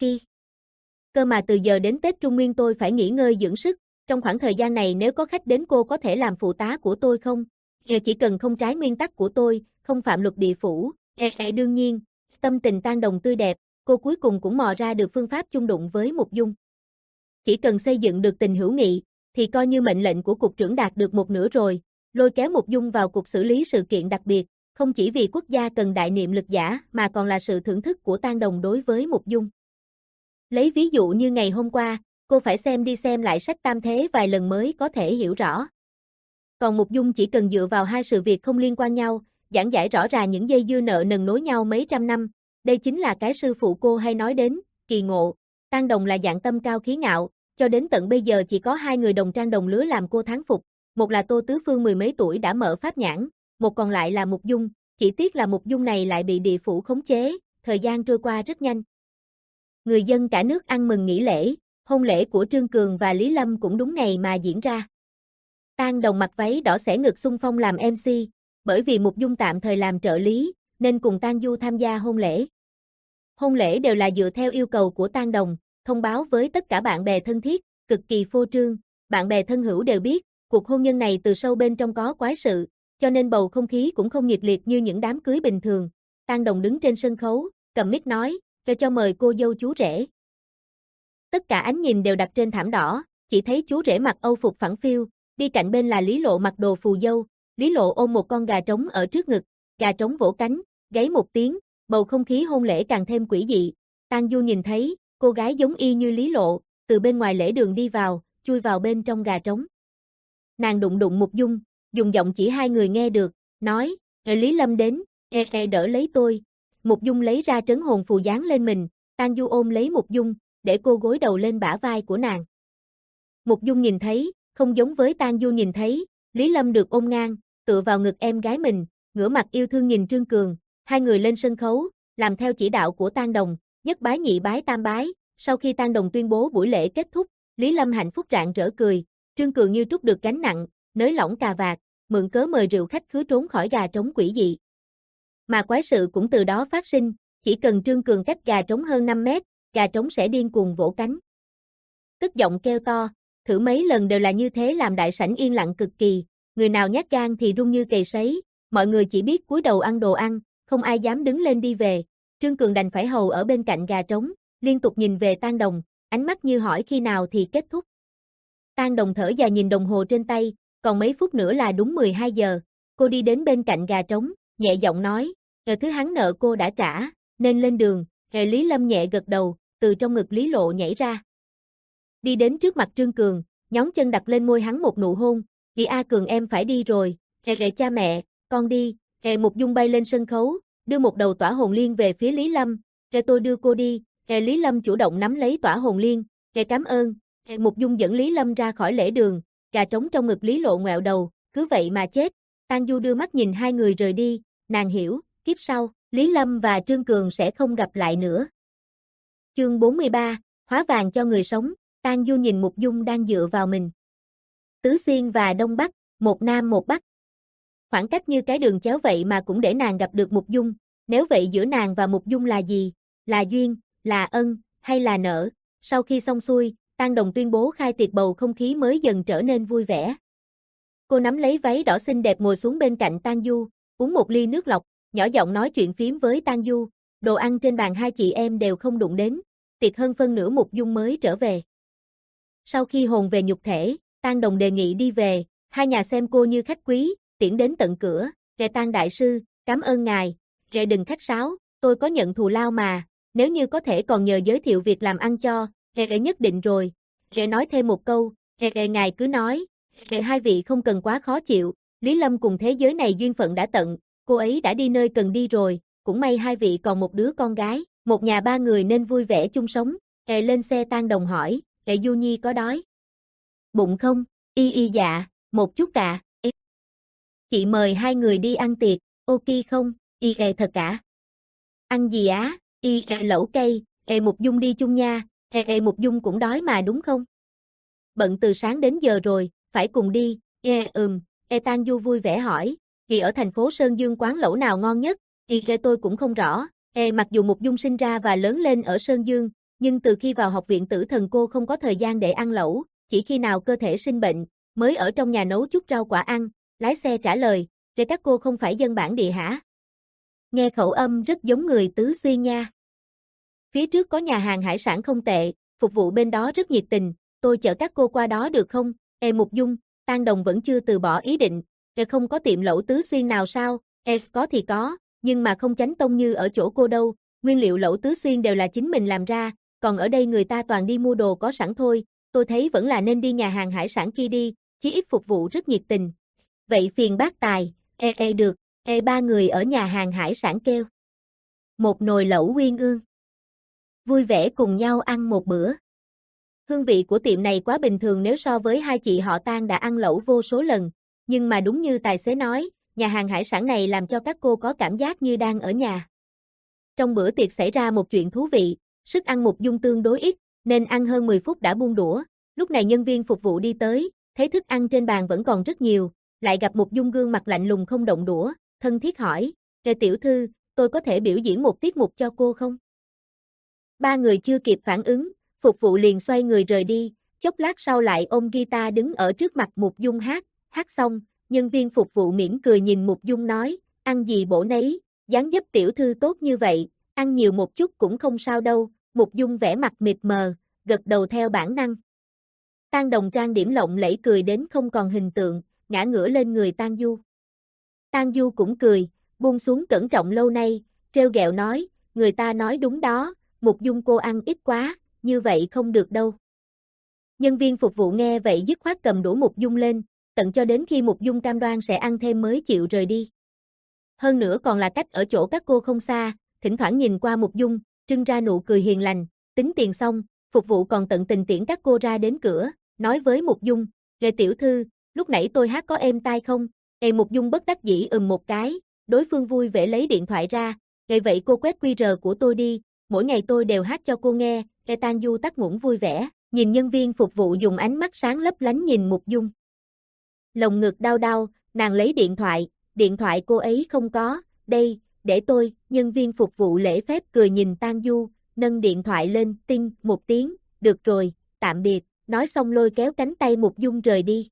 Cơ mà từ giờ đến Tết Trung Nguyên tôi phải nghỉ ngơi dưỡng sức, trong khoảng thời gian này nếu có khách đến cô có thể làm phụ tá của tôi không? Ờ, chỉ cần không trái nguyên tắc của tôi, không phạm luật địa phủ. Ờ, ờ, đương nhiên, tâm tình Tang Đồng tươi đẹp, cô cuối cùng cũng mò ra được phương pháp chung đụng với Mục Dung. Chỉ cần xây dựng được tình hữu nghị, thì coi như mệnh lệnh của cục trưởng đạt được một nửa rồi, lôi kéo Mục Dung vào cuộc xử lý sự kiện đặc biệt, không chỉ vì quốc gia cần đại niệm lực giả mà còn là sự thưởng thức của Tang Đồng đối với Mục Dung. Lấy ví dụ như ngày hôm qua, cô phải xem đi xem lại sách Tam Thế vài lần mới có thể hiểu rõ. Còn Mục Dung chỉ cần dựa vào hai sự việc không liên quan nhau, giảng giải rõ ràng những dây dưa nợ nần nối nhau mấy trăm năm, đây chính là cái sư phụ cô hay nói đến, kỳ ngộ. Tang Đồng là dạng tâm cao khí ngạo, cho đến tận bây giờ chỉ có hai người đồng trang đồng lứa làm cô thán phục, một là Tô Tứ Phương mười mấy tuổi đã mở pháp nhãn, một còn lại là Mục Dung, chỉ tiếc là Mục Dung này lại bị địa phủ khống chế, thời gian trôi qua rất nhanh. Người dân cả nước ăn mừng nghỉ lễ, hôn lễ của Trương Cường và Lý Lâm cũng đúng ngày mà diễn ra. Tang Đồng mặc váy đỏ xẻ ngực xung phong làm em xê, bởi vì Mục Dung tạm thời làm trợ lý, nên cùng Tang Du tham gia hôn lễ. Hôn lễ đều là dựa theo yêu cầu của Tang Đồng, thông báo với tất cả bạn bè thân thiết, cực kỳ phô trương, bạn bè thân hữu đều biết, cuộc hôn nhân này từ sâu bên trong có quái sự, cho nên bầu không khí cũng không nhiệt liệt như những đám cưới bình thường. Tang Đồng đứng trên sân khấu, cầm mic nói, cho cho mời cô dâu chú rể. Tất cả ánh nhìn đều đặt trên thảm đỏ, chỉ thấy chú rể mặc âu phục phẳng phiu, đi cạnh bên là Lý Lộ mặc đồ phù dâu, Lý Lộ ôm một con gà trống ở trước ngực, gà trống vỗ cánh, gáy một tiếng, bầu không khí hôn lễ càng thêm quỷ dị. Tang Du nhìn thấy, cô gái giống y như Lý Lộ, từ bên ngoài lễ đường đi vào, chui vào bên trong gà trống. Nàng đụng đụng Mục Dung, dùng giọng chỉ hai người nghe được, nói, Lý Lâm đến, e e đỡ lấy tôi. Mục Dung lấy ra trấn hồn phù dán lên mình, Tang Du ôm lấy Mục Dung, để cô gối đầu lên bả vai của nàng. Mục Dung nhìn thấy, không giống với Tang Du nhìn thấy, Lý Lâm được ôm ngang, tựa vào ngực em gái mình, ngửa mặt yêu thương nhìn Trương Cường, hai người lên sân khấu, làm theo chỉ đạo của Tang Đồng, nhất bái nhị bái tam bái, sau khi Tang Đồng tuyên bố buổi lễ kết thúc, Lý Lâm hạnh phúc rạng rỡ cười, Trương Cường như trút được gánh nặng, nới lỏng cà vạt, mượn cớ mời rượu khách khứa trốn khỏi gà trống quỷ dị. Mà quái sự cũng từ đó phát sinh, chỉ cần Trương Cường cách gà trống hơn năm mét, gà trống sẽ điên cuồng vỗ cánh. Tức giọng kêu to, thử mấy lần đều là như thế làm đại sảnh yên lặng cực kỳ, người nào nhát gan thì run như cầy sấy, mọi người chỉ biết cúi đầu ăn đồ ăn, không ai dám đứng lên đi về. Trương Cường đành phải hầu ở bên cạnh gà trống, liên tục nhìn về Tang Đồng, ánh mắt như hỏi khi nào thì kết thúc. Tang Đồng thở dài nhìn đồng hồ trên tay, còn mấy phút nữa là đúng mười hai giờ, cô đi đến bên cạnh gà trống, nhẹ giọng nói, "Ờ thứ hắn nợ cô đã trả, nên lên đường." Hệ Lý Lâm nhẹ gật đầu, từ trong ngực Lý Lộ nhảy ra. Đi đến trước mặt Trương Cường, nhón chân đặt lên môi hắn một nụ hôn, "Chị A Cường em phải đi rồi." "Hệ hệ cha mẹ, con đi." Hệ Mục Dung bay lên sân khấu, đưa một đầu tỏa hồn liên về phía Lý Lâm, "Hệ tôi đưa cô đi." Hệ Lý Lâm chủ động nắm lấy tỏa hồn liên, "Hệ cảm ơn." Hệ Mục Dung dẫn Lý Lâm ra khỏi lễ đường, gà trống trong ngực Lý Lộ ngoẹo đầu, cứ vậy mà chết. Tang Du đưa mắt nhìn hai người rời đi, nàng hiểu, kiếp sau, Lý Lâm và Trương Cường sẽ không gặp lại nữa. Chương bốn mươi ba, hóa vàng cho người sống, Tang Du nhìn Mục Dung đang dựa vào mình. Tứ Xuyên và Đông Bắc, một Nam một Bắc. Khoảng cách như cái đường chéo vậy mà cũng để nàng gặp được Mục Dung, nếu vậy giữa nàng và Mục Dung là gì? Là duyên, là ân, hay là nợ? Sau khi xong xuôi, Tang Đồng tuyên bố khai tiệc bầu không khí mới dần trở nên vui vẻ. Cô nắm lấy váy đỏ xinh đẹp ngồi xuống bên cạnh Tang Du, uống một ly nước lọc, nhỏ giọng nói chuyện phím với Tang Du, đồ ăn trên bàn hai chị em đều không đụng đến, tiệc hơn phân nửa Mục Dung mới trở về. Sau khi hồn về nhục thể, Tang Đồng đề nghị đi về, hai nhà xem cô như khách quý, tiễn đến tận cửa, "Ghệ Tang đại sư, cảm ơn ngài." "Ghệ đừng khách sáo, tôi có nhận thù lao mà, nếu như có thể còn nhờ giới thiệu việc làm ăn cho." "Ghệ ghệ nhất định rồi." Ghệ nói thêm một câu, "Ghệ ghệ ngài cứ nói." "Ghệ hai vị không cần quá khó chịu, Lý Lâm cùng thế giới này duyên phận đã tận, cô ấy đã đi nơi cần đi rồi, cũng may hai vị còn một đứa con gái, một nhà ba người nên vui vẻ chung sống." Ghệ lên xe Tang Đồng hỏi, "Ghệ Du Nhi có đói bụng không?" "Y y dạ, một chút ạ." À. "Chị mời hai người đi ăn tiệc, ok không?" "Y ghệ thật cả." "Ăn gì á?" "Y ghệ lẩu cây." "Ê Mục Dung đi chung nha." "Ê ê Mục Dung cũng đói mà đúng không?" "Bận từ sáng đến giờ rồi, phải cùng đi." "Ê ừm." Ê Tang Du vui vẻ hỏi, Vì ở thành phố Sơn Dương quán lẩu nào ngon nhất, y ghê tôi cũng không rõ. E mặc dù Mục Dung sinh ra và lớn lên ở Sơn Dương, nhưng từ khi vào học viện Tử Thần cô không có thời gian để ăn lẩu, chỉ khi nào cơ thể sinh bệnh, mới ở trong nhà nấu chút rau quả ăn. Lái xe trả lời, "Rê các cô không phải dân bản địa hả?" Nghe khẩu âm rất giống người Tứ Xuyên nha. Phía trước có nhà hàng hải sản không tệ, phục vụ bên đó rất nhiệt tình, tôi chở các cô qua đó được không? E Mục Dung, Tan Đồng vẫn chưa từ bỏ ý định, e không có tiệm lẩu Tứ Xuyên nào sao? E có thì có, nhưng mà không chánh tông như ở chỗ cô đâu, nguyên liệu lẩu Tứ Xuyên đều là chính mình làm ra, còn ở đây người ta toàn đi mua đồ có sẵn thôi, tôi thấy vẫn là nên đi nhà hàng hải sản kia đi, chí ít phục vụ rất nhiệt tình. Vậy phiền bác Tài, e e được, e ba người ở nhà hàng hải sản kêu. Một nồi lẩu uyên ương. Vui vẻ cùng nhau ăn một bữa. Hương vị của tiệm này quá bình thường nếu so với hai chị họ Tan đã ăn lẩu vô số lần, nhưng mà đúng như tài xế nói, nhà hàng hải sản này làm cho các cô có cảm giác như đang ở nhà. Trong bữa tiệc xảy ra một chuyện thú vị, sức ăn Mục Dung tương đối ít, nên ăn hơn mười phút đã buông đũa, lúc này nhân viên phục vụ đi tới, thấy thức ăn trên bàn vẫn còn rất nhiều, lại gặp Mục Dung gương mặt lạnh lùng không động đũa, thân thiết hỏi, "Rê tiểu thư, tôi có thể biểu diễn một tiết mục cho cô không?" Ba người chưa kịp phản ứng, phục vụ liền xoay người rời đi, chốc lát sau lại ôm guitar đứng ở trước mặt Mục Dung hát, hát xong, nhân viên phục vụ mỉm cười nhìn Mục Dung nói, "Ăn gì bổ nấy, dáng dấp tiểu thư tốt như vậy, ăn nhiều một chút cũng không sao đâu." Mục Dung vẻ mặt mịt mờ, gật đầu theo bản năng. Tan Đồng trang điểm lộng lẫy cười đến không còn hình tượng, ngã ngửa lên người Tan Du. Tan Du cũng cười, buông xuống cẩn trọng lâu nay, trêu ghẹo nói, "Người ta nói đúng đó, Mục Dung cô ăn ít quá, như vậy không được đâu." Nhân viên phục vụ nghe vậy dứt khoát cầm đũa Mục Dung lên, tận cho đến khi Mục Dung cam đoan sẽ ăn thêm mới chịu rời đi. Hơn nữa còn là cách ở chỗ các cô không xa, thỉnh thoảng nhìn qua Mục Dung, trưng ra nụ cười hiền lành, tính tiền xong, phục vụ còn tận tình tiễn các cô ra đến cửa, nói với Mục Dung, "Rê tiểu thư, lúc nãy tôi hát có êm tai không?" Ê Mục Dung bất đắc dĩ ừm một cái, đối phương vui vẻ lấy điện thoại ra, "Vậy vậy cô quét quy rờ của tôi đi, mỗi ngày tôi đều hát cho cô nghe." Ê Tan Du tắt ngủn vui vẻ, nhìn nhân viên phục vụ dùng ánh mắt sáng lấp lánh nhìn Mục Dung. Lồng ngực đau đau, nàng lấy điện thoại, điện thoại cô ấy không có, "Đây, để tôi." Nhân viên phục vụ lễ phép cười nhìn Tan Du, nâng điện thoại lên, tinh một tiếng, "Được rồi, tạm biệt." Nói xong lôi kéo cánh tay Mục Dung rời đi.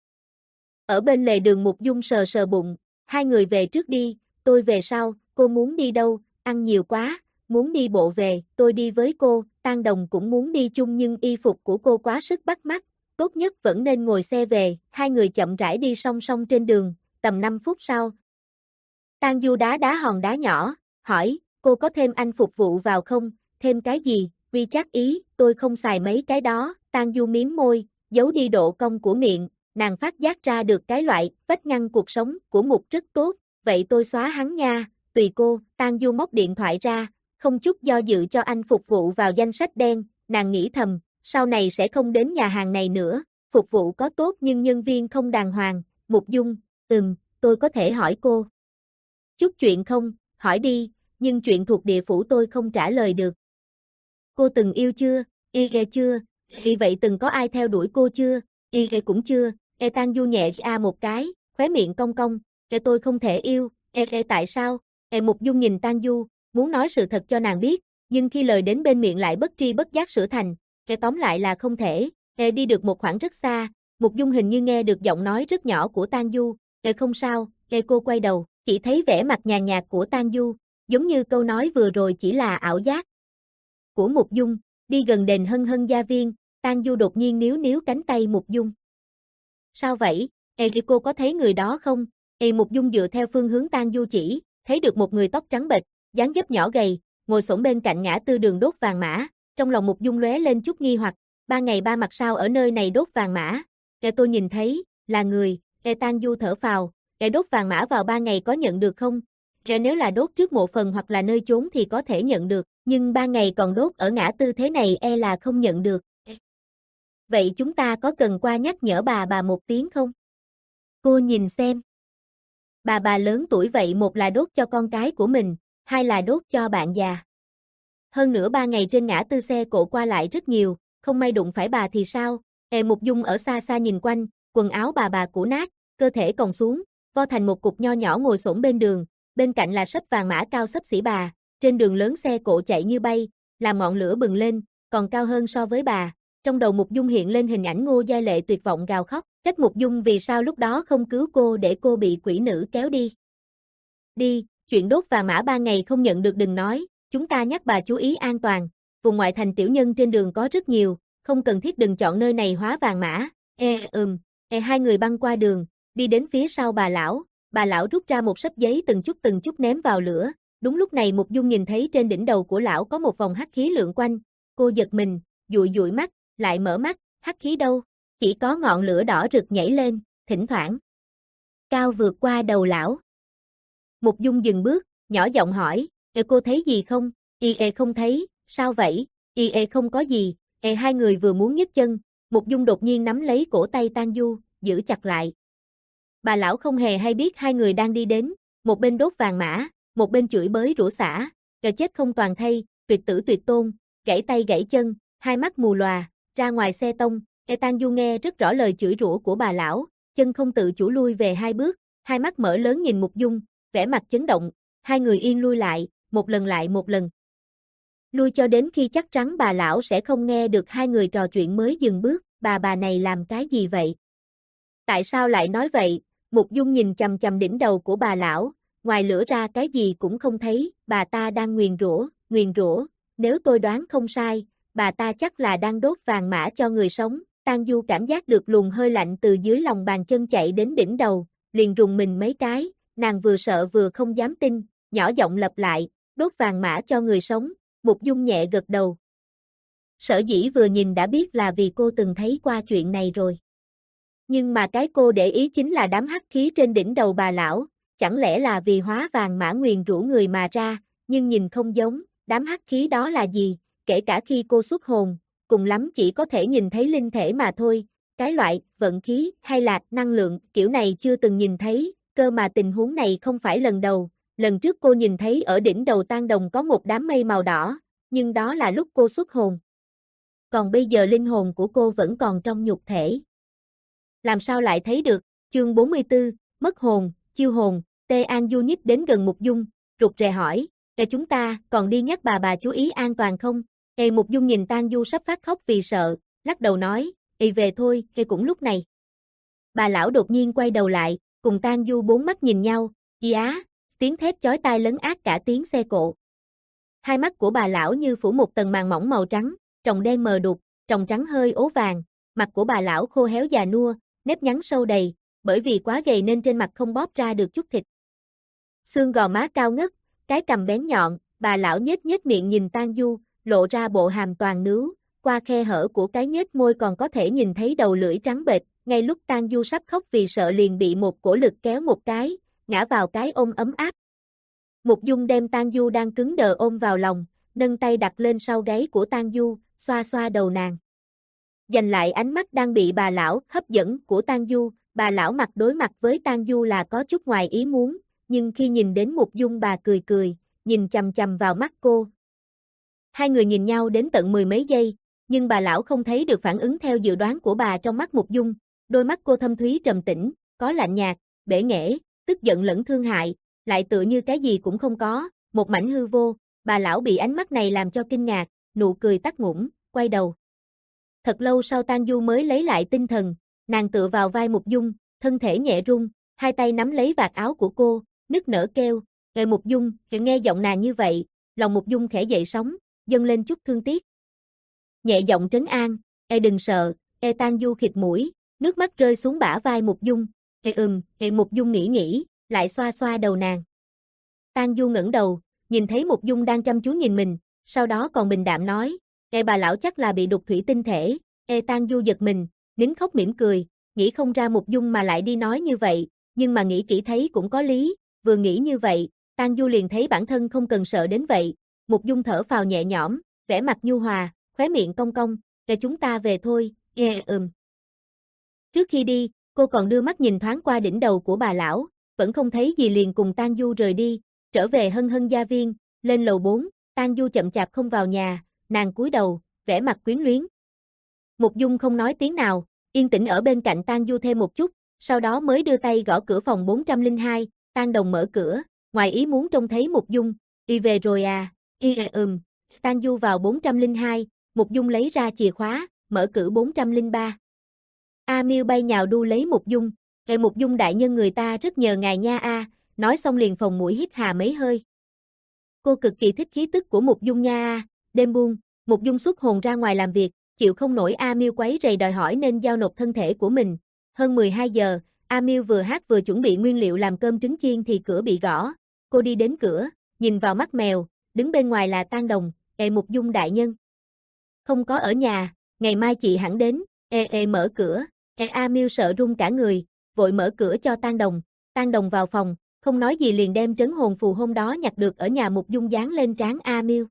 Ở bên lề đường Mục Dung sờ sờ bụng, "Hai người về trước đi, tôi về sau." "Cô muốn đi đâu?" "Ăn nhiều quá, muốn đi bộ về." "Tôi đi với cô." Tan Đồng cũng muốn đi chung nhưng y phục của cô quá sức bắt mắt, tốt nhất vẫn nên ngồi xe về. Hai người chậm rãi đi song song trên đường, tầm năm phút sau. Tan Du đá đá hòn đá nhỏ, hỏi, "Cô có thêm anh phục vụ vào không?" "Thêm cái gì?" "Vi chắc ý, tôi không xài mấy cái đó." Tan Du miếm môi, giấu đi độ cong của miệng, nàng phát giác ra được cái loại vách ngăn cuộc sống của Mục rất tốt, "Vậy tôi xóa hắn nha." "Tùy cô." Tan Du móc điện thoại ra, không chút do dự cho anh phục vụ vào danh sách đen, nàng nghĩ thầm, sau này sẽ không đến nhà hàng này nữa, phục vụ có tốt nhưng nhân viên không đàng hoàng. Mục Dung, "Ừm, tôi có thể hỏi cô chút chuyện không?" "Hỏi đi, nhưng chuyện thuộc địa phủ tôi không trả lời được." "Cô từng yêu chưa?" "Y ghê chưa." "Y vậy từng có ai theo đuổi cô chưa?" "Y ghê cũng chưa." E Tan Du nhẹ a một cái, khóe miệng cong cong, "E tôi không thể yêu." "E e tại sao?" E Mục Dung nhìn Tan Du, muốn nói sự thật cho nàng biết, nhưng khi lời đến bên miệng lại bất tri bất giác sửa thành, "E tóm lại là không thể." E đi được một khoảng rất xa, Mục Dung hình như nghe được giọng nói rất nhỏ của Tan Du, "E không sao." E cô quay đầu, chỉ thấy vẻ mặt nhàn nhạt của Tan Du, giống như câu nói vừa rồi chỉ là ảo giác của Mục Dung. Đi gần đền Hân Hân gia viên, Tan Du đột nhiên níu níu cánh tay Mục Dung. "Sao vậy?" "E cô có thấy người đó không?" E Mục Dung dựa theo phương hướng Tan Du chỉ, thấy được một người tóc trắng bệch, dáng dấp nhỏ gầy, ngồi xổm bên cạnh ngã tư đường đốt vàng mã. Trong lòng Mục Dung lóe lên chút nghi hoặc, ba ngày ba mặt sao ở nơi này đốt vàng mã? "E tôi nhìn thấy, là người." E Tan Du thở phào, "E đốt vàng mã vào ba ngày có nhận được không?" "E nếu là đốt trước mộ phần hoặc là nơi chốn thì có thể nhận được, nhưng ba ngày còn đốt ở ngã tư thế này e là không nhận được." "Vậy chúng ta có cần qua nhắc nhở bà bà một tiếng không?" "Cô nhìn xem." Bà bà lớn tuổi vậy, một là đốt cho con cái của mình, hai là đốt cho bạn già. Hơn nữa ba ngày trên ngã tư xe cộ qua lại rất nhiều, không may đụng phải bà thì sao? E Mục Dung ở xa xa nhìn quanh, quần áo bà bà cũ nát, cơ thể còng xuống, vo thành một cục nho nhỏ ngồi xổm bên đường, bên cạnh là sấp vàng mã cao xấp xỉ bà, trên đường lớn xe cộ chạy như bay, làm ngọn lửa bừng lên, còn cao hơn so với bà. Trong đầu Mục Dung hiện lên hình ảnh Ngô Giai Lệ tuyệt vọng gào khóc, trách Mục Dung vì sao lúc đó không cứu cô để cô bị quỷ nữ kéo đi. Đi, chuyện đốt vàng mã ba ngày không nhận được đừng nói, chúng ta nhắc bà chú ý an toàn, vùng ngoại thành tiểu nhân trên đường có rất nhiều, không cần thiết đừng chọn nơi này hóa vàng mã. E ừm, e hai người băng qua đường, đi đến phía sau bà lão, bà lão rút ra một xấp giấy từng chút từng chút ném vào lửa. Đúng lúc này Mục Dung nhìn thấy trên đỉnh đầu của lão có một vòng hắc khí lượn quanh, cô giật mình, dụi dụi mắt, lại mở mắt, hắc khí đâu? Chỉ có ngọn lửa đỏ rực nhảy lên, thỉnh thoảng cao vượt qua đầu lão. Mục Dung dừng bước, nhỏ giọng hỏi, "Ê cô thấy gì không?" "Y ê không thấy, sao vậy?" "Y ê không có gì." Ê hai người vừa muốn nhấc chân, Mục Dung đột nhiên nắm lấy cổ tay Tang Du, giữ chặt lại. Bà lão không hề hay biết hai người đang đi đến, một bên đốt vàng mã, một bên chửi bới rủa xả, "Kẻ chết không toàn thây, tuyệt tử tuyệt tôn, gãy tay gãy chân, hai mắt mù lòa, ra ngoài xe tông." Ê Tang Du nghe rất rõ lời chửi rủa của bà lão, chân không tự chủ lui về hai bước, hai mắt mở lớn nhìn Mục Dung, vẻ mặt chấn động, hai người yên lui lại, một lần lại một lần. Lui cho đến khi chắc chắn bà lão sẽ không nghe được hai người trò chuyện mới dừng bước, bà bà này làm cái gì vậy? Tại sao lại nói vậy? Mục Dung nhìn chằm chằm đỉnh đầu của bà lão, ngoài lửa ra cái gì cũng không thấy, bà ta đang nguyền rủa, nguyền rủa, nếu tôi đoán không sai, bà ta chắc là đang đốt vàng mã cho người sống. Tang Du cảm giác được luồng hơi lạnh từ dưới lòng bàn chân chạy đến đỉnh đầu, liền rùng mình mấy cái, nàng vừa sợ vừa không dám tin, nhỏ giọng lặp lại, đốt vàng mã cho người sống. Mục Dung nhẹ gật đầu. Sở dĩ vừa nhìn đã biết là vì cô từng thấy qua chuyện này rồi. Nhưng mà cái cô để ý chính là đám hắc khí trên đỉnh đầu bà lão, chẳng lẽ là vì hóa vàng mã nguyền rủa người mà ra, nhưng nhìn không giống, đám hắc khí đó là gì, kể cả khi cô xuất hồn, cùng lắm chỉ có thể nhìn thấy linh thể mà thôi, cái loại vận khí hay là năng lượng kiểu này chưa từng nhìn thấy, cơ mà tình huống này không phải lần đầu, lần trước cô nhìn thấy ở đỉnh đầu Tang Đồng có một đám mây màu đỏ, nhưng đó là lúc cô xuất hồn. Còn bây giờ linh hồn của cô vẫn còn trong nhục thể. Làm sao lại thấy được? Chương bốn mươi tư, mất hồn, chiêu hồn. Tê An Du nhích đến gần Mục Dung, rụt rè hỏi, "Ê chúng ta còn đi nhắc bà bà chú ý an toàn không?" Ê Mục Dung nhìn Tang Du sắp phát khóc vì sợ, lắc đầu nói, "Ê về thôi." Ê cũng lúc này. Bà lão đột nhiên quay đầu lại, cùng Tang Du bốn mắt nhìn nhau, "Ý á." Tiếng thét chói tai lấn át cả tiếng xe cộ. Hai mắt của bà lão như phủ một tầng màng mỏng màu trắng, tròng đen mờ đục, tròng trắng hơi ố vàng, mặt của bà lão khô héo già nua, nếp nhăn sâu đầy, bởi vì quá gầy nên trên mặt không bóp ra được chút thịt. Xương gò má cao ngất, cái cằm bén nhọn, bà lão nhếch nhếch miệng nhìn Tang Du, lộ ra bộ hàm toàn nướu, qua khe hở của cái nhếch môi còn có thể nhìn thấy đầu lưỡi trắng bệch, ngay lúc Tang Du sắp khóc vì sợ liền bị một cổ lực kéo một cái, ngã vào cái ôm ấm áp. Mục Dung đem Tang Du đang cứng đờ ôm vào lòng, nâng tay đặt lên sau gáy của Tang Du, xoa xoa đầu nàng. Dành lại ánh mắt đang bị bà lão hấp dẫn của Tang Du, bà lão mặt đối mặt với Tang Du là có chút ngoài ý muốn, nhưng khi nhìn đến Mục Dung bà cười cười, nhìn chằm chằm vào mắt cô. Hai người nhìn nhau đến tận mười mấy giây, nhưng bà lão không thấy được phản ứng theo dự đoán của bà trong mắt Mục Dung, đôi mắt cô thâm thúy trầm tĩnh, có lạnh nhạt, bể nghễ, tức giận lẫn thương hại, lại tựa như cái gì cũng không có, một mảnh hư vô, bà lão bị ánh mắt này làm cho kinh ngạc, nụ cười tắt ngủm, quay đầu. Thật lâu sau Tang Du mới lấy lại tinh thần, nàng tựa vào vai Mục Dung, thân thể nhẹ rung, hai tay nắm lấy vạt áo của cô, nức nở kêu, "Ê Mục Dung." Nghe giọng nàng như vậy, lòng Mục Dung khẽ dậy sóng, dâng lên chút thương tiếc. Nhẹ giọng trấn an, "Ê đừng sợ." Ê Tang Du khịt mũi, nước mắt rơi xuống bả vai Mục Dung, "Ê ừm." Ê Mục Dung nghĩ nghĩ, lại xoa xoa đầu nàng. Tang Du ngẩng đầu, nhìn thấy Mục Dung đang chăm chú nhìn mình, sau đó còn bình đạm nói, "Ê bà lão chắc là bị đục thủy tinh thể." Ê Tang Du giật mình, nín khóc mỉm cười, nghĩ không ra Mục Dung mà lại đi nói như vậy, nhưng mà nghĩ kỹ thấy cũng có lý, vừa nghĩ như vậy, Tang Du liền thấy bản thân không cần sợ đến vậy. Mục Dung thở phào nhẹ nhõm, vẻ mặt nhu hòa, khóe miệng cong cong, "Để chúng ta về thôi." Nghe ừm. Trước khi đi, cô còn đưa mắt nhìn thoáng qua đỉnh đầu của bà lão, vẫn không thấy gì liền cùng Tang Du rời đi, trở về Hân Hân gia viên, lên lầu bốn, Tang Du chậm chạp không vào nhà, nàng cúi đầu, vẻ mặt quyến luyến. Mục Dung không nói tiếng nào, yên tĩnh ở bên cạnh Tang Du thêm một chút, sau đó mới đưa tay gõ cửa phòng bốn trăm lẻ hai, Tang Đồng mở cửa, ngoài ý muốn trông thấy Mục Dung, "Y về rồi à?" "Y ừm." Tang Du vào bốn trăm lẻ hai, Mục Dung lấy ra chìa khóa, mở cửa bốn trăm lẻ ba. A Miêu bay nhào đu lấy Mục Dung, "Ê Mục Dung đại nhân người ta rất nhờ ngài nha a." Nói xong liền phồng mũi hít hà mấy hơi. Cô cực kỳ thích khí tức của Mục Dung nha a. Đêm buông, Mục Dung xuất hồn ra ngoài làm việc, chịu không nổi A Miêu quấy rầy đòi hỏi nên giao nộp thân thể của mình. Hơn mười hai giờ, A Miêu vừa hát vừa chuẩn bị nguyên liệu làm cơm trứng chiên thì cửa bị gõ. Cô đi đến cửa, nhìn vào mắt mèo, đứng bên ngoài là Tang Đồng, "Ê Mục Dung đại nhân." "Không có ở nhà, ngày mai chị hẳn đến." "Ê ê mở cửa." Ê A Miêu sợ run cả người, vội mở cửa cho Tang Đồng. Tang Đồng vào phòng, không nói gì liền đem trấn hồn phù hôm đó nhặt được ở nhà Mục Dung dán lên trán A Miêu.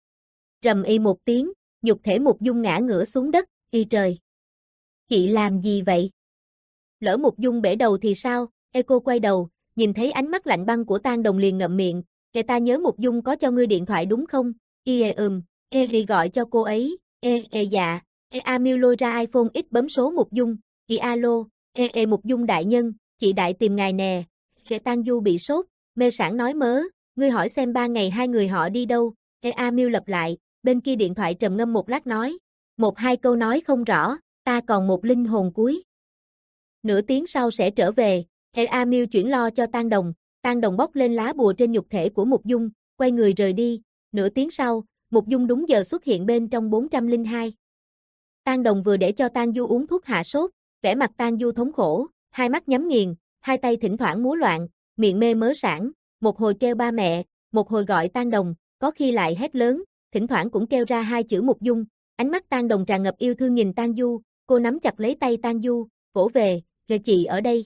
Rầm y một tiếng, nhục thể Mục Dung ngã ngửa xuống đất, "Y trời! Chị làm gì vậy?" Lỡ Mục Dung bể đầu thì sao? Ê cô quay đầu, nhìn thấy ánh mắt lạnh băng của Tang Đồng liền ngậm miệng, "Kể ta nhớ Mục Dung có cho ngươi điện thoại đúng không?" "Y ê ừm." "Ê thì gọi cho cô ấy." "Ê ê dạ." Ê A Miêu lôi ra iPhone X bấm số Mục Dung, "Y alo." "Ê ê Mục Dung đại nhân, chị đại tìm ngài nè." Kệ Tang Du bị sốt, mê sảng nói mớ, "Ngươi hỏi xem ba ngày hai người họ đi đâu?" Ê A Miêu lặp lại, bên kia điện thoại trầm ngâm một lát nói, "Một hai câu nói không rõ, ta còn một linh hồn cuối. Nửa tiếng sau sẽ trở về." Ê A Miêu chuyển lo cho Tang Đồng, Tang Đồng bóc lên lá bùa trên nhục thể của Mục Dung, quay người rời đi. Nửa tiếng sau, Mục Dung đúng giờ xuất hiện bên trong bốn trăm lẻ hai. Tang Đồng vừa để cho Tang Du uống thuốc hạ sốt, vẻ mặt Tang Du thống khổ, hai mắt nhắm nghiền, hai tay thỉnh thoảng múa loạn, miệng mê mớ sảng, một hồi kêu ba mẹ, một hồi gọi Tang Đồng, có khi lại hét lớn, thỉnh thoảng cũng kêu ra hai chữ Mục Dung. Ánh mắt Tang Đồng tràn ngập yêu thương nhìn Tang Du, cô nắm chặt lấy tay Tang Du, vỗ về, "Kìa chị ở đây.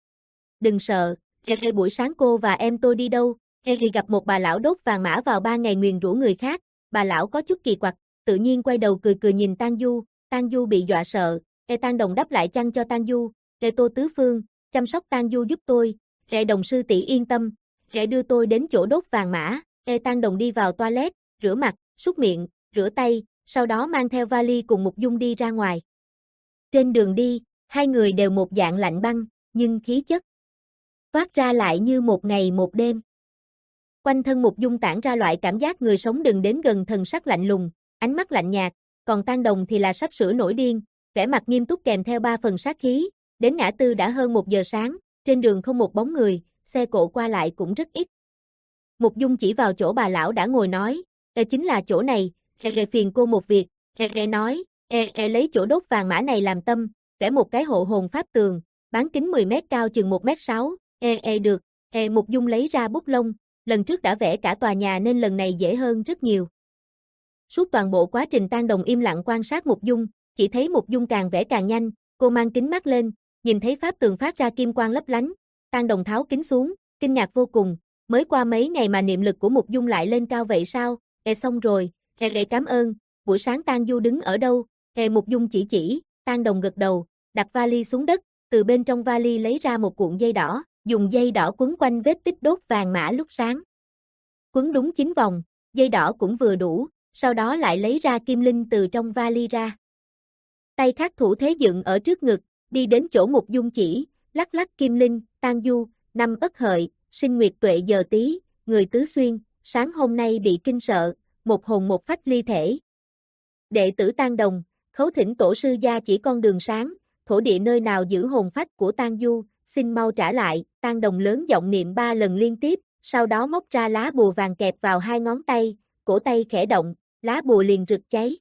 Đừng sợ." "Kìa buổi sáng cô và em tôi đi đâu?" "Kìa gặp một bà lão đốt vàng mã vào ba ngày nguyền rủa người khác." Bà lão có chút kỳ quặc, tự nhiên quay đầu cười cười nhìn Tang Du, Tang Du bị dọa sợ. Ê Tang Đồng đắp lại chăn cho Tang Du, "Ê Tô Tứ Phương, chăm sóc Tang Du giúp tôi." "Ê Đồng sư tỷ yên tâm." "Ê đưa tôi đến chỗ đốt vàng mã." Ê Tang Đồng đi vào toilet, rửa mặt, súc miệng, rửa tay, sau đó mang theo vali cùng Mục Dung đi ra ngoài. Trên đường đi, hai người đều một dạng lạnh băng, nhưng khí chất toát ra lại như một ngày một đêm. Quanh thân Mục Dung tản ra loại cảm giác người sống đừng đến gần, thần sắc lạnh lùng, ánh mắt lạnh nhạt, còn Tang Đồng thì là sắp sửa nổi điên, vẻ mặt nghiêm túc kèm theo ba phần sát khí. Đến ngã tư đã hơn một giờ sáng, trên đường không một bóng người, xe cộ qua lại cũng rất ít. Mục Dung chỉ vào chỗ bà lão đã ngồi nói, "Ê chính là chỗ này, ê phiền cô một việc." Ê ê nói, "Ê ê lấy chỗ đốt vàng mã này làm tâm, vẽ một cái hộ hồn pháp tường, bán kính mười mét cao chừng một mét sáu." "Ê ê được." Ê Mục Dung lấy ra bút lông, lần trước đã vẽ cả tòa nhà nên lần này dễ hơn rất nhiều. Suốt toàn bộ quá trình Tang Đồng im lặng quan sát Mục Dung, chỉ thấy Mục Dung càng vẽ càng nhanh, cô mang kính mắt lên, nhìn thấy pháp tường phát ra kim quang lấp lánh. Tang Đồng tháo kính xuống, kinh ngạc vô cùng, mới qua mấy ngày mà niệm lực của Mục Dung lại lên cao vậy sao? "Ê xong rồi." "Ê ê cảm ơn." "Buổi sáng Tang Du đứng ở đâu?" Ê Mục Dung chỉ chỉ, Tang Đồng gật đầu, đặt vali xuống đất, từ bên trong vali lấy ra một cuộn dây đỏ, dùng dây đỏ quấn quanh vết tích đốt vàng mã lúc sáng. Quấn đúng chín vòng, dây đỏ cũng vừa đủ, sau đó lại lấy ra kim linh từ trong vali ra. Tay khác thủ thế dựng ở trước ngực, đi đến chỗ Mục Dung chỉ, lắc lắc kim linh, "Tang Du, năm Ất Hợi, sinh nguyệt tuệ giờ Tý, người tứ xuyên, sáng hôm nay bị kinh sợ, một hồn một phách ly thể. Đệ tử Tang Đồng, khấu thỉnh tổ sư gia chỉ con đường sáng, thổ địa nơi nào giữ hồn phách của Tang Du, xin mau trả lại." Tang Đồng lớn giọng niệm ba lần liên tiếp, sau đó móc ra lá bùa vàng kẹp vào hai ngón tay, cổ tay khẽ động, lá bùa liền rực cháy.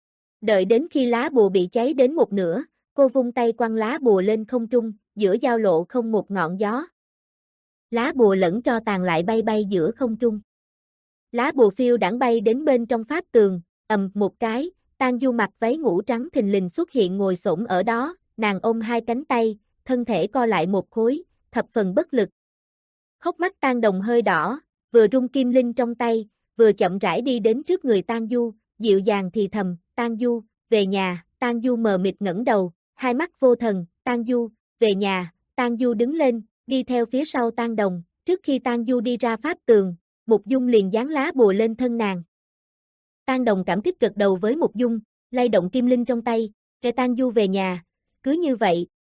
Đợi đến khi lá bùa bị cháy đến một nửa, cô vung tay quăng lá bùa lên không trung, giữa giao lộ không một ngọn gió. Lá bùa lẫn tro tàn lại bay bay giữa không trung. Lá bùa phiêu đãng bay đến bên trong pháp tường, ầm một cái, Tang Du mặc váy ngủ trắng thình lình xuất hiện ngồi xổm ở đó, nàng ôm hai cánh tay, thân thể co lại một khối, thập phần bất lực. Hốc mắt Tang Đồng hơi đỏ, vừa rung kim linh trong tay, vừa chậm rãi đi đến trước người Tang Du, dịu dàng thì thầm, "Tang Du, về nhà." Tang Du mờ mịt ngẩng đầu, hai mắt vô thần, "Tang Du, về nhà." Tang Du đứng lên, đi theo phía sau Tang Đồng, trước khi Tang Du đi ra pháp tường, Mục Dung liền dán lá bùa lên thân nàng. Tang Đồng cảm kích gật đầu với Mục Dung, lay động kim linh trong tay, "Kệ Tang Du về nhà." Cứ như vậy,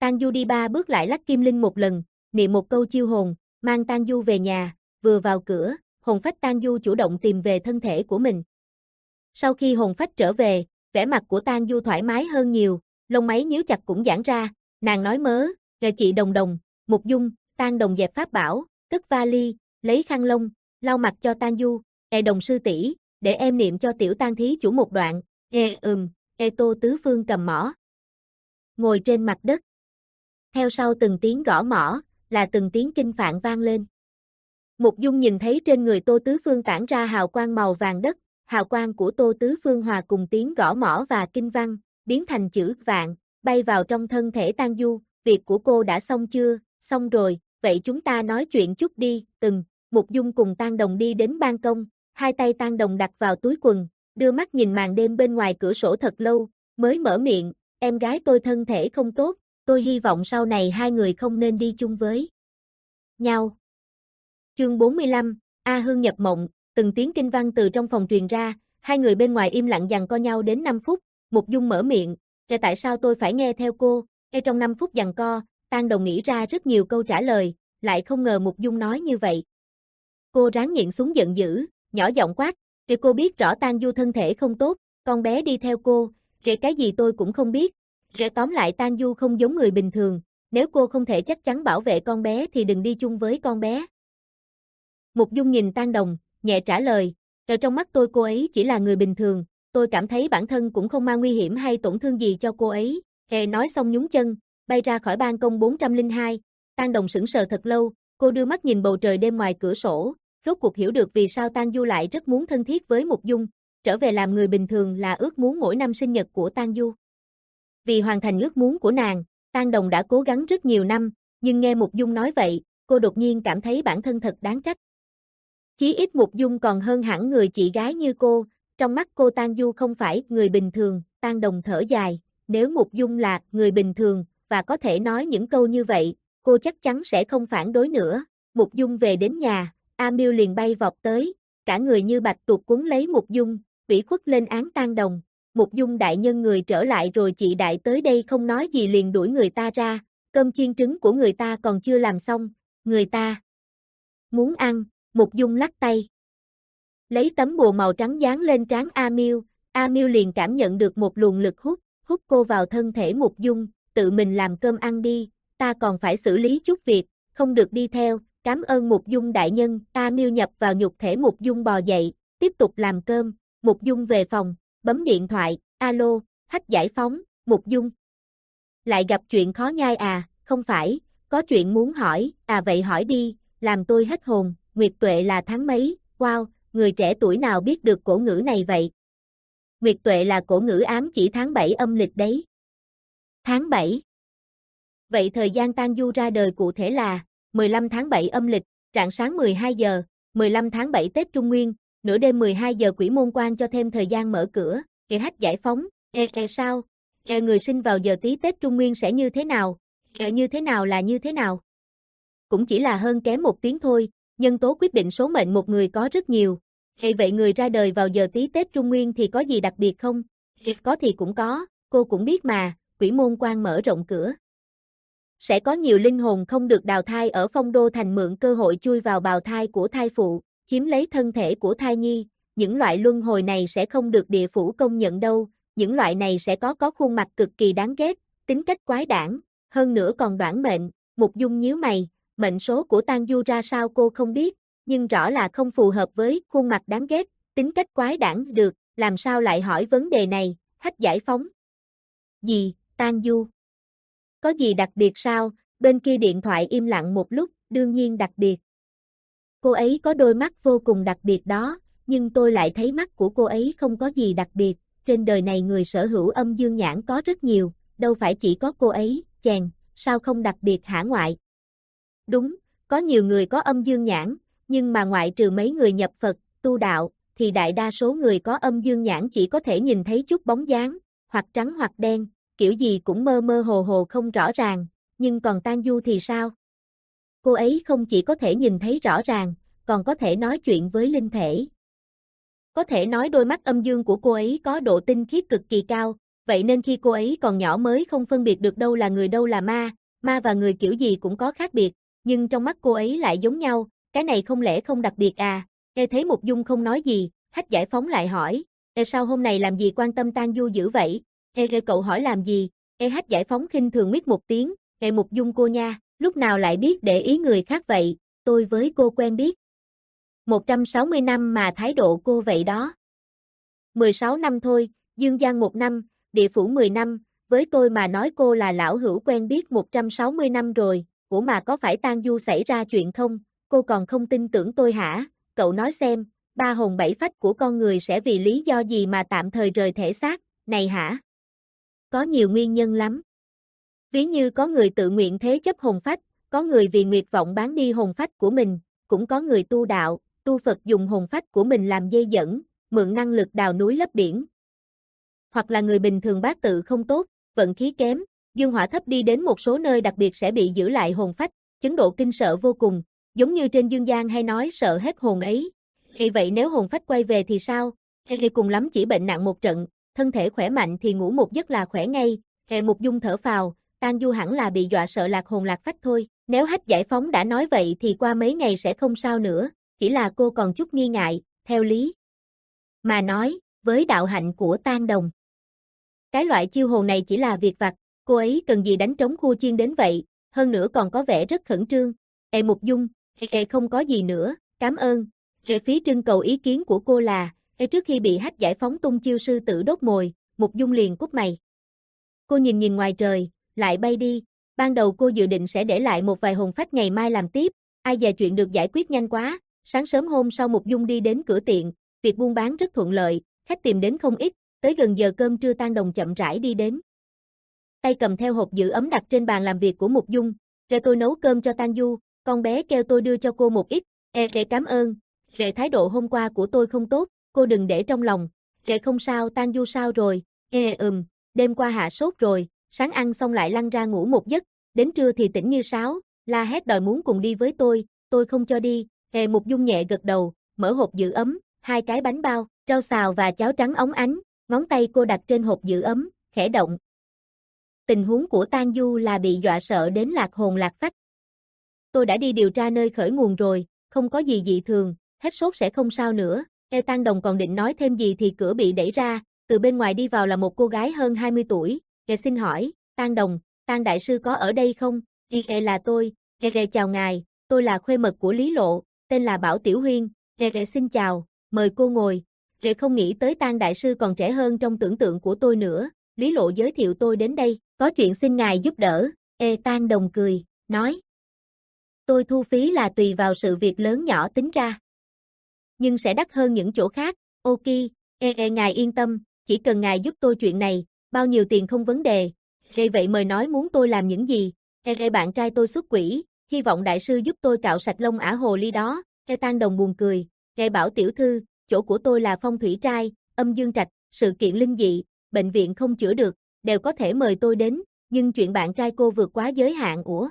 Tang Du đi ba bước lại lắc kim linh một lần, niệm một câu chiêu hồn, mang Tang Du về nhà, vừa vào cửa, hồn phách Tang Du chủ động tìm về thân thể của mình. Sau khi hồn phách trở về, vẻ mặt của Tang Du thoải mái hơn nhiều, lông máy nhíu chặt cũng giãn ra, nàng nói mớ, "Ngờ chị Đồng Đồng, Mục Dung." Tang Đồng dẹp pháp bảo, cất vali, lấy khăn lông, lau mặt cho Tang Du, "Ê Đồng sư tỷ, để em niệm cho tiểu Tang thí chủ một đoạn." "Ê ừm." Ê Tô Tứ Phương cầm mõ, ngồi trên mặt đất. Theo sau từng tiếng gõ mõ, là từng tiếng kinh phạn vang lên. Mục Dung nhìn thấy trên người Tô Tứ Phương tản ra hào quang màu vàng đất, hào quang của Tô Tứ Phương hòa cùng tiếng gõ mõ và kinh văn, biến thành chữ vạn, bay vào trong thân thể Tang Du. "Việc của cô đã xong chưa?" "Xong rồi, vậy chúng ta nói chuyện chút đi." "Từng." Mục Dung cùng Tang Đồng đi đến ban công, hai tay Tang Đồng đặt vào túi quần, đưa mắt nhìn màn đêm bên ngoài cửa sổ thật lâu, mới mở miệng, "Em gái tôi thân thể không tốt, tôi hy vọng sau này hai người không nên đi chung với nhau." Chương bốn mươi lăm, A Hương nhập mộng, từng tiếng kinh văn từ trong phòng truyền ra, hai người bên ngoài im lặng giằng co nhau đến năm phút, Mục Dung mở miệng, "Rồi tại sao tôi phải nghe theo cô?" Ngay trong năm phút giằng co, Tang Đồng nghĩ ra rất nhiều câu trả lời, lại không ngờ Mục Dung nói như vậy. Cô ráng nhịn xuống giận dữ, nhỏ giọng quát, "Kìa cô biết rõ Tang Du thân thể không tốt, con bé đi theo cô, kìa cái gì tôi cũng không biết. Kìa tóm lại Tang Du không giống người bình thường, nếu cô không thể chắc chắn bảo vệ con bé thì đừng đi chung với con bé." Mục Dung nhìn Tang Đồng, nhẹ trả lời, "Ở trong mắt tôi cô ấy chỉ là người bình thường, tôi cảm thấy bản thân cũng không mang nguy hiểm hay tổn thương gì cho cô ấy." Hề nói xong nhún chân, bay ra khỏi ban công bốn trăm lẻ hai, Tang Đồng sững sờ thật lâu, cô đưa mắt nhìn bầu trời đêm ngoài cửa sổ, rốt cuộc hiểu được vì sao Tang Du lại rất muốn thân thiết với Mục Dung, trở về làm người bình thường là ước muốn mỗi năm sinh nhật của Tang Du. Vì hoàn thành ước muốn của nàng, Tang Đồng đã cố gắng rất nhiều năm, nhưng nghe Mục Dung nói vậy, cô đột nhiên cảm thấy bản thân thật đáng trách. Chí ít Mục Dung còn hơn hẳn người chị gái như cô, trong mắt cô Tang Du không phải người bình thường. Tang Đồng thở dài, nếu Mục Dung là người bình thường, và có thể nói những câu như vậy, cô chắc chắn sẽ không phản đối nữa. Mục Dung về đến nhà, A Miêu liền bay vọt tới, cả người như bạch tuộc cuốn lấy Mục Dung, ủy khuất lên án Tang Đồng. "Mục Dung đại nhân người trở lại rồi, chị đại tới đây không nói gì liền đuổi người ta ra, cơm chiên trứng của người ta còn chưa làm xong, người ta muốn ăn." Mục Dung lắc tay, lấy tấm bùa màu trắng dán lên trán A Miêu, A Miêu liền cảm nhận được một luồng lực hút, hút cô vào thân thể Mục Dung, "Tự mình làm cơm ăn đi, ta còn phải xử lý chút việc, không được đi theo." "Cảm ơn Mục Dung đại nhân." A Miêu nhập vào nhục thể Mục Dung bò dậy, tiếp tục làm cơm. Mục Dung về phòng, bấm điện thoại, "Alo, Hách Giải Phóng." "Mục Dung, lại gặp chuyện khó nhai à?" "Không phải, có chuyện muốn hỏi." "À vậy hỏi đi, làm tôi hết hồn." "Nguyệt Tuệ là tháng mấy?" "Wow, người trẻ tuổi nào biết được cổ ngữ này vậy?" "Nguyệt Tuệ là cổ ngữ ám chỉ tháng bảy âm lịch đấy." "Tháng bảy? Vậy thời gian Tang Du ra đời cụ thể là mười lăm tháng bảy âm lịch, rạng sáng mười hai giờ, mười lăm tháng bảy Tết Trung Nguyên, nửa đêm mười hai giờ Quỷ Môn Quan cho thêm thời gian mở cửa." "Kìa Hách Giải Phóng, e e sao? E người sinh vào giờ tí Tết Trung Nguyên sẽ như thế nào?" "E như thế nào là như thế nào? Cũng chỉ là hơn kém một tiếng thôi, nhân tố quyết định số mệnh một người có rất nhiều." "Vậy vậy người ra đời vào giờ tí Tết Trung Nguyên thì có gì đặc biệt không?" "Có thì cũng có, cô cũng biết mà, Quỷ Môn Quan mở rộng cửa, sẽ có nhiều linh hồn không được đào thai ở Phong Đô Thành mượn cơ hội chui vào bào thai của thai phụ, chiếm lấy thân thể của thai nhi. Những loại luân hồi này sẽ không được địa phủ công nhận đâu, những loại này sẽ có có khuôn mặt cực kỳ đáng ghét, tính cách quái đản, hơn nữa còn đoản mệnh." Mục Dung nhíu mày, mệnh số của Tang Du ra sao cô không biết, nhưng rõ là không phù hợp với khuôn mặt đáng ghét, tính cách quái đản. "Được, làm sao lại hỏi vấn đề này?" Hách Giải Phóng. "Gì, Tang Du? Có gì đặc biệt sao?" Bên kia điện thoại im lặng một lúc, "Đương nhiên đặc biệt. Cô ấy có đôi mắt vô cùng đặc biệt đó, nhưng tôi lại thấy mắt của cô ấy không có gì đặc biệt, trên đời này người sở hữu âm dương nhãn có rất nhiều, đâu phải chỉ có cô ấy." "Chèn, sao không đặc biệt hả ngoại?" "Đúng, có nhiều người có âm dương nhãn, nhưng mà ngoại trừ mấy người nhập Phật, tu đạo, thì đại đa số người có âm dương nhãn chỉ có thể nhìn thấy chút bóng dáng, hoặc trắng hoặc đen, kiểu gì cũng mơ mơ hồ hồ không rõ ràng, nhưng còn Tang Du thì sao? Cô ấy không chỉ có thể nhìn thấy rõ ràng, còn có thể nói chuyện với linh thể. Có thể nói đôi mắt âm dương của cô ấy có độ tinh khiết cực kỳ cao, vậy nên khi cô ấy còn nhỏ mới không phân biệt được đâu là người đâu là ma, ma và người kiểu gì cũng có khác biệt, nhưng trong mắt cô ấy lại giống nhau, cái này không lẽ không đặc biệt à? Ê thấy Mục Dung không nói gì, Hách Giải Phóng lại hỏi, Ê sao hôm này làm gì quan tâm Tang Du dữ vậy? Ê, ê cậu hỏi làm gì? Ê Hách Giải Phóng khinh thường miết một tiếng, Ê Mục Dung cô nha, lúc nào lại biết để ý người khác vậy, tôi với cô quen biết một trăm sáu mươi năm mà thái độ cô vậy đó. mười sáu năm thôi, Dương Gian một năm, địa phủ mười năm, với tôi mà nói cô là lão hữu quen biết một trăm sáu mươi năm rồi, ủa mà có phải Tang Du xảy ra chuyện không, cô còn không tin tưởng tôi hả, cậu nói xem, ba hồn bảy phách của con người sẽ vì lý do gì mà tạm thời rời thể xác, này hả? Có nhiều nguyên nhân lắm. Ví như có người tự nguyện thế chấp hồn phách, có người vì nguyệt vọng bán đi hồn phách của mình, cũng có người tu đạo, tu Phật dùng hồn phách của mình làm dây dẫn, mượn năng lực đào núi lấp biển. Hoặc là người bình thường bát tự không tốt, vận khí kém, dương hỏa thấp đi đến một số nơi đặc biệt sẽ bị giữ lại hồn phách, chấn độ kinh sợ vô cùng, giống như trên dương gian hay nói sợ hết hồn ấy. Thì vậy nếu hồn phách quay về thì sao? Thì cùng lắm chỉ bệnh nặng một trận, thân thể khỏe mạnh thì ngủ một giấc là khỏe ngay. Hệ Mục Dung thở phào, Tang Du hẳn là bị dọa sợ lạc hồn lạc phách thôi, nếu Hách Giải Phóng đã nói vậy thì qua mấy ngày sẽ không sao nữa, chỉ là cô còn chút nghi ngại, theo lý mà nói, với đạo hạnh của Tang Đồng. Cái loại chiêu hồn này chỉ là việc vặt, cô ấy cần gì đánh trống khua chiên đến vậy, hơn nữa còn có vẻ rất khẩn trương. Ê Mục Dung, ê không có gì nữa, cảm ơn. Ê phí trưng cầu ý kiến của cô là, ê trước khi bị Hách Giải Phóng tung chiêu sư tử đốt mồi, Mục Dung liền cúp mày. Cô nhìn nhìn ngoài trời, lại bay đi, ban đầu cô dự định sẽ để lại một vài hồn phách ngày mai làm tiếp, ai dè chuyện được giải quyết nhanh quá, sáng sớm hôm sau Mục Dung đi đến cửa tiệm, việc buôn bán rất thuận lợi, khách tìm đến không ít, tới gần giờ cơm trưa Tang Đồng chậm rãi đi đến. Tay cầm theo hộp giữ ấm đặt trên bàn làm việc của Mục Dung, "Để tôi nấu cơm cho Tang Du, con bé kêu tôi đưa cho cô một ít." "Ê, để cảm ơn, để thái độ hôm qua của tôi không tốt, cô đừng để trong lòng." "Để không sao, Tang Du sao rồi?" "Ê ừm, đêm qua hạ sốt rồi, sáng ăn xong lại lăn ra ngủ một giấc, đến trưa thì tỉnh như sáo, la hét đòi muốn cùng đi với tôi, tôi không cho đi." Ê Mục Dung nhẹ gật đầu, mở hộp giữ ấm, hai cái bánh bao, rau xào và cháo trắng óng ánh, ngón tay cô đặt trên hộp giữ ấm, khẽ động. Tình huống của Tang Du là bị dọa sợ đến lạc hồn lạc phách. Tôi đã đi điều tra nơi khởi nguồn rồi, không có gì dị thường, hết sốt sẽ không sao nữa. Ê Tang Đồng còn định nói thêm gì thì cửa bị đẩy ra, từ bên ngoài đi vào là một cô gái hơn hai mươi tuổi. Ê xin hỏi, Tang Đồng, Tang đại sư có ở đây không? Ê là tôi, Ê chào ngài, tôi là khuê mật của Lý Lộ, tên là Bảo Tiểu Huyên. Ê xin chào, mời cô ngồi. Ê không nghĩ tới Tang đại sư còn trẻ hơn trong tưởng tượng của tôi nữa. Lý Lộ giới thiệu tôi đến đây, có chuyện xin ngài giúp đỡ. Ê Tang Đồng cười, nói. Tôi thu phí là tùy vào sự việc lớn nhỏ tính ra. Nhưng sẽ đắt hơn những chỗ khác, ok, ê ê ngài yên tâm, chỉ cần ngài giúp tôi chuyện này, bao nhiêu tiền không vấn đề. Ê vậy mời nói muốn tôi làm những gì? Ê ê bạn trai tôi xuất quỷ, hy vọng đại sư giúp tôi cạo sạch lông ả hồ ly đó. Ê Tang Đồng buồn cười, Ê Bảo tiểu thư, chỗ của tôi là phong thủy trai, âm dương trạch, sự kiện linh dị, bệnh viện không chữa được, đều có thể mời tôi đến, nhưng chuyện bạn trai cô vượt quá giới hạn ủa?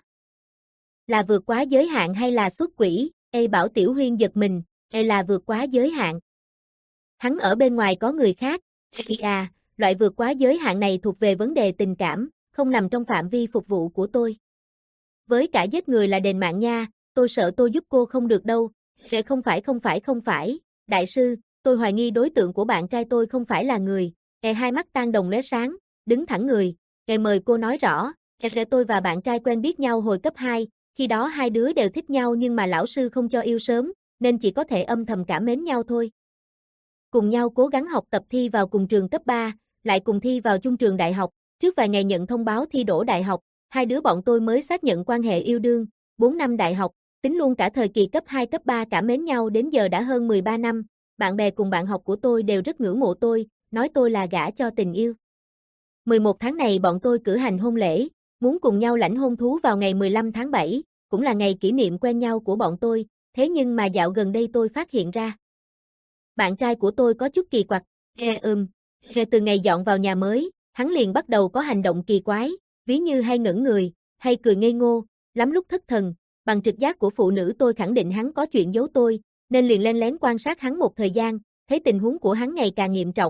Là vượt quá giới hạn hay là xuất quỷ? Ê Bảo Tiểu Huyên giật mình, Ê là vượt quá giới hạn. Hắn ở bên ngoài có người khác, Ê à, loại vượt quá giới hạn này thuộc về vấn đề tình cảm, không nằm trong phạm vi phục vụ của tôi. Với cả giết người là đền mạng nha, tôi sợ tôi giúp cô không được đâu. Ê không phải không phải không phải, đại sư, tôi hoài nghi đối tượng của bạn trai tôi không phải là người. Ê hai mắt Tang Đồng lóe sáng, đứng thẳng người, Ê mời cô nói rõ. Ê tôi và bạn trai quen biết nhau hồi cấp hai, khi đó hai đứa đều thích nhau nhưng mà lão sư không cho yêu sớm, nên chỉ có thể âm thầm cảm mến nhau thôi. Cùng nhau cố gắng học tập thi vào cùng trường cấp ba, lại cùng thi vào chung trường đại học, trước vài ngày nhận thông báo thi đỗ đại học, hai đứa bọn tôi mới xác nhận quan hệ yêu đương, bốn năm đại học, tính luôn cả thời kỳ cấp hai cấp ba cảm mến nhau đến giờ đã hơn mười ba năm, bạn bè cùng bạn học của tôi đều rất ngưỡng mộ tôi, nói tôi là gả cho tình yêu. mười một tháng này bọn tôi cử hành hôn lễ, muốn cùng nhau lãnh hôn thú vào ngày mười lăm tháng bảy, cũng là ngày kỷ niệm quen nhau của bọn tôi, thế nhưng mà dạo gần đây tôi phát hiện ra. Bạn trai của tôi có chút kỳ quặc, e ừm, e, từ ngày dọn vào nhà mới, hắn liền bắt đầu có hành động kỳ quái, ví như hay ngẩn người, hay cười ngây ngô, lắm lúc thất thần, bằng trực giác của phụ nữ tôi khẳng định hắn có chuyện giấu tôi, nên liền len lén quan sát hắn một thời gian, thấy tình huống của hắn ngày càng nghiêm trọng,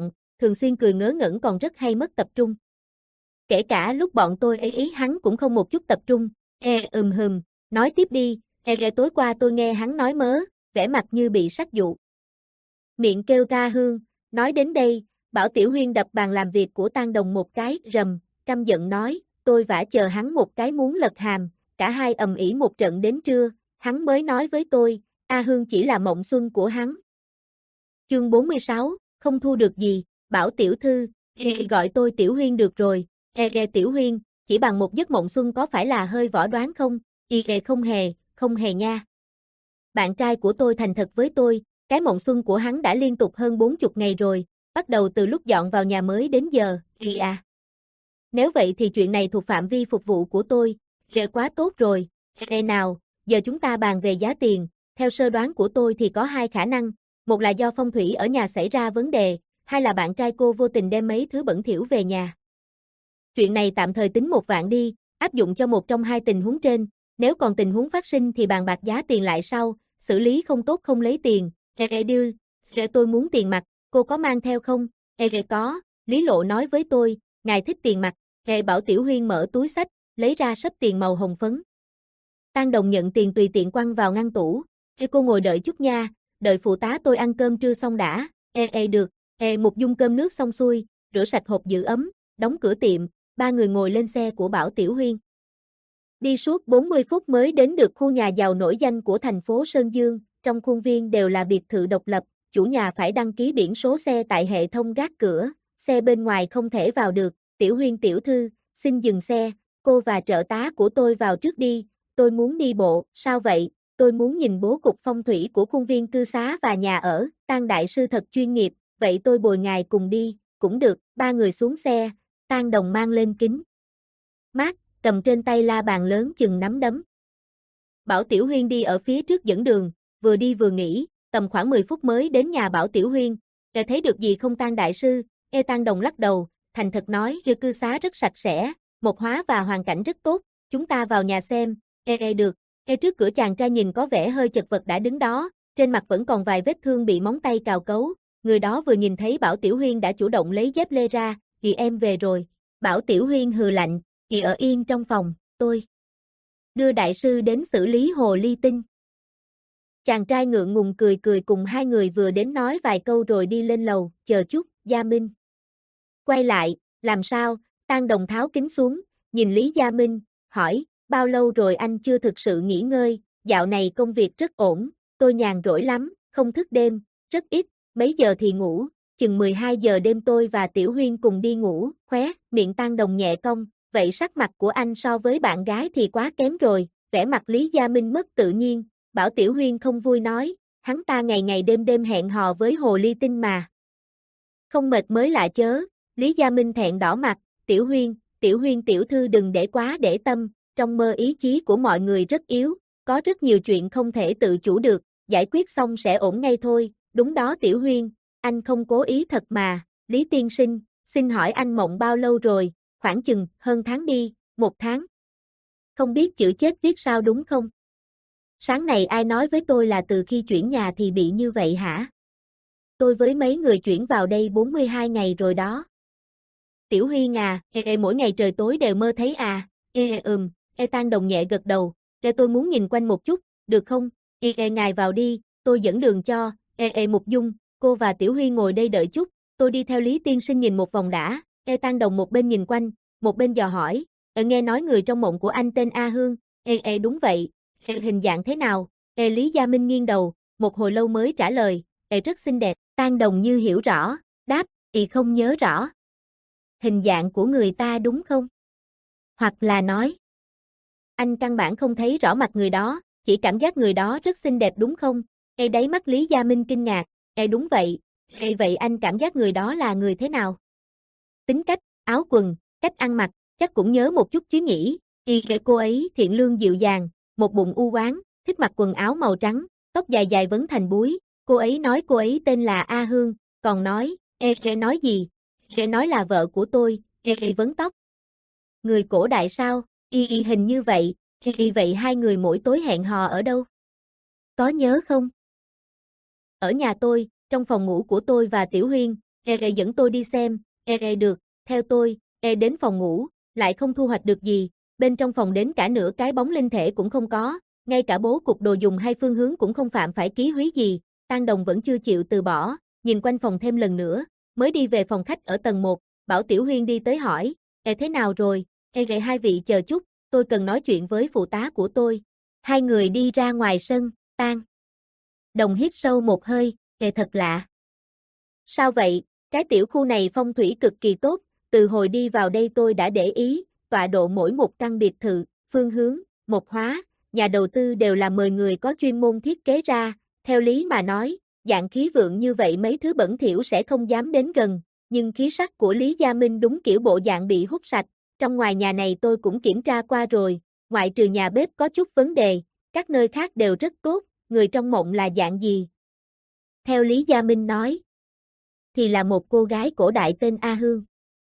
thường xuyên cười ngớ ngẩn còn rất hay mất tập trung. Kể cả lúc bọn tôi ấy ý hắn cũng không một chút tập trung. Ê ừm hừm, nói tiếp đi, ê ghê tối qua tôi nghe hắn nói mớ, vẻ mặt như bị sắc dụ. Miệng kêu ca hương, nói đến đây, Bảo Tiểu Huyên đập bàn làm việc của Tang Đồng một cái, rầm, căm giận nói, tôi vả chờ hắn một cái muốn lật hàm, cả hai ầm ĩ một trận đến trưa, hắn mới nói với tôi, A Hương chỉ là mộng xuân của hắn. Chương bốn mươi sáu, không thu được gì, Bảo Tiểu Thư, ê, gọi tôi Tiểu Huyên được rồi, ê ghê Tiểu Huyên, chỉ bằng một giấc mộng xuân có phải là hơi võ đoán không, y ghê không hề, không hề nha. Bạn trai của tôi thành thật với tôi, cái mộng xuân của hắn đã liên tục hơn bốn mươi ngày rồi, bắt đầu từ lúc dọn vào nhà mới đến giờ, y à. Nếu vậy thì chuyện này thuộc phạm vi phục vụ của tôi, ghê quá tốt rồi, ê nào, giờ chúng ta bàn về giá tiền, theo sơ đoán của tôi thì có hai khả năng, một là do phong thủy ở nhà xảy ra vấn đề, hai là bạn trai cô vô tình đem mấy thứ bẩn thỉu về nhà. Chuyện này tạm thời tính một vạn đi, áp dụng cho một trong hai tình huống trên, nếu còn tình huống phát sinh thì bàn bạc giá tiền lại sau, xử lý không tốt không lấy tiền, ê ê deal, ê tôi muốn tiền mặt, cô có mang theo không, ê ê có, Lý Lộ nói với tôi, ngài thích tiền mặt, ê Bảo Tiểu Huyên mở túi xách, lấy ra sấp tiền màu hồng phấn. Tang Đồng nhận tiền tùy tiện quăng vào ngăn tủ, ê cô ngồi đợi chút nha, đợi phụ tá tôi ăn cơm trưa xong đã, ê ê được, ê một dung cơm nước xong xuôi, rửa sạch hộp giữ ấm, đóng cửa tiệm, ba người ngồi lên xe của Bảo Tiểu Huyên. Đi suốt bốn mươi phút mới đến được khu nhà giàu nổi danh của thành phố Sơn Dương, trong khuôn viên đều là biệt thự độc lập, chủ nhà phải đăng ký biển số xe tại hệ thống gác cửa, xe bên ngoài không thể vào được, Tiểu Huyên tiểu thư, xin dừng xe, cô và trợ tá của tôi vào trước đi, tôi muốn đi bộ, sao vậy, tôi muốn nhìn bố cục phong thủy của khuôn viên cư xá và nhà ở, Tang đại sư thật chuyên nghiệp, vậy tôi bồi ngài cùng đi, cũng được, ba người xuống xe, Tang Đồng mang lên kính mát, cầm trên tay la bàn lớn chừng nắm đấm. Bảo Tiểu Huyên đi ở phía trước dẫn đường, vừa đi vừa nghĩ, tầm khoảng mười phút mới đến nhà Bảo Tiểu Huyên, để thấy được gì không Tang đại sư, ê Tang Đồng lắc đầu, thành thật nói, rêu cư xá rất sạch sẽ, một hóa và hoàn cảnh rất tốt, chúng ta vào nhà xem, ê ê được, ê trước cửa chàng trai nhìn có vẻ hơi chật vật đã đứng đó, trên mặt vẫn còn vài vết thương bị móng tay cào cấu, người đó vừa nhìn thấy Bảo Tiểu Huyên đã chủ động lấy dép lê ra, thì em về rồi, Bảo Tiểu Huyên hừ lạnh, thì ở yên trong phòng, tôi đưa đại sư đến xử lý hồ ly tinh. Chàng trai ngượng ngùng cười cười cùng hai người vừa đến nói vài câu rồi đi lên lầu, chờ chút, Gia Minh. Quay lại, làm sao, Tang Đồng tháo kính xuống, nhìn Lý Gia Minh, hỏi, bao lâu rồi anh chưa thực sự nghỉ ngơi, dạo này công việc rất ổn, tôi nhàn rỗi lắm, không thức đêm, rất ít, mấy giờ thì ngủ, chừng mười hai giờ đêm tôi và Tiểu Huyên cùng đi ngủ, khóe, miệng Tang Đồng nhẹ cong, vậy sắc mặt của anh so với bạn gái thì quá kém rồi, vẻ mặt Lý Gia Minh mất tự nhiên, Bảo Tiểu Huyên không vui nói, hắn ta ngày ngày đêm đêm hẹn hò với hồ ly tinh mà. Không mệt mới lạ chớ, Lý Gia Minh thẹn đỏ mặt, Tiểu Huyên, Tiểu Huyên tiểu thư đừng để quá để tâm, trong mơ ý chí của mọi người rất yếu, có rất nhiều chuyện không thể tự chủ được, giải quyết xong sẽ ổn ngay thôi, đúng đó Tiểu Huyên, anh không cố ý thật mà, Lý Tiên Sinh, xin hỏi anh mộng bao lâu rồi, khoảng chừng, hơn tháng đi, một tháng. Không biết chữ chết viết sao đúng không? Sáng này ai nói với tôi là từ khi chuyển nhà thì bị như vậy hả? Tôi với mấy người chuyển vào đây bốn mươi hai ngày rồi đó. Tiểu Huyên à, ê, ê, mỗi ngày trời tối đều mơ thấy à, ê, ê ừm, ê Tang Đồng nhẹ gật đầu, ê tôi muốn nhìn quanh một chút, được không, ê, ê ngài vào đi, tôi dẫn đường cho, ê, ê Mục Dung, cô và Tiểu Huyên ngồi đây đợi chút, tôi đi theo Lý Tiên Sinh nhìn một vòng đã, ê Tang Đồng một bên nhìn quanh, một bên dò hỏi, ê nghe nói người trong mộng của anh tên A Hương, ê, ê đúng vậy, ê hình dạng thế nào, ê Lý Gia Minh nghiêng đầu, một hồi lâu mới trả lời, ê rất xinh đẹp, Tang Đồng như hiểu rõ, đáp, ì không nhớ rõ. Hình dạng của người ta đúng không? Hoặc là nói, anh căn bản không thấy rõ mặt người đó, chỉ cảm giác người đó rất xinh đẹp đúng không? Ê đáy mắt Lý Gia Minh kinh ngạc, ê đúng vậy, ê vậy anh cảm giác người đó là người thế nào? Tính cách, áo quần, cách ăn mặc, chắc cũng nhớ một chút chứ nhỉ, y kể cô ấy thiện lương dịu dàng, một bụng u oán, thích mặc quần áo màu trắng, tóc dài dài vấn thành búi, cô ấy nói cô ấy tên là A Hương, còn nói, ê kể nói gì? Kể nói là vợ của tôi, ê ê vấn tóc. Người cổ đại sao, y y hình như vậy, y y vậy hai người mỗi tối hẹn hò ở đâu? Có nhớ không? Ở nhà tôi, trong phòng ngủ của tôi và Tiểu Huyên, E e dẫn tôi đi xem, e e được, theo tôi, e đến phòng ngủ, lại không thu hoạch được gì, bên trong phòng đến cả nửa cái bóng linh thể cũng không có, ngay cả bố cục đồ dùng hay phương hướng cũng không phạm phải ký húy gì, Tang Đồng vẫn chưa chịu từ bỏ, nhìn quanh phòng thêm lần nữa, mới đi về phòng khách ở tầng một, Bảo Tiểu Huyên đi tới hỏi, e thế nào rồi, e e hai vị chờ chút, tôi cần nói chuyện với phụ tá của tôi. Hai người đi ra ngoài sân, Tang Đồng hít sâu một hơi, e thật lạ. Sao vậy, cái tiểu khu này phong thủy cực kỳ tốt, từ hồi đi vào đây tôi đã để ý, tọa độ mỗi một căn biệt thự, phương hướng, một hóa, nhà đầu tư đều là mời người có chuyên môn thiết kế ra, theo lý mà nói, dạng khí vượng như vậy mấy thứ bẩn thỉu sẽ không dám đến gần, nhưng khí sắc của Lý Gia Minh đúng kiểu bộ dạng bị hút sạch, trong ngoài nhà này tôi cũng kiểm tra qua rồi, ngoại trừ nhà bếp có chút vấn đề, các nơi khác đều rất tốt, người trong mộng là dạng gì? Theo Lý Gia Minh nói, thì là một cô gái cổ đại tên A Hương.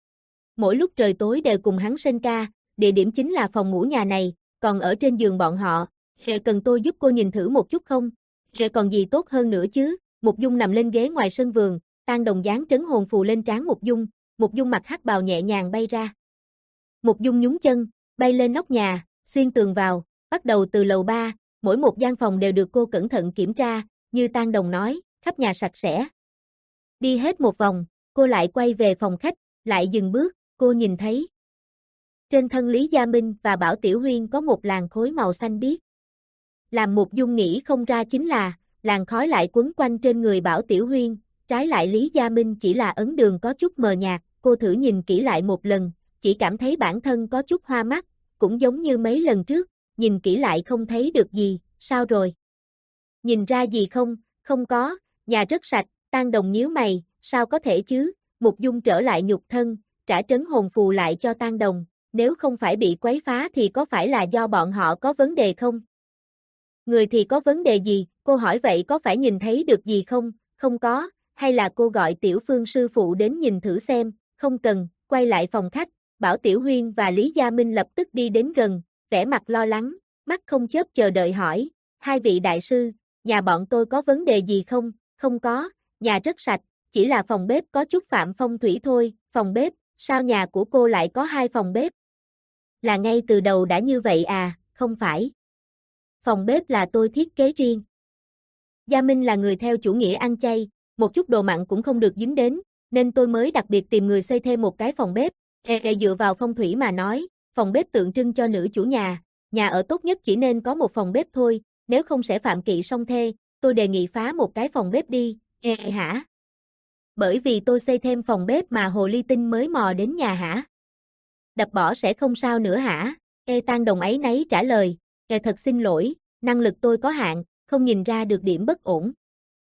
Mỗi lúc trời tối đều cùng hắn sinh ca, địa điểm chính là phòng ngủ nhà này, còn ở trên giường bọn họ, "Hệ cần tôi giúp cô nhìn thử một chút không? Hệ còn gì tốt hơn nữa chứ?" Mục Dung nằm lên ghế ngoài sân vườn, Tang Đồng dán trấn hồn phù lên trán Mục Dung, Mục Dung mặc hắc bào nhẹ nhàng bay ra. Mục Dung nhún chân, bay lên nóc nhà, xuyên tường vào, bắt đầu từ lầu ba, mỗi một gian phòng đều được cô cẩn thận kiểm tra, như Tang Đồng nói, khắp nhà sạch sẽ. Đi hết một vòng, cô lại quay về phòng khách, lại dừng bước, cô nhìn thấy. Trên thân Lý Gia Minh và Bảo Tiểu Huyên có một làn khói màu xanh biếc. Làm Mục Dung nghĩ không ra chính là, làn khói lại quấn quanh trên người Bảo Tiểu Huyên, trái lại Lý Gia Minh chỉ là ấn đường có chút mờ nhạt, cô thử nhìn kỹ lại một lần, chỉ cảm thấy bản thân có chút hoa mắt, cũng giống như mấy lần trước, nhìn kỹ lại không thấy được gì, sao rồi? Nhìn ra gì không? Không có, nhà rất sạch, Tang Đồng nhíu mày, sao có thể chứ? Mục Dung trở lại nhục thân, trả trấn hồn phù lại cho Tang Đồng, nếu không phải bị quấy phá thì có phải là do bọn họ có vấn đề không? Người thì có vấn đề gì? Cô hỏi vậy có phải nhìn thấy được gì không? Không có, hay là cô gọi Tiểu Phương sư phụ đến nhìn thử xem, không cần, quay lại phòng khách, Bảo Tiểu Huyên và Lý Gia Minh lập tức đi đến gần, vẻ mặt lo lắng, mắt không chớp chờ đợi hỏi, hai vị đại sư, nhà bọn tôi có vấn đề gì không? Không có, nhà rất sạch, chỉ là phòng bếp có chút phạm phong thủy thôi, phòng bếp, sao nhà của cô lại có hai phòng bếp? Là ngay từ đầu đã như vậy à, không phải. Phòng bếp là tôi thiết kế riêng. Gia Minh là người theo chủ nghĩa ăn chay, một chút đồ mặn cũng không được dính đến, nên tôi mới đặc biệt tìm người xây thêm một cái phòng bếp. Ê, ê, dựa vào phong thủy mà nói, phòng bếp tượng trưng cho nữ chủ nhà, nhà ở tốt nhất chỉ nên có một phòng bếp thôi, nếu không sẽ phạm kỵ song thê, tôi đề nghị phá một cái phòng bếp đi. Ê, ê hả? Bởi vì tôi xây thêm phòng bếp mà hồ ly tinh mới mò đến nhà hả? Đập bỏ sẽ không sao nữa hả? Ê Tang Đồng ấy nấy trả lời, Ê thật xin lỗi, năng lực tôi có hạn, không nhìn ra được điểm bất ổn.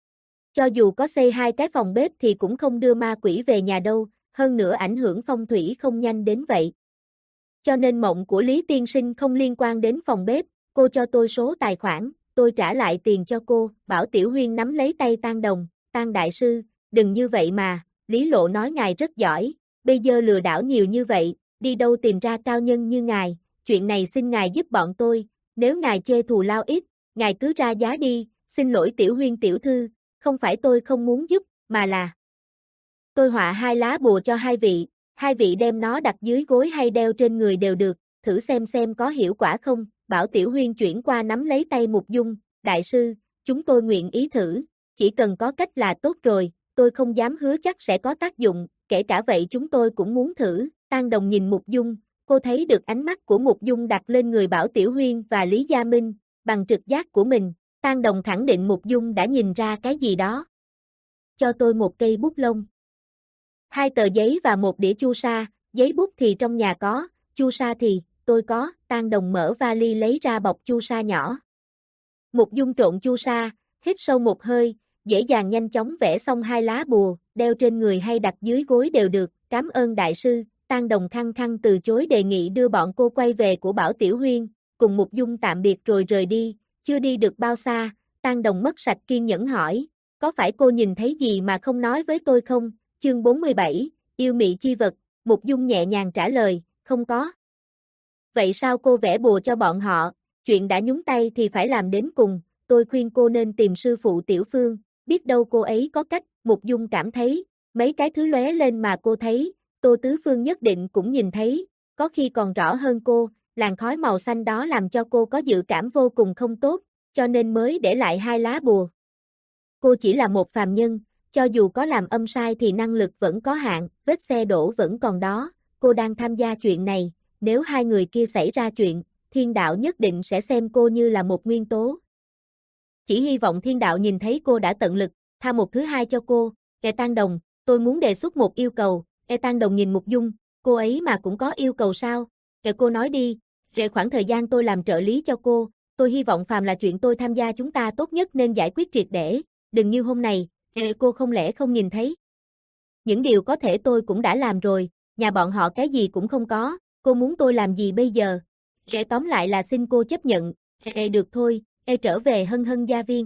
Cho dù có xây hai cái phòng bếp thì cũng không đưa ma quỷ về nhà đâu, hơn nữa ảnh hưởng phong thủy không nhanh đến vậy. Cho nên mộng của Lý Tiên Sinh không liên quan đến phòng bếp, cô cho tôi số tài khoản, tôi trả lại tiền cho cô. Bảo Tiểu Huyên nắm lấy tay Tang Đồng, Tang đại sư, đừng như vậy mà, Lý Lộ nói ngài rất giỏi, bây giờ lừa đảo nhiều như vậy, đi đâu tìm ra cao nhân như ngài, chuyện này xin ngài giúp bọn tôi, nếu ngài chê thù lao ít, ngài cứ ra giá đi, xin lỗi Tiểu Huyên tiểu thư, không phải tôi không muốn giúp, mà là tôi họa hai lá bùa cho hai vị, hai vị đem nó đặt dưới gối hay đeo trên người đều được, thử xem xem có hiệu quả không. Bảo Tiểu Huyên chuyển qua nắm lấy tay Mục Dung, đại sư, chúng tôi nguyện ý thử, chỉ cần có cách là tốt rồi, tôi không dám hứa chắc sẽ có tác dụng, kể cả vậy chúng tôi cũng muốn thử. Tang Đồng nhìn Mục Dung, cô thấy được ánh mắt của Mục Dung đặt lên người Bảo Tiểu Huyên và Lý Gia Minh, bằng trực giác của mình, Tang Đồng khẳng định Mục Dung đã nhìn ra cái gì đó. Cho tôi một cây bút lông. Hai tờ giấy và một đĩa chu sa, giấy bút thì trong nhà có, chu sa thì, tôi có, Tang Đồng mở vali lấy ra bọc chu sa nhỏ. Mục Dung trộn chu sa, hít sâu một hơi, dễ dàng nhanh chóng vẽ xong hai lá bùa, đeo trên người hay đặt dưới gối đều được, cảm ơn đại sư. Tang Đồng khăng khăng từ chối đề nghị đưa bọn cô quay về của Bảo Tiểu Huyên, cùng Mục Dung tạm biệt rồi rời đi, chưa đi được bao xa, Tang Đồng mất sạch kiên nhẫn hỏi, có phải cô nhìn thấy gì mà không nói với tôi không? Chương bốn mươi bảy, yêu mị chi vật, Mục Dung nhẹ nhàng trả lời, không có. Vậy sao cô vẽ bùa cho bọn họ, chuyện đã nhúng tay thì phải làm đến cùng, tôi khuyên cô nên tìm sư phụ Tiểu Phương, biết đâu cô ấy có cách. Mục Dung cảm thấy, mấy cái thứ lóe lên mà cô thấy, Tô Tứ Phương nhất định cũng nhìn thấy, có khi còn rõ hơn cô, làn khói màu xanh đó làm cho cô có dự cảm vô cùng không tốt, cho nên mới để lại hai lá bùa. Cô chỉ là một phàm nhân, cho dù có làm âm sai thì năng lực vẫn có hạn, vết xe đổ vẫn còn đó, cô đang tham gia chuyện này, nếu hai người kia xảy ra chuyện, thiên đạo nhất định sẽ xem cô như là một nguyên tố. Chỉ hy vọng thiên đạo nhìn thấy cô đã tận lực, tha một thứ hai cho cô, Kẻ Tan Đồng, tôi muốn đề xuất một yêu cầu, Kẻ Tan Đồng nhìn Mục Dung, cô ấy mà cũng có yêu cầu sao, Kẻ cô nói đi, về khoảng thời gian tôi làm trợ lý cho cô, tôi hy vọng phàm là chuyện tôi tham gia chúng ta tốt nhất nên giải quyết triệt để, đừng như hôm này, Kẻ cô không lẽ không nhìn thấy. Những điều có thể tôi cũng đã làm rồi, nhà bọn họ cái gì cũng không có, cô muốn tôi làm gì bây giờ, Kẻ tóm lại là xin cô chấp nhận, Kẻ được thôi, Kẻ trở về Hân Hân gia viên.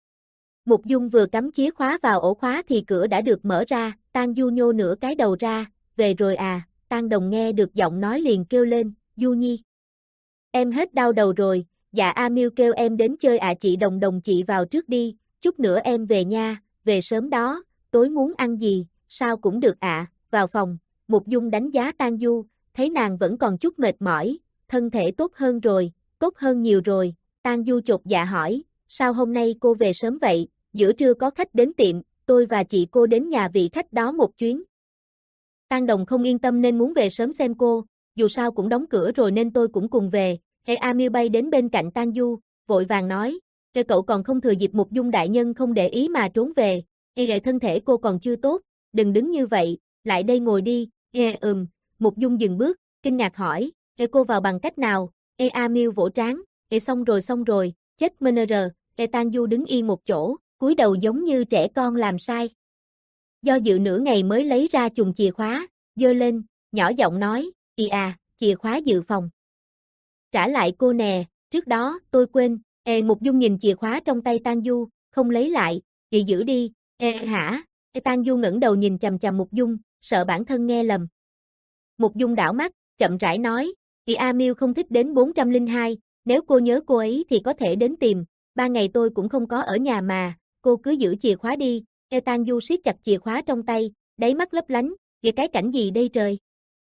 Mục Dung vừa cắm chìa khóa vào ổ khóa thì cửa đã được mở ra, Tang Du nhô nửa cái đầu ra, về rồi à, Tang Đồng nghe được giọng nói liền kêu lên, Du Nhi. Em hết đau đầu rồi, dạ A Miêu kêu em đến chơi à chị Đồng Đồng chị vào trước đi, chút nữa em về nha, về sớm đó, tối muốn ăn gì, sao cũng được ạ, à. Vào phòng, Mục Dung đánh giá Tang Du, thấy nàng vẫn còn chút mệt mỏi, thân thể tốt hơn rồi, tốt hơn nhiều rồi, Tang Du chột dạ hỏi, sao hôm nay cô về sớm vậy, giữa trưa có khách đến tiệm, tôi và chị cô đến nhà vị khách đó một chuyến. Tang Đồng không yên tâm nên muốn về sớm xem cô, dù sao cũng đóng cửa rồi nên tôi cũng cùng về, Hệ A Miêu bay đến bên cạnh Tang Du, vội vàng nói, Hệ cậu còn không thừa dịp Mục Dung đại nhân không để ý mà trốn về, Hệ Hệ thân thể cô còn chưa tốt, đừng đứng như vậy, lại đây ngồi đi, Hệ ừm, Mục Dung dừng bước, kinh ngạc hỏi, Hệ cô vào bằng cách nào, Hệ A Miêu vỗ trán, Hệ xong rồi xong rồi, chết mờ nờ rờ, Hệ Tang Du đứng yên một chỗ, cúi đầu giống như trẻ con làm sai. Do dự nửa ngày mới lấy ra chùm chìa khóa, giơ lên, nhỏ giọng nói, "Ì à, chìa khóa dự phòng. Trả lại cô nè, trước đó, tôi quên." Ê Mục Dung nhìn chìa khóa trong tay Tang Du, không lấy lại, "Chị giữ đi." "Ê hả?" Ê Tang Du ngẩng đầu nhìn chằm chằm Mục Dung, sợ bản thân nghe lầm. Mục Dung đảo mắt, chậm rãi nói, "Ì A Miêu không thích đến bốn trăm lẻ hai, nếu cô nhớ cô ấy thì có thể đến tìm, ba ngày tôi cũng không có ở nhà mà, cô cứ giữ chìa khóa đi." Ê Tang Du siết chặt chìa khóa trong tay, đáy mắt lấp lánh, "Kìa cái cảnh gì đây trời?"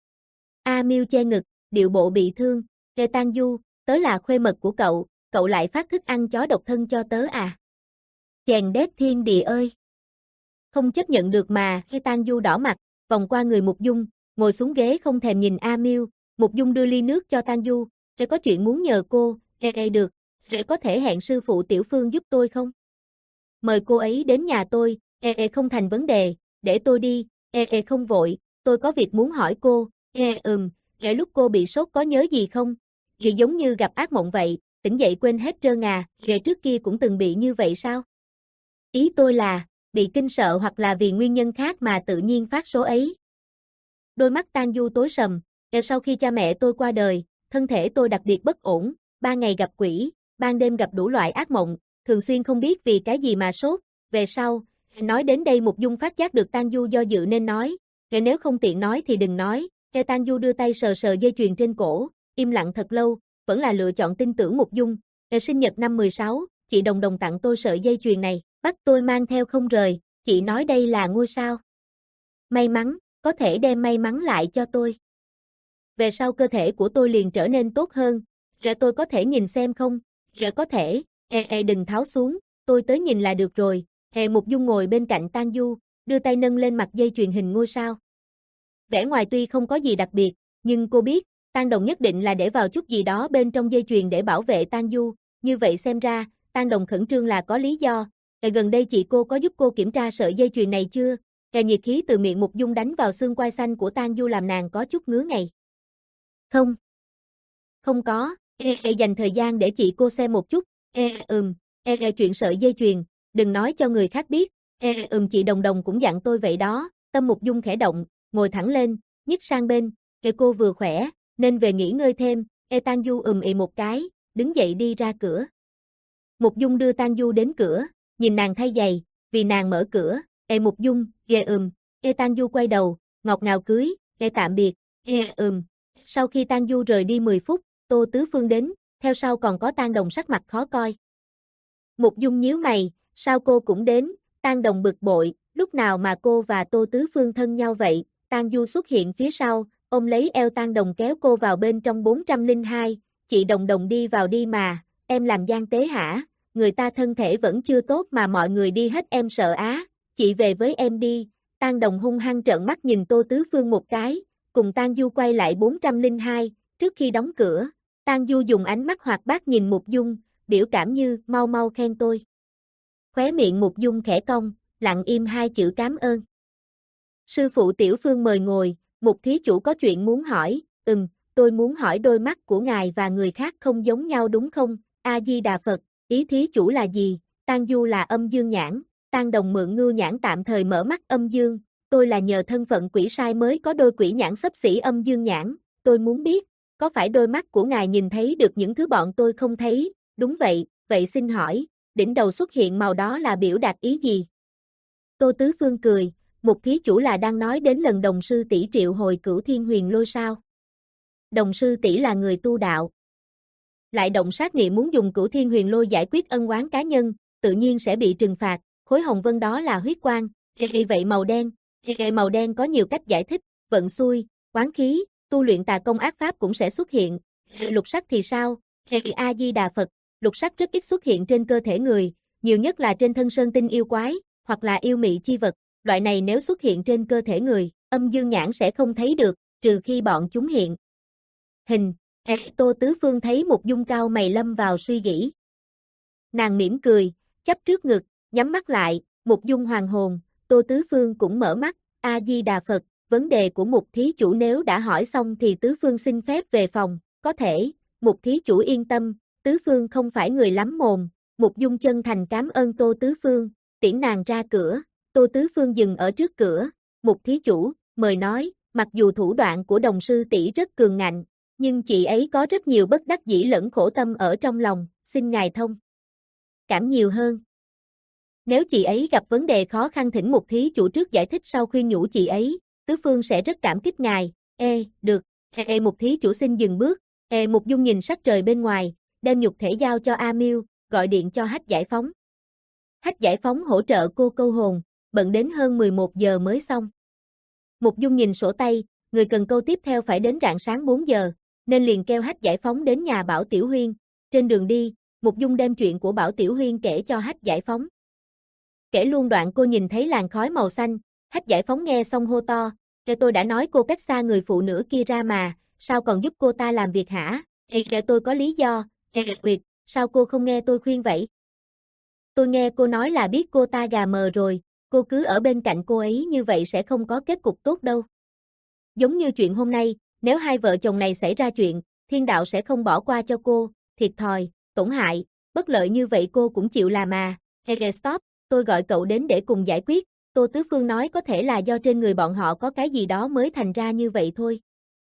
A Miêu che ngực, điệu bộ bị thương, "Ê Tang Du, tớ là khuê mật của cậu, cậu lại phát thức ăn chó độc thân cho tớ à?" Chèn đét thiên địa ơi! Không chấp nhận được mà, Ê Tang Du đỏ mặt, vòng qua người Mục Dung, ngồi xuống ghế không thèm nhìn A Miêu, Mục Dung đưa ly nước cho Tang Du, "Ê có chuyện muốn nhờ cô." "Ê ê được, Ê có thể hẹn sư phụ Tiểu Phương giúp tôi không? Mời cô ấy đến nhà tôi." "Ê ê không thành vấn đề, để tôi đi." "Ê ê không vội, tôi có việc muốn hỏi cô." "Ê ừm, Ê lúc cô bị sốt có nhớ gì không?" "Thì giống như gặp ác mộng vậy, tỉnh dậy quên hết trơn à." "Ê trước kia cũng từng bị như vậy sao?" "Ý tôi là, bị kinh sợ hoặc là vì nguyên nhân khác mà tự nhiên phát số ấy." Đôi mắt Tang Du tối sầm, "Ê sau khi cha mẹ tôi qua đời, thân thể tôi đặc biệt bất ổn, ban ngày gặp quỷ, ban đêm gặp đủ loại ác mộng, thường xuyên không biết vì cái gì mà sốt, về sau." Nói đến đây Mục Dung phát giác được Tang Du do dự nên nói, "Để nếu không tiện nói thì đừng nói." Ê Tang Du đưa tay sờ sờ dây chuyền trên cổ, im lặng thật lâu, vẫn là lựa chọn tin tưởng Mục Dung. "Ê sinh nhật năm mười sáu, chị Đồng Đồng tặng tôi sợi dây chuyền này, bắt tôi mang theo không rời, chị nói đây là ngôi sao. May mắn, có thể đem may mắn lại cho tôi. Về sau cơ thể của tôi liền trở nên tốt hơn, giờ tôi có thể nhìn xem không?" "Giờ có thể." "Ê ê đừng tháo xuống, tôi tới nhìn là được rồi." Hệ Mục Dung ngồi bên cạnh Tang Du, đưa tay nâng lên mặt dây chuyền hình ngôi sao. Vẻ ngoài tuy không có gì đặc biệt, nhưng cô biết, Tang Đồng nhất định là để vào chút gì đó bên trong dây chuyền để bảo vệ Tang Du, như vậy xem ra, Tang Đồng khẩn trương là có lý do. "Ờ, gần đây chị cô có giúp cô kiểm tra sợi dây chuyền này chưa?" Ờ, nhiệt khí từ miệng Mục Dung đánh vào xương quai xanh của Tang Du làm nàng có chút ngứa ngáy. "Không. Không có." "Ê, ê dành thời gian để chị cô xem một chút." "Ê, ừm, ê, ê chuyện sợi dây chuyền, đừng nói cho người khác biết." "Ê, ừm chị Đồng Đồng cũng dặn tôi vậy đó." Tâm Mục Dung khẽ động, ngồi thẳng lên, nhích sang bên, "Ê cô vừa khỏe, nên về nghỉ ngơi thêm." Ê Tang Du ừm ì một cái, đứng dậy đi ra cửa. Mục Dung đưa Tang Du đến cửa, nhìn nàng thay giày, vì nàng mở cửa, "Ê Mục Dung, ghê ừm." Ê Tang Du quay đầu, ngọt ngào cưới, "Ê tạm biệt." "Ê ừm." Sau khi Tang Du rời đi mười phút, Tô Tứ Phương đến, theo sau còn có Tang Đồng sắc mặt khó coi. Mục Dung nhíu mày, "Sao cô cũng đến?" Tang Đồng bực bội, lúc nào mà cô và Tô Tứ Phương thân nhau vậy? Tang Du xuất hiện phía sau, ôm lấy eo Tang Đồng kéo cô vào bên trong bốn trăm lẻ hai, chị Đồng Đồng đi vào đi mà, em làm gian tế hả? Người ta thân thể vẫn chưa tốt mà mọi người đi hết em sợ á, chị về với em đi. Tang Đồng hung hăng trợn mắt nhìn Tô Tứ Phương một cái, cùng Tang Du quay lại bốn trăm lẻ hai, trước khi đóng cửa, Tang Du dùng ánh mắt hoạt bát nhìn Mục Dung, biểu cảm như mau mau khen tôi. Khóe miệng Mục Dung khẽ cong, lặng im hai chữ cảm ơn. Sư phụ Tiểu Phương mời ngồi, Mục thí chủ có chuyện muốn hỏi. Ừm, tôi muốn hỏi đôi mắt của ngài và người khác không giống nhau đúng không? A Di Đà Phật, ý thí chủ là gì? Tang Du là âm dương nhãn, Tang Đồng mượn ngưu nhãn tạm thời mở mắt âm dương, tôi là nhờ thân phận quỷ sai mới có đôi quỷ nhãn xấp xỉ âm dương nhãn, tôi muốn biết, có phải đôi mắt của ngài nhìn thấy được những thứ bọn tôi không thấy? Đúng vậy, vậy xin hỏi, đỉnh đầu xuất hiện màu đó là biểu đạt ý gì? Tô Tứ Phương cười, Mục thí chủ là đang nói đến lần đồng sư tỷ triệu hồi Cửu Thiên Huyền Lôi sao? Đồng sư tỷ là người tu đạo, lại động sát niệm muốn dùng Cửu Thiên Huyền Lôi giải quyết ân oán cá nhân, tự nhiên sẽ bị trừng phạt, khối hồng vân đó là huyết quang, vì vậy màu đen, vì màu đen có nhiều cách giải thích, vận xui, oán khí, tu luyện tà công ác pháp cũng sẽ xuất hiện, lục sắc thì sao? A Di Đà Phật, lục sắc rất ít xuất hiện trên cơ thể người, nhiều nhất là trên thân sơn tinh yêu quái, hoặc là yêu mị chi vật, loại này nếu xuất hiện trên cơ thể người, âm dương nhãn sẽ không thấy được, trừ khi bọn chúng hiện. Hình, Tô Tứ Phương thấy Mục Dung cao mày lâm vào suy nghĩ. Nàng mỉm cười, chắp trước ngực, nhắm mắt lại, Mục Dung hoàng hồn, Tô Tứ Phương cũng mở mắt, A Di Đà Phật, vấn đề của Mục thí chủ nếu đã hỏi xong thì Tứ Phương xin phép về phòng, có thể, Mục thí chủ yên tâm, Tứ Phương không phải người lắm mồm, Mục Dung chân thành cảm ơn Tô Tứ Phương, tiễn nàng ra cửa, Tô Tứ Phương dừng ở trước cửa, Mục thí chủ, mời nói, mặc dù thủ đoạn của đồng sư tỷ rất cường ngạnh, nhưng chị ấy có rất nhiều bất đắc dĩ lẫn khổ tâm ở trong lòng, xin ngài thông cảm nhiều hơn. Nếu chị ấy gặp vấn đề khó khăn thỉnh Mục thí chủ trước giải thích sau khuyên nhủ chị ấy, Tứ Phương sẽ rất cảm kích ngài. Ê, được, ê, ê Mục thí chủ xin dừng bước. Ê Mục Dung nhìn sắc trời bên ngoài, đem nhục thể giao cho A Miêu, gọi điện cho Hách Giải Phóng. Hách Giải Phóng hỗ trợ cô câu hồn, bận đến hơn mười một giờ mới xong. Mục Dung nhìn sổ tay, người cần câu tiếp theo phải đến rạng sáng bốn giờ, nên liền kêu Hách Giải Phóng đến nhà Bảo Tiểu Huyên. Trên đường đi, Mục Dung đem chuyện của Bảo Tiểu Huyên kể cho Hách Giải Phóng. Kể luôn đoạn cô nhìn thấy làn khói màu xanh, Hách Giải Phóng nghe xong hô to, "Kể tôi đã nói cô cách xa người phụ nữ kia ra mà, sao còn giúp cô ta làm việc hả? Kể tôi có lý do, kể việc, sao cô không nghe tôi khuyên vậy? Tôi nghe cô nói là biết cô ta gà mờ rồi, cô cứ ở bên cạnh cô ấy như vậy sẽ không có kết cục tốt đâu. Giống như chuyện hôm nay, nếu hai vợ chồng này xảy ra chuyện, thiên đạo sẽ không bỏ qua cho cô, thiệt thòi, tổn hại, bất lợi như vậy cô cũng chịu làm à. Hey, stop, tôi gọi cậu đến để cùng giải quyết, Tô Tứ Phương nói có thể là do trên người bọn họ có cái gì đó mới thành ra như vậy thôi.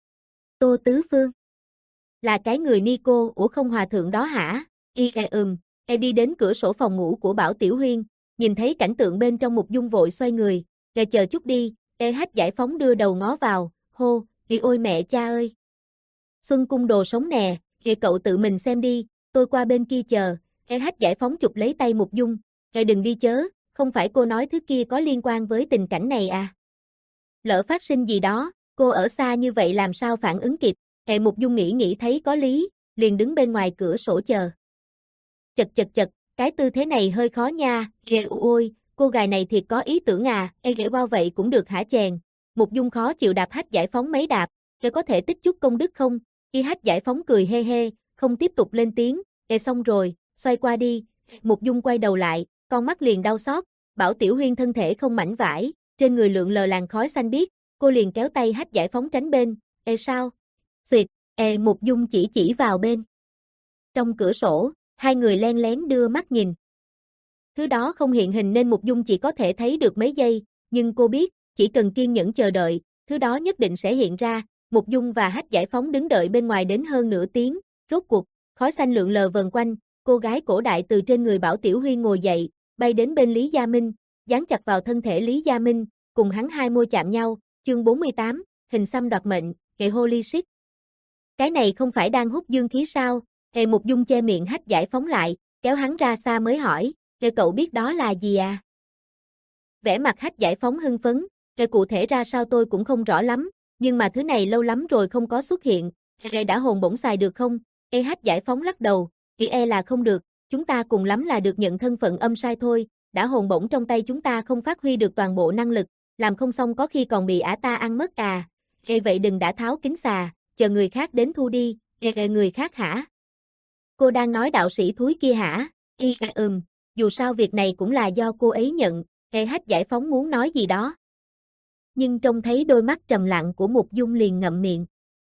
Tô Tứ Phương? Là cái người Nico, ủa không hòa thượng đó hả? Y e ừm, e đi đến cửa sổ phòng ngủ của Bảo Tiểu Huyên, nhìn thấy cảnh tượng bên trong Mục Dung vội xoay người, e chờ chút đi, e Hách Giải Phóng đưa đầu ngó vào, hô, y ôi mẹ cha ơi. Xuân cung đồ sống nè, e cậu tự mình xem đi, tôi qua bên kia chờ, e Hách Giải Phóng chụp lấy tay Mục Dung, e đừng đi chớ, không phải cô nói thứ kia có liên quan với tình cảnh này à? Lỡ phát sinh gì đó, cô ở xa như vậy làm sao phản ứng kịp, e Mục Dung nghĩ nghĩ thấy có lý, liền đứng bên ngoài cửa sổ chờ. Chật chật chật, cái tư thế này hơi khó nha, ghê ôi, cô gái này thiệt có ý tưởng à, e ghê bao vậy cũng được hả chèn. Mục Dung khó chịu đạp Hách Giải Phóng mấy đạp, e có thể tích chút công đức không? Y Hách Giải Phóng cười hê hê, không tiếp tục lên tiếng, e xong rồi, xoay qua đi. Mục Dung quay đầu lại, con mắt liền đau xót, Bảo Tiểu Huyên thân thể không mảnh vải, trên người lượn lờ làn khói xanh biếc, cô liền kéo tay Hách Giải Phóng tránh bên, e sao? Xuyệt, e Mục Dung chỉ chỉ vào bên. Trong cửa sổ, hai người len lén đưa mắt nhìn. Thứ đó không hiện hình nên Mục Dung chỉ có thể thấy được mấy giây, nhưng cô biết, chỉ cần kiên nhẫn chờ đợi, thứ đó nhất định sẽ hiện ra. Mục Dung và Hách Giải Phóng đứng đợi bên ngoài đến hơn nửa tiếng, rốt cuộc, khói xanh lượn lờ vần quanh, cô gái cổ đại từ trên người Bảo Tiểu Huyên ngồi dậy, bay đến bên Lý Gia Minh, dán chặt vào thân thể Lý Gia Minh, cùng hắn hai môi chạm nhau, chương bốn mươi tám, hình xăm đoạt mệnh, hệ holy shit. Cái này không phải đang hút dương khí sao? Hệ Mục Dung che miệng Hách Giải Phóng lại, kéo hắn ra xa mới hỏi, "Kệ cậu biết đó là gì à?" Vẻ mặt Hách Giải Phóng hưng phấn, "Rồi cụ thể ra sao tôi cũng không rõ lắm, nhưng mà thứ này lâu lắm rồi không có xuất hiện, rồi đã hồn bổng xài được không?" Ê Hách Giải Phóng lắc đầu, "Thì e là không được, chúng ta cùng lắm là được nhận thân phận âm sai thôi, đã hồn bổng trong tay chúng ta không phát huy được toàn bộ năng lực, làm không xong có khi còn bị ả ta ăn mất à. Ê vậy đừng đã tháo kính xà, chờ người khác đến thu đi." Ê người khác hả? Cô đang nói đạo sĩ thúi kia hả? Y ừm, dù sao việc này cũng là do cô ấy nhận. Ê Hách Giải Phóng muốn nói gì đó. Nhưng trông thấy đôi mắt trầm lặng của Mục Dung liền ngậm miệng.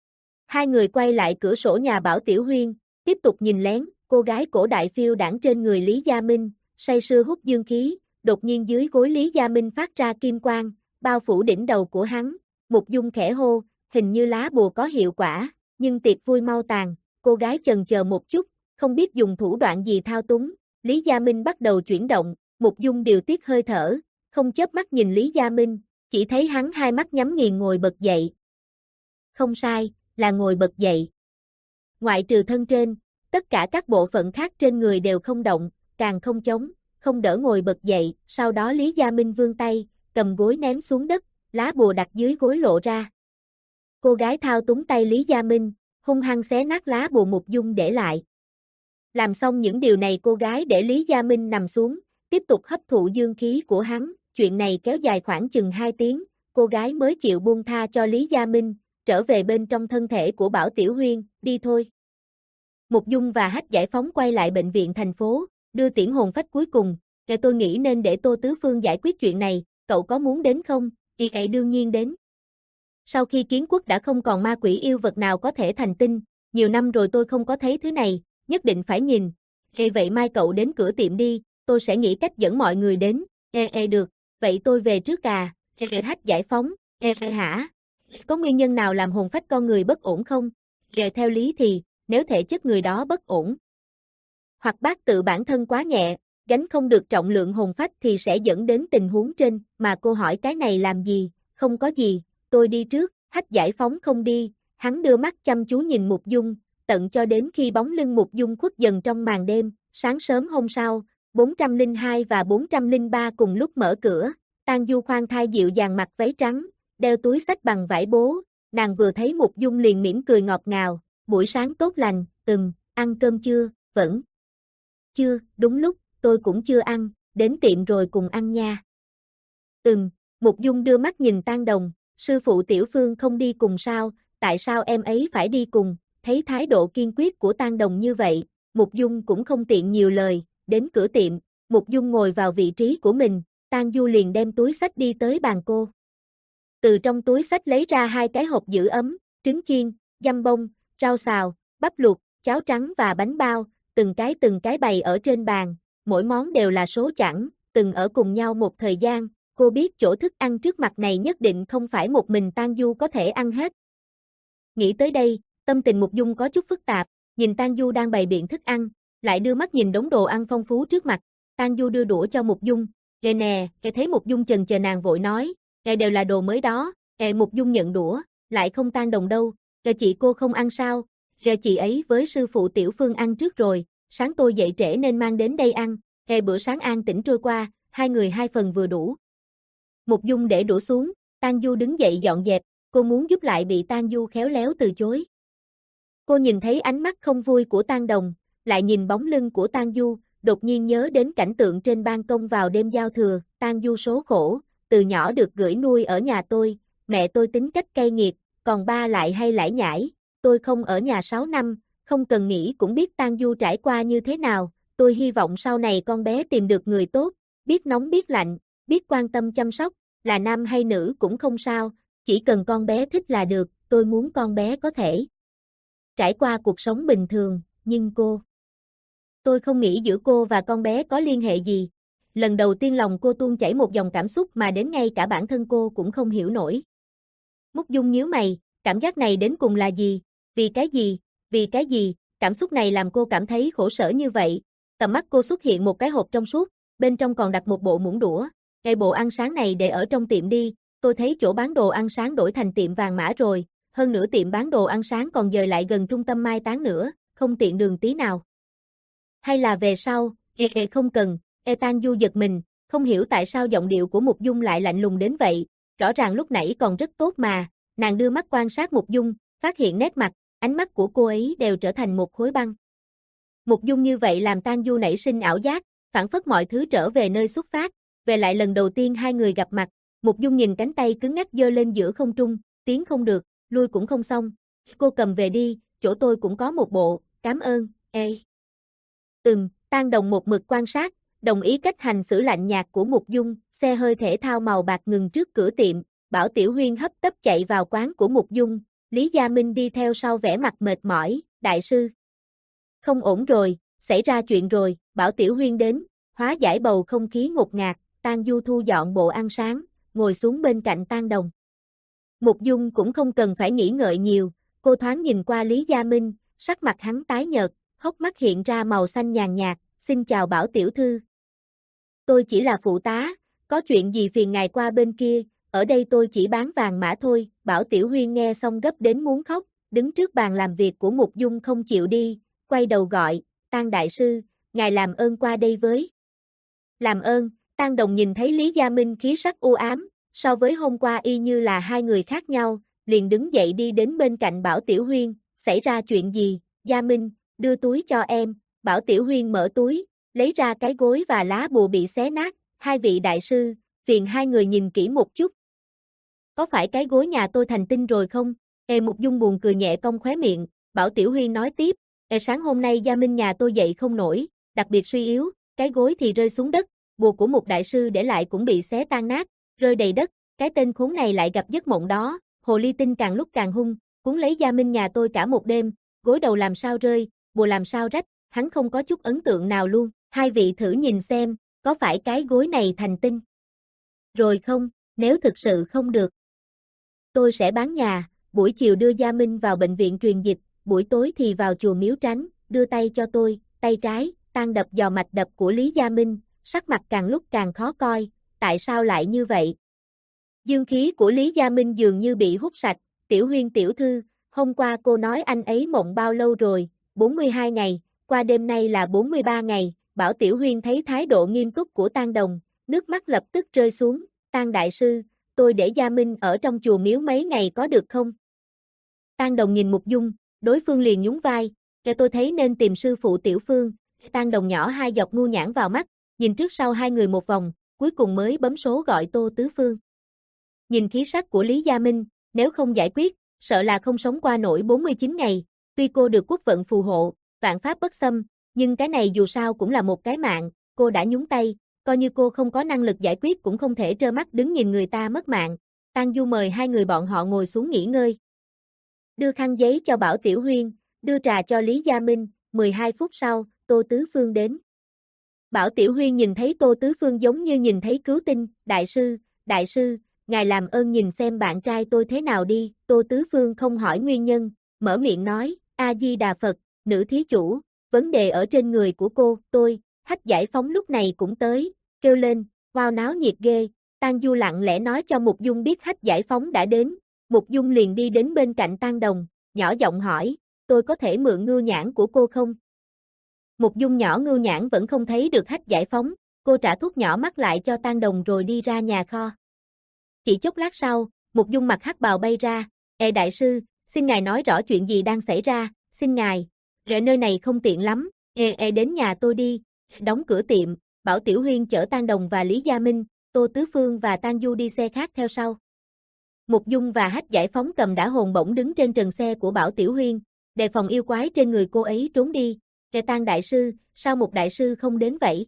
Hai người quay lại cửa sổ nhà Bảo Tiểu Huyên, tiếp tục nhìn lén, cô gái cổ đại phiêu đãng trên người Lý Gia Minh, say sưa hút dương khí, đột nhiên dưới gối Lý Gia Minh phát ra kim quang, bao phủ đỉnh đầu của hắn. Mục Dung khẽ hô, hình như lá bùa có hiệu quả, nhưng tiệc vui mau tàn, cô gái chần chờ một chút, không biết dùng thủ đoạn gì thao túng. Lý Gia Minh bắt đầu chuyển động, Mục Dung điều tiết hơi thở, không chớp mắt nhìn Lý Gia Minh, chỉ thấy hắn hai mắt nhắm nghiền ngồi bật dậy. Không sai, là ngồi bật dậy. Ngoại trừ thân trên, tất cả các bộ phận khác trên người đều không động, càng không chống, không đỡ ngồi bật dậy, sau đó Lý Gia Minh vươn tay, cầm gối ném xuống đất, lá bùa đặt dưới gối lộ ra. Cô gái thao túng tay Lý Gia Minh, hung hăng xé nát lá bùa Mục Dung để lại. Làm xong những điều này cô gái để Lý Gia Minh nằm xuống, tiếp tục hấp thụ dương khí của hắn, chuyện này kéo dài khoảng chừng hai tiếng, cô gái mới chịu buông tha cho Lý Gia Minh, trở về bên trong thân thể của Bảo Tiểu Huyên, đi thôi. Mục Dung và Hách Giải Phóng quay lại bệnh viện thành phố, đưa tiễn hồn phách cuối cùng, "Để tôi nghĩ nên để Tô Tứ Phương giải quyết chuyện này, cậu có muốn đến không?" Y ấy đương nhiên đến. Sau khi Kiến Quốc đã không còn ma quỷ yêu vật nào có thể thành tinh, nhiều năm rồi tôi không có thấy thứ này, nhất định phải nhìn. Ê vậy mai cậu đến cửa tiệm đi, tôi sẽ nghĩ cách dẫn mọi người đến. Ê ê được, vậy tôi về trước à. Ê Hách Giải Phóng, ê ê hả? Có nguyên nhân nào làm hồn phách con người bất ổn không? Ê theo lý thì, nếu thể chất người đó bất ổn, hoặc bát tự bản thân quá nhẹ, gánh không được trọng lượng hồn phách thì sẽ dẫn đến tình huống trên, mà cô hỏi cái này làm gì? Không có gì, tôi đi trước. Hách Giải Phóng không đi, hắn đưa mắt chăm chú nhìn Mục Dung, tận cho đến khi bóng lưng Mục Dung khuất dần trong màn đêm. Sáng sớm hôm sau, bốn trăm lẻ hai và bốn trăm lẻ ba cùng lúc mở cửa, Tang Du khoan thai dịu dàng mặc váy trắng, đeo túi xách bằng vải bố, nàng vừa thấy Mục Dung liền mỉm cười ngọt ngào, "Buổi sáng tốt lành, ừm, ăn cơm chưa?" "Vẫn chưa, đúng lúc, tôi cũng chưa ăn, đến tiệm rồi cùng ăn nha." "Ừm." Mục Dung đưa mắt nhìn Tang Đồng, "Sư phụ Tiểu Phương không đi cùng sao, tại sao em ấy phải đi cùng?" Thấy thái độ kiên quyết của Tang Đồng như vậy, Mục Dung cũng không tiện nhiều lời, đến cửa tiệm, Mục Dung ngồi vào vị trí của mình, Tang Du liền đem túi xách đi tới bàn cô. Từ trong túi xách lấy ra hai cái hộp giữ ấm, trứng chiên, dăm bông, rau xào, bắp luộc, cháo trắng và bánh bao, từng cái từng cái bày ở trên bàn, mỗi món đều là số chẵn, từng ở cùng nhau một thời gian, cô biết chỗ thức ăn trước mặt này nhất định không phải một mình Tang Du có thể ăn hết. Nghĩ tới đây, tâm tình Mục Dung có chút phức tạp, nhìn Tang Du đang bày biện thức ăn, lại đưa mắt nhìn đống đồ ăn phong phú trước mặt, Tang Du đưa đũa cho Mục Dung, "Ê nè." Ê thấy Mục Dung chần chờ nàng vội nói, "Ê đều là đồ mới đó." Ê Mục Dung nhận đũa, "Lại không Tang Đồng đâu, Ê chị cô không ăn sao?" Ê chị ấy với sư phụ Tiểu Phương ăn trước rồi, sáng tôi dậy trễ nên mang đến đây ăn. Ê bữa sáng an tĩnh trôi qua, hai người hai phần vừa đủ. Mục Dung để đũa xuống, Tang Du đứng dậy dọn dẹp, cô muốn giúp lại bị Tang Du khéo léo từ chối. Cô nhìn thấy ánh mắt không vui của Tang Đồng, lại nhìn bóng lưng của Tang Du, đột nhiên nhớ đến cảnh tượng trên ban công vào đêm giao thừa, Tang Du số khổ, từ nhỏ được gửi nuôi ở nhà tôi, mẹ tôi tính cách cay nghiệt, còn ba lại hay lải nhải, tôi không ở nhà sáu năm, không cần nghĩ cũng biết Tang Du trải qua như thế nào, tôi hy vọng sau này con bé tìm được người tốt, biết nóng biết lạnh, biết quan tâm chăm sóc, là nam hay nữ cũng không sao, chỉ cần con bé thích là được, tôi muốn con bé có thể trải qua cuộc sống bình thường, nhưng cô... Tôi không nghĩ giữa cô và con bé có liên hệ gì. Lần đầu tiên lòng cô tuôn chảy một dòng cảm xúc mà đến ngay cả bản thân cô cũng không hiểu nổi. Mục Dung nhíu mày, cảm giác này đến cùng là gì? Vì cái gì? Vì cái gì? Cảm xúc này làm cô cảm thấy khổ sở như vậy. Tầm mắt cô xuất hiện một cái hộp trong suốt, bên trong còn đặt một bộ muỗng đũa. Cái bộ ăn sáng này để ở trong tiệm đi, tôi thấy chỗ bán đồ ăn sáng đổi thành tiệm vàng mã rồi, hơn nữa tiệm bán đồ ăn sáng còn dời lại gần trung tâm mai táng nữa, không tiện đường tí nào. Hay là về sau, ê ê không cần, ê Tang Du giật mình, Không hiểu tại sao giọng điệu của Mục Dung lại lạnh lùng đến vậy, rõ ràng lúc nãy còn rất tốt mà, nàng đưa mắt quan sát Mục Dung, phát hiện nét mặt, ánh mắt của cô ấy đều trở thành một khối băng. Mục Dung như vậy làm Tang Du nảy sinh ảo giác, phản phất mọi thứ trở về nơi xuất phát, về lại lần đầu tiên hai người gặp mặt, Mục Dung nhìn cánh tay cứng ngắc giơ lên giữa không trung, tiến không được, lui cũng không xong, cô cầm về đi, chỗ tôi cũng có một bộ, cảm ơn, ê. Ừm, Tang Đồng một mực quan sát, đồng ý cách hành xử lạnh nhạt của Mục Dung, xe hơi thể thao màu bạc ngừng trước cửa tiệm, Bảo Tiểu Huyên hấp tấp chạy vào quán của Mục Dung, Lý Gia Minh đi theo sau vẻ mặt mệt mỏi, đại sư. Không ổn rồi, xảy ra chuyện rồi, Bảo Tiểu Huyên đến, hóa giải bầu không khí ngột ngạt, Tang Du thu dọn bộ ăn sáng, ngồi xuống bên cạnh Tang Đồng. Mục Dung cũng không cần phải nghĩ ngợi nhiều, cô thoáng nhìn qua Lý Gia Minh, sắc mặt hắn tái nhợt, hốc mắt hiện ra màu xanh nhàn nhạt, xin chào Bảo Tiểu Thư. Tôi chỉ là phụ tá, có chuyện gì phiền ngài qua bên kia, ở đây tôi chỉ bán vàng mã thôi, Bảo Tiểu Huyên nghe xong gấp đến muốn khóc, đứng trước bàn làm việc của Mục Dung không chịu đi, quay đầu gọi, Tang Đại Sư, ngài làm ơn qua đây với. Làm ơn, Tang Đồng nhìn thấy Lý Gia Minh khí sắc u ám, so với hôm qua y như là hai người khác nhau, liền đứng dậy đi đến bên cạnh Bảo Tiểu Huyên, xảy ra chuyện gì, Gia Minh, đưa túi cho em, Bảo Tiểu Huyên mở túi, lấy ra cái gối và lá bùa bị xé nát, hai vị đại sư, phiền hai người nhìn kỹ một chút. Có phải cái gối nhà tôi thành tinh rồi không? Ê Mục Dung buồn cười nhẹ cong khóe miệng, Bảo Tiểu Huyên nói tiếp, Ê sáng hôm nay Gia Minh nhà tôi dậy không nổi, đặc biệt suy yếu, cái gối thì rơi xuống đất, bùa của một đại sư để lại cũng bị xé tan nát, rơi đầy đất, cái tên khốn này lại gặp giấc mộng đó, hồ ly tinh càng lúc càng hung, cuốn lấy Gia Minh nhà tôi cả một đêm, gối đầu làm sao rơi, bùa làm sao rách, hắn không có chút ấn tượng nào luôn, hai vị thử nhìn xem, có phải cái gối này thành tinh? Rồi không, nếu thực sự không được, tôi sẽ bán nhà, buổi chiều đưa Gia Minh vào bệnh viện truyền dịch, buổi tối thì vào chùa Miếu Tránh, đưa tay cho tôi, tay trái, Tang đập vào mạch đập của Lý Gia Minh, sắc mặt càng lúc càng khó coi, tại sao lại như vậy? Dương khí của Lý Gia Minh dường như bị hút sạch, Tiểu Huyên tiểu thư, hôm qua cô nói anh ấy mộng bao lâu rồi, bốn mươi hai ngày, qua đêm nay là bốn mươi ba ngày, Bảo Tiểu Huyên thấy thái độ nghiêm túc của Tang Đồng, nước mắt lập tức rơi xuống, Tang Đại Sư, tôi để Gia Minh ở trong chùa miếu mấy ngày có được không? Tang Đồng nhìn Mục Dung, đối phương liền nhún vai, kêu tôi thấy nên tìm sư phụ Tiểu Phương, Tang Đồng nhỏ hai dọc ngu nhãn vào mắt, nhìn trước sau hai người một vòng, cuối cùng mới bấm số gọi Tô Tứ Phương. Nhìn khí sắc của Lý Gia Minh, nếu không giải quyết, sợ là không sống qua nổi bốn mươi chín ngày, tuy cô được quốc vận phù hộ, vạn pháp bất xâm, nhưng cái này dù sao cũng là một cái mạng, cô đã nhúng tay, coi như cô không có năng lực giải quyết cũng không thể trơ mắt đứng nhìn người ta mất mạng. Tang Du mời hai người bọn họ ngồi xuống nghỉ ngơi. Đưa khăn giấy cho Bảo Tiểu Huyên, đưa trà cho Lý Gia Minh, mười hai phút sau, Tô Tứ Phương đến. Bảo Tiểu Huyên nhìn thấy Tô Tứ Phương giống như nhìn thấy cứu tinh, đại sư, đại sư, ngài làm ơn nhìn xem bạn trai tôi thế nào đi, Tô Tứ Phương không hỏi nguyên nhân, mở miệng nói, A-di-đà Phật, nữ thí chủ, vấn đề ở trên người của cô, tôi, Hách Giải Phóng lúc này cũng tới, kêu lên, wow náo nhiệt ghê, Tang Du lặng lẽ nói cho Mục Dung biết Hách Giải Phóng đã đến, Mục Dung liền đi đến bên cạnh Tang Đồng, nhỏ giọng hỏi, tôi có thể mượn ngưu nhãn của cô không? Mục Dung nhỏ ngưu nhãn vẫn không thấy được Hách Giải Phóng, cô trả thuốc nhỏ mắt lại cho Tang Đồng rồi đi ra nhà kho. Chỉ chốc lát sau, Mục Dung mặc hắc bào bay ra, "Ê đại sư, xin ngài nói rõ chuyện gì đang xảy ra, xin ngài, ghệ nơi này không tiện lắm, ê ê đến nhà tôi đi." Đóng cửa tiệm, Bảo Tiểu Huyên chở Tang Đồng và Lý Gia Minh, Tô Tứ Phương và Tang Du đi xe khác theo sau. Mục Dung và Hách Giải Phóng cầm đã hồn bổng đứng trên trần xe của Bảo Tiểu Huyên, đề phòng yêu quái trên người cô ấy trốn đi. "Kệ Tang đại sư, sao một đại sư không đến vậy?"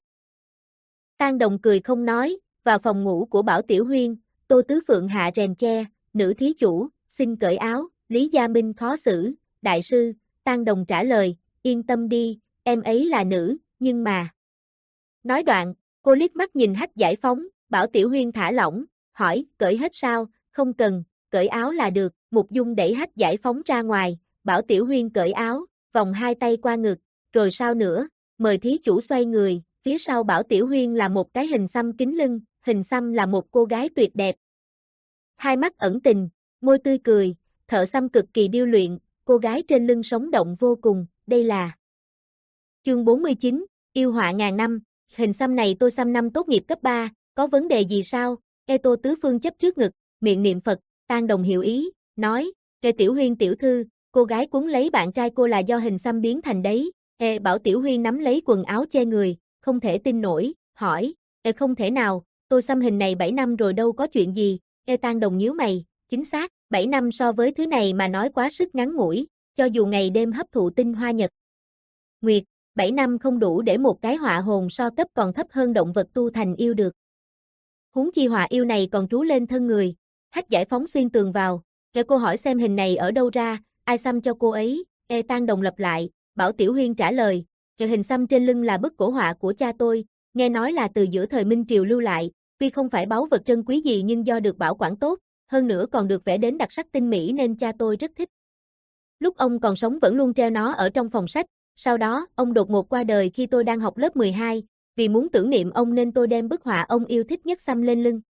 Tang Đồng cười không nói, vào phòng ngủ của Bảo Tiểu Huyên, Tô Tứ Phượng hạ rèm che, "Nữ thí chủ, xin cởi áo." Lý Gia Minh khó xử, "Đại sư." Tang Đồng trả lời, "Yên tâm đi, em ấy là nữ, nhưng mà..." Nói đoạn, cô liếc mắt nhìn Hách Giải Phóng, Bảo Tiểu Huyên thả lỏng, hỏi, "Cởi hết sao?" "Không cần, cởi áo là được." Mục Dung đẩy Hách Giải Phóng ra ngoài, Bảo Tiểu Huyên cởi áo, vòng hai tay qua ngực, "Rồi sao nữa?" "Mời thí chủ xoay người." Phía sau Bảo Tiểu Huyên là một cái hình xăm kính lưng, hình xăm là một cô gái tuyệt đẹp. Hai mắt ẩn tình, môi tươi cười, thợ xăm cực kỳ điêu luyện, cô gái trên lưng sống động vô cùng, đây là... Chương bốn mươi chín, yêu họa ngàn năm, Hình xăm này tôi xăm năm tốt nghiệp cấp ba, có vấn đề gì sao? Ê Tô Tứ Phương chấp trước ngực, miệng niệm Phật, Tang Đồng hiểu ý, nói, Ê Tiểu Huyên tiểu thư, cô gái cuốn lấy bạn trai cô là do hình xăm biến thành đấy. Ê Bảo Tiểu Huyên nắm lấy quần áo che người, không thể tin nổi, hỏi, Ê không thể nào, tôi xăm hình này bảy năm rồi đâu có chuyện gì. Ê Tang Đồng nhíu mày, chính xác, bảy năm so với thứ này mà nói quá sức ngắn ngủi, cho dù ngày đêm hấp thụ tinh hoa nhật nguyệt, bảy năm không đủ để một cái họa hồn so cấp còn thấp hơn động vật tu thành yêu được. Huống chi họa yêu này còn trú lên thân người, Hách Giải Phóng xuyên tường vào, để cô hỏi xem hình này ở đâu ra, ai xăm cho cô ấy. Ê Tang Đồng lặp lại, Bảo Tiểu Huyên trả lời, cái hình xăm trên lưng là bức cổ họa của cha tôi, nghe nói là từ giữa thời Minh Triều lưu lại, tuy không phải báu vật trân quý gì nhưng do được bảo quản tốt, hơn nữa còn được vẽ đến đặc sắc tinh mỹ nên cha tôi rất thích. Lúc ông còn sống vẫn luôn treo nó ở trong phòng sách, sau đó ông đột ngột qua đời khi tôi đang học lớp mười hai, vì muốn tưởng niệm ông nên tôi đem bức họa ông yêu thích nhất xăm lên lưng.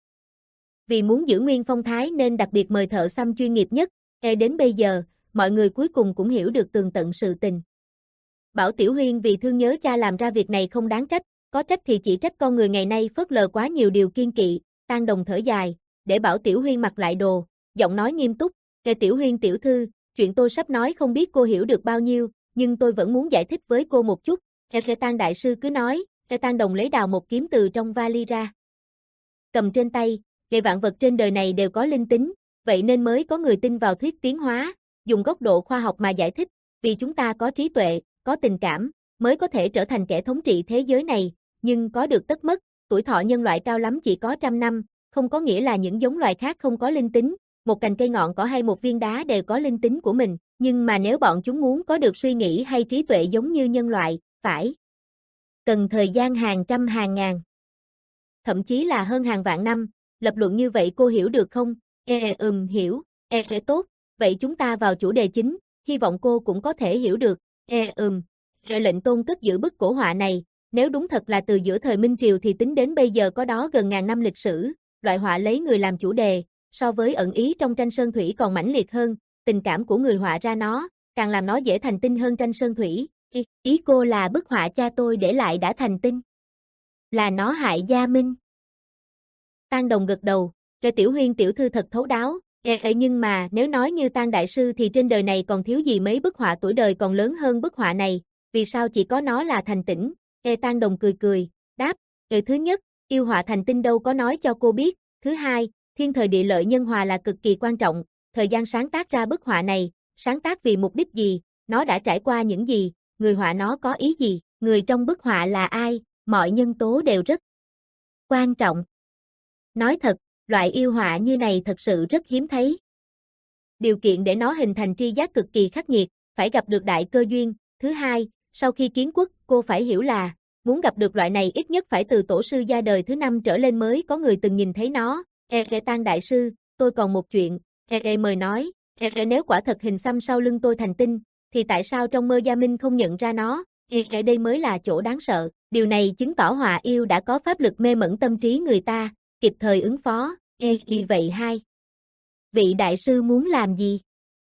Vì muốn giữ nguyên phong thái nên đặc biệt mời thợ xăm chuyên nghiệp nhất, e đến bây giờ, mọi người cuối cùng cũng hiểu được tường tận sự tình. Bảo Tiểu Huyên vì thương nhớ cha làm ra việc này không đáng trách, có trách thì chỉ trách con người ngày nay phớt lờ quá nhiều điều kiêng kỵ. Tang Đồng thở dài, để Bảo Tiểu Huyên mặc lại đồ, giọng nói nghiêm túc, "Kệ Tiểu Huyên tiểu thư, chuyện tôi sắp nói không biết cô hiểu được bao nhiêu, nhưng tôi vẫn muốn giải thích với cô một chút." Kệ Tang đại sư cứ nói. Kệ Tang Đồng lấy đào một kiếm từ trong vali ra, cầm trên tay, kệ vạn vật trên đời này đều có linh tính, vậy nên mới có người tin vào thuyết tiến hóa, dùng góc độ khoa học mà giải thích, vì chúng ta có trí tuệ, có tình cảm, mới có thể trở thành kẻ thống trị thế giới này, nhưng có được tất mất, tuổi thọ nhân loại cao lắm chỉ có trăm năm, không có nghĩa là những giống loài khác không có linh tính, một cành cây ngọn cỏ hay một viên đá đều có linh tính của mình, nhưng mà nếu bọn chúng muốn có được suy nghĩ hay trí tuệ giống như nhân loại, phải cần thời gian hàng trăm hàng ngàn, thậm chí là hơn hàng vạn năm. Lập luận như vậy cô hiểu được không? Ê ừm hiểu, ê ê tốt, vậy chúng ta vào chủ đề chính, hy vọng cô cũng có thể hiểu được. Ê ừm, lệnh tôn cất giữ bức cổ họa này, nếu đúng thật là từ giữa thời Minh Triều thì tính đến bây giờ có đó gần ngàn năm lịch sử, loại họa lấy người làm chủ đề, so với ẩn ý trong tranh sơn thủy còn mãnh liệt hơn, tình cảm của người họa ra nó, càng làm nó dễ thành tinh hơn tranh sơn thủy. Ý, ý cô là bức họa cha tôi để lại đã thành tinh, là nó hại Gia Minh. Tang Đồng gật đầu, Lê Tiểu Huyên tiểu thư thật thấu đáo, ê, ê, nhưng mà nếu nói như Tang đại sư thì trên đời này còn thiếu gì mấy bức họa tuổi đời còn lớn hơn bức họa này, vì sao chỉ có nó là thành tinh? Ê Tang Đồng cười cười, đáp, ê, thứ nhất, yêu họa thành tinh đâu có nói cho cô biết, thứ hai, thiên thời địa lợi nhân hòa là cực kỳ quan trọng, thời gian sáng tác ra bức họa này, sáng tác vì mục đích gì, nó đã trải qua những gì, người họa nó có ý gì, người trong bức họa là ai, mọi nhân tố đều rất quan trọng. Nói thật, loại yêu họa như này thật sự rất hiếm thấy. Điều kiện để nó hình thành tri giác cực kỳ khắc nghiệt, phải gặp được đại cơ duyên. Thứ hai, sau khi kiến quốc, cô phải hiểu là, muốn gặp được loại này ít nhất phải từ tổ sư gia đời thứ năm trở lên mới có người từng nhìn thấy nó. Ê ê Tang đại sư, tôi còn một chuyện, ê ê mời nói, ê ê nếu quả thật hình xăm sau lưng tôi thành tinh, thì tại sao trong mơ Gia Minh không nhận ra nó? Ê ê đây mới là chỗ đáng sợ, điều này chứng tỏ họa yêu đã có pháp lực mê mẩn tâm trí người ta, kịp thời ứng phó. Ê y vậy hai vị đại sư muốn làm gì?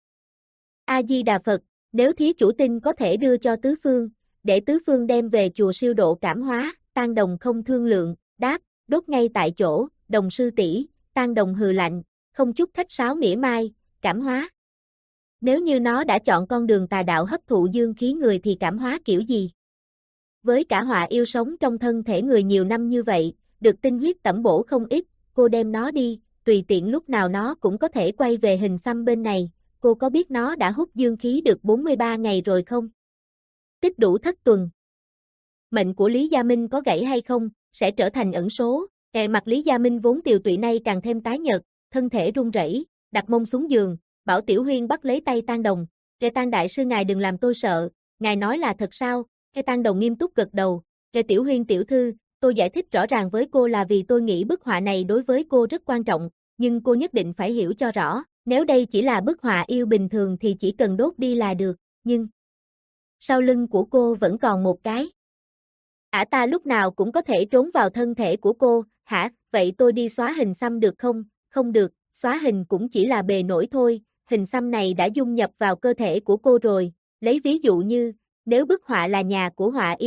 A Di Đà Phật, nếu thí chủ tinh có thể đưa cho tứ phương, để tứ phương đem về chùa siêu độ cảm hóa. Tang Đồng không thương lượng, đáp, đốt ngay tại chỗ. Đồng sư tỷ. Tang Đồng hừ lạnh, không chút khách sáo mỉa mai, cảm hóa. Nếu như nó đã chọn con đường tà đạo hấp thụ dương khí người thì cảm hóa kiểu gì? Với cả họa yêu sống trong thân thể người nhiều năm như vậy, được tinh huyết tẩm bổ không ít, cô đem nó đi, tùy tiện lúc nào nó cũng có thể quay về hình xăm bên này, cô có biết nó đã hút dương khí được bốn mươi ba ngày rồi không? Tích đủ thất tuần. Mệnh của Lý Gia Minh có gãy hay không, sẽ trở thành ẩn số. Kệ mặt Lý Gia Minh vốn tiều tụy nay càng thêm tái nhợt, thân thể run rẩy, đặt mông xuống giường, Bảo Tiểu Huyên bắt lấy tay Tang Đồng, "Kệ Tang đại sư ngài đừng làm tôi sợ, ngài nói là thật sao?" Kệ Tang Đồng nghiêm túc gật đầu, "Kệ Tiểu Huyên tiểu thư, tôi giải thích rõ ràng với cô là vì tôi nghĩ bức họa này đối với cô rất quan trọng, nhưng cô nhất định phải hiểu cho rõ, nếu đây chỉ là bức họa yêu bình thường thì chỉ cần đốt đi là được, nhưng sau lưng của cô vẫn còn một cái. Ả ta lúc nào cũng có thể trốn vào thân thể của cô, hả? Vậy tôi đi xóa hình xăm được không? Không được, xóa hình cũng chỉ là bề nổi thôi, hình xăm này đã dung nhập vào cơ thể của cô rồi, lấy ví dụ như, nếu bức họa là nhà của họa yêu,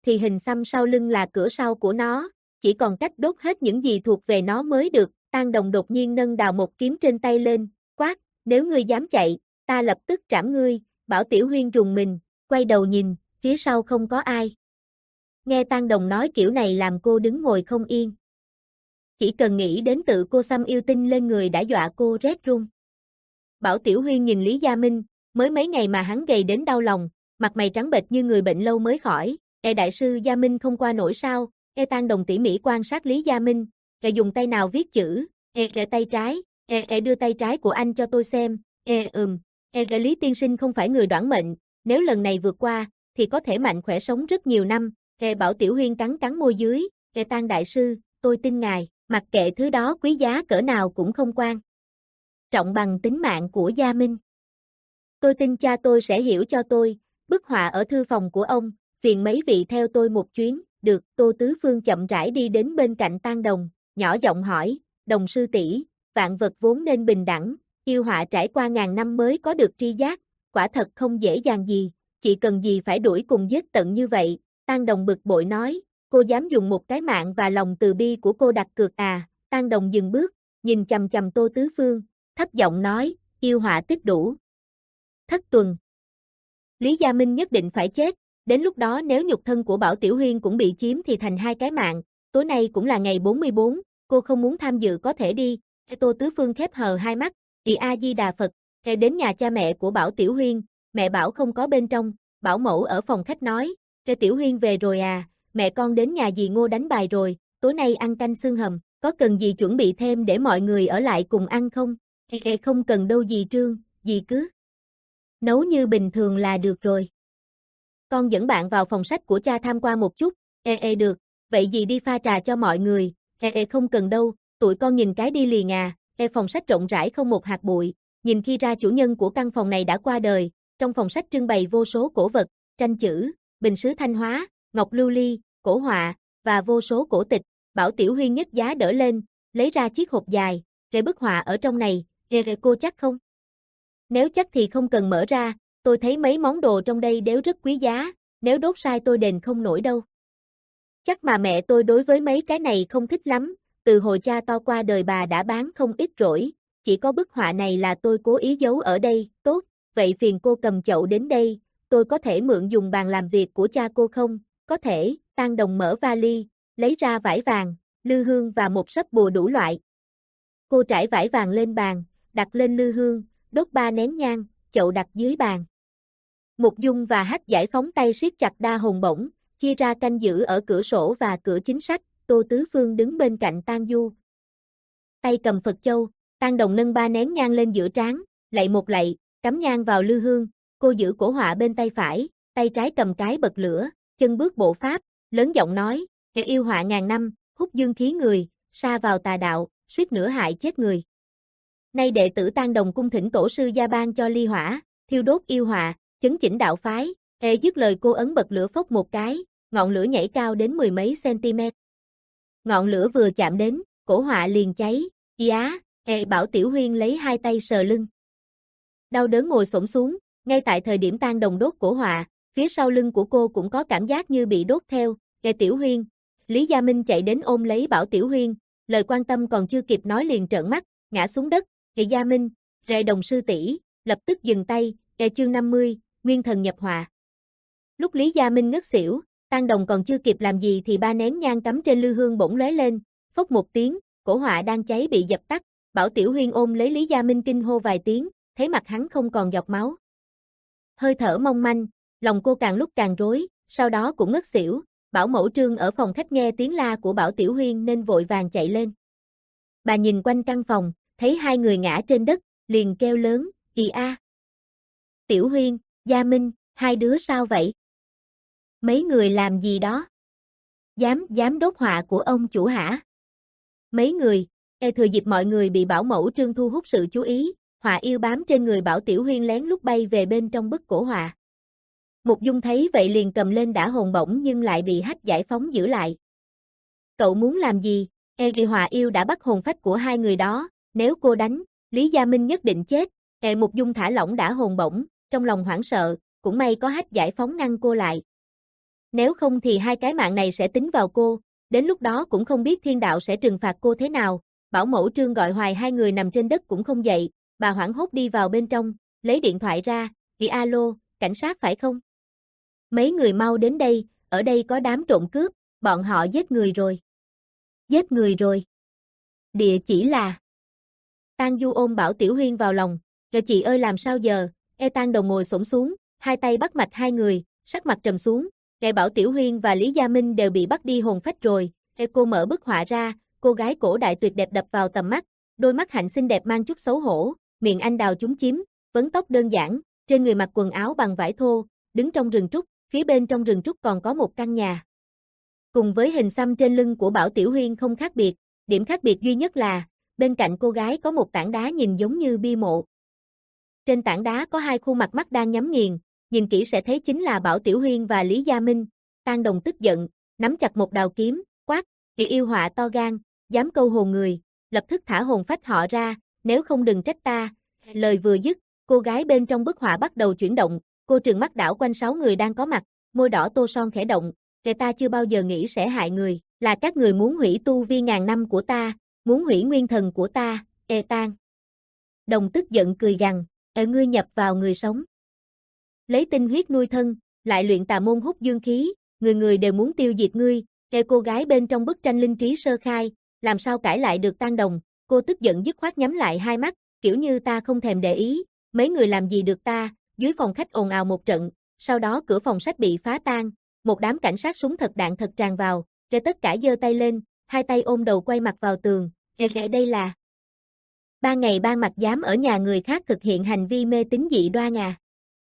thì hình xăm sau lưng là cửa sau của nó, chỉ còn cách đốt hết những gì thuộc về nó mới được. Tang Đồng đột nhiên nâng đào một kiếm trên tay lên, quát, nếu ngươi dám chạy, ta lập tức trảm ngươi. Bảo Tiểu Huyên rùng mình, quay đầu nhìn, phía sau không có ai. Nghe Tang Đồng nói kiểu này làm cô đứng ngồi không yên. Chỉ cần nghĩ đến tự cô xăm yêu tinh lên người đã dọa cô rét run. Bảo Tiểu Huyên nhìn Lý Gia Minh, mới mấy ngày mà hắn gầy đến đau lòng, mặt mày trắng bệch như người bệnh lâu mới khỏi. E đại sư Gia Minh không qua nổi sao? E Tang Đồng tỉ mỉ quan sát Lý Gia Minh, e dùng tay nào viết chữ? E e tay trái, e e đưa tay trái của anh cho tôi xem. E ừm, e e Lý tiên sinh không phải người đoản mệnh, nếu lần này vượt qua thì có thể mạnh khỏe sống rất nhiều năm. E Bảo Tiểu Huyên cắn cắn môi dưới, e Tang đại sư, tôi tin ngài, mặc kệ thứ đó quý giá cỡ nào cũng không quan trọng bằng tính mạng của Gia Minh. Tôi tin cha tôi sẽ hiểu cho tôi, bức họa ở thư phòng của ông, phiền mấy vị theo tôi một chuyến. Được. Tô Tứ Phương chậm rãi đi đến bên cạnh Tang Đồng, nhỏ giọng hỏi, Đồng sư tỷ, vạn vật vốn nên bình đẳng, yêu họa trải qua ngàn năm mới có được tri giác, quả thật không dễ dàng gì, chị cần gì phải đuổi cùng giết tận như vậy. Tang Đồng bực bội nói, cô dám dùng một cái mạng và lòng từ bi của cô đặt cược à? Tang Đồng dừng bước, nhìn chằm chằm Tô Tứ Phương, thấp giọng nói, yêu họa tích đủ thất tuần, Lý Gia Minh nhất định phải chết, đến lúc đó nếu nhục thân của Bảo Tiểu Huyên cũng bị chiếm thì thành hai cái mạng, tối nay cũng là ngày bốn mươi bốn, cô không muốn tham dự có thể đi. Tô Tứ Phương khép hờ hai mắt, ì A Di Đà Phật, kể đến nhà cha mẹ của Bảo Tiểu Huyên, mẹ Bảo không có bên trong, Bảo mẫu ở phòng khách nói, kể Tiểu Huyên về rồi à, mẹ con đến nhà dì Ngô đánh bài rồi, tối nay ăn canh xương hầm, có cần gì chuẩn bị thêm để mọi người ở lại cùng ăn không? Kể không cần đâu dì Trương, dì cứ nấu như bình thường là được rồi. Con dẫn bạn vào phòng sách của cha tham quan một chút. Ê ê được, vậy dì đi pha trà cho mọi người. Ê ê không cần đâu, tụi con nhìn cái đi liền à. Ê phòng sách rộng rãi không một hạt bụi, nhìn khi ra chủ nhân của căn phòng này đã qua đời. Trong phòng sách trưng bày vô số cổ vật, tranh chữ, bình sứ Thanh Hóa, ngọc lưu ly, cổ họa, và vô số cổ tịch. Bảo Tiểu Huyên nhất giá đỡ lên, lấy ra chiếc hộp dài, rồi bức họa ở trong này. Ê ê cô chắc không? Nếu chắc thì không cần mở ra, tôi thấy mấy món đồ trong đây đều rất quý giá, nếu đốt sai tôi đền không nổi đâu. Chắc mà mẹ tôi đối với mấy cái này không thích lắm, từ hồi cha to qua đời bà đã bán không ít rỗi, chỉ có bức họa này là tôi cố ý giấu ở đây. Tốt, vậy phiền cô cầm chậu đến đây, tôi có thể mượn dùng bàn làm việc của cha cô không? Có thể. Tang Đồng mở vali, lấy ra vải vàng, lư hương và một sấp bùa đủ loại. Cô trải vải vàng lên bàn, đặt lên lư hương, đốt ba nén nhang, chậu đặt dưới bàn. Mục Dung và Hách Giải phóng tay siết chặt đa hồn bổng, chia ra canh giữ ở cửa sổ và cửa chính sách. Tô Tứ Phương đứng bên cạnh Tang Du, tay cầm Phật châu. Tang Đồng nâng ba nén nhang lên giữa trán, lạy một lạy, cắm nhang vào lư hương. Cô giữ cổ họa bên tay phải, tay trái cầm cái bật lửa, chân bước bộ pháp, lớn giọng nói, kẻ yêu họa ngàn năm, hút dương khí người, sa vào tà đạo, suýt nữa hại chết người. Nay đệ tử Tang Đồng cung thỉnh tổ sư gia ban cho ly hỏa, thiêu đốt yêu họa, chấn chỉnh đạo phái. Ê dứt lời cô ấn bật lửa phốc một cái, ngọn lửa nhảy cao đến mười mấy cm. Ngọn lửa vừa chạm đến, cổ họa liền cháy. Giá, ê Bảo Tiểu Huyên lấy hai tay sờ lưng, đau đớn ngồi xổm xuống. Ngay tại thời điểm Tang Đồng đốt cổ họa, phía sau lưng của cô cũng có cảm giác như bị đốt theo. Ê Tiểu Huyên, Lý Gia Minh chạy đến ôm lấy Bảo Tiểu Huyên, lời quan tâm còn chưa kịp nói liền trợn mắt, ngã xuống đất. Ê Gia Minh, Rệ Đồng sư tỷ, lập tức dừng tay. Ê chương năm mươi, Nguyên thần nhập họa. Lúc Lý Gia Minh ngất xỉu, Tang Đồng còn chưa kịp làm gì thì ba nén nhang cắm trên lư hương bỗng lóe lên, phốc một tiếng, cổ họa đang cháy bị dập tắt. Bảo Tiểu Huyên ôm lấy Lý Gia Minh kinh hô vài tiếng, thấy mặt hắn không còn giọt máu, hơi thở mong manh, lòng cô càng lúc càng rối, sau đó cũng ngất xỉu. Bảo Mẫu Trương ở phòng khách nghe tiếng la của Bảo Tiểu Huyên nên vội vàng chạy lên. Bà nhìn quanh căn phòng, thấy hai người ngã trên đất, liền kêu lớn, "Ì a! Tiểu Huyên, Gia Minh, hai đứa sao vậy? Mấy người làm gì đó? Dám, dám đốt họa của ông chủ hả?" Mấy người, e thừa dịp mọi người bị Bảo Mẫu Trương thu hút sự chú ý, họa yêu bám trên người Bảo Tiểu Huyên lén lút bay về bên trong bức cổ họa. Mục Dung thấy vậy liền cầm lên đả hồn bổng nhưng lại bị Hách Giải phóng giữ lại. "Cậu muốn làm gì?" E vì họa yêu đã bắt hồn phách của hai người đó, nếu cô đánh, Lý Gia Minh nhất định chết. E Mục Dung thả lỏng đả hồn bổng, trong lòng hoảng sợ, cũng may có Hách Giải phóng ngăn cô lại. Nếu không thì hai cái mạng này sẽ tính vào cô, đến lúc đó cũng không biết thiên đạo sẽ trừng phạt cô thế nào. Bảo mẫu Trương gọi hoài hai người nằm trên đất cũng không dậy, bà hoảng hốt đi vào bên trong, lấy điện thoại ra, "Chị alo, cảnh sát phải không? Mấy người mau đến đây, ở đây có đám trộm cướp, bọn họ giết người rồi." "Giết người rồi?" Địa chỉ là... Tang Du ôm Bảo Tiểu Huyên vào lòng, "Rồi chị ơi làm sao giờ?" E Tang Đồng ngồi xổm xuống, hai tay bắt mạch hai người, sắc mặt trầm xuống. "E Bảo Tiểu Huyên và Lý Gia Minh đều bị bắt đi hồn phách rồi." E cô mở bức họa ra, cô gái cổ đại tuyệt đẹp đập vào tầm mắt, đôi mắt hạnh xinh đẹp mang chút xấu hổ, miệng anh đào chúm chím, vấn tóc đơn giản, trên người mặc quần áo bằng vải thô, đứng trong rừng trúc, phía bên trong rừng trúc còn có một căn nhà. Cùng với hình xăm trên lưng của Bảo Tiểu Huyên không khác biệt, điểm khác biệt duy nhất là, bên cạnh cô gái có một tảng đá nhìn giống như bia mộ. Trên tảng đá có hai khuôn mặt mắt đang nhắm nghiền, nhìn kỹ sẽ thấy chính là Bảo Tiểu Huyên và Lý Gia Minh. Tang Đồng tức giận, nắm chặt một đào kiếm, quát, "Chị yêu họa to gan, dám câu hồn người, lập tức thả hồn phách họ ra, nếu không đừng trách ta." Lời vừa dứt, cô gái bên trong bức họa bắt đầu chuyển động, cô trừng mắt đảo quanh sáu người đang có mặt, môi đỏ tô son khẽ động, "Kẻ ta chưa bao giờ nghĩ sẽ hại người, là các người muốn hủy tu vi ngàn năm của ta, muốn hủy nguyên thần của ta." E Tang Đồng tức giận cười gằn, "Ở ngươi nhập vào người sống, lấy tinh huyết nuôi thân, lại luyện tà môn hút dương khí, người người đều muốn tiêu diệt ngươi." E cô gái bên trong bức tranh linh trí sơ khai, làm sao cãi lại được Tang Đồng, cô tức giận dứt khoát nhắm lại hai mắt, kiểu như ta không thèm để ý, mấy người làm gì được ta. Dưới phòng khách ồn ào một trận, sau đó cửa phòng sách bị phá tan, một đám cảnh sát súng thật đạn thật tràn vào, rồi tất cả giơ tay lên, hai tay ôm đầu quay mặt vào tường, "Ê, đây là ban ngày ban mặt dám ở nhà người khác thực hiện hành vi mê tín dị đoan à?"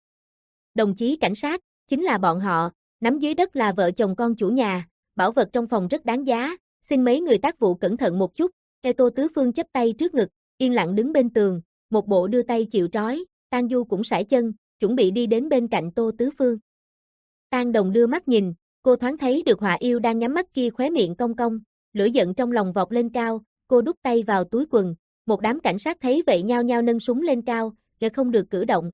"Đồng chí cảnh sát, chính là bọn họ, nắm dưới đất là vợ chồng con chủ nhà, bảo vật trong phòng rất đáng giá, xin mấy người tác vụ cẩn thận một chút." E Tô Tứ Phương chắp tay trước ngực, yên lặng đứng bên tường, một bộ đưa tay chịu trói. Tang Du cũng sải chân, chuẩn bị đi đến bên cạnh Tô Tứ Phương. Tang Đồng đưa mắt nhìn, cô thoáng thấy được họa yêu đang nhắm mắt kia khóe miệng cong cong, lửa giận trong lòng vọt lên cao, cô đút tay vào túi quần, một đám cảnh sát thấy vậy nhao nhao nâng súng lên cao, để không được cử động.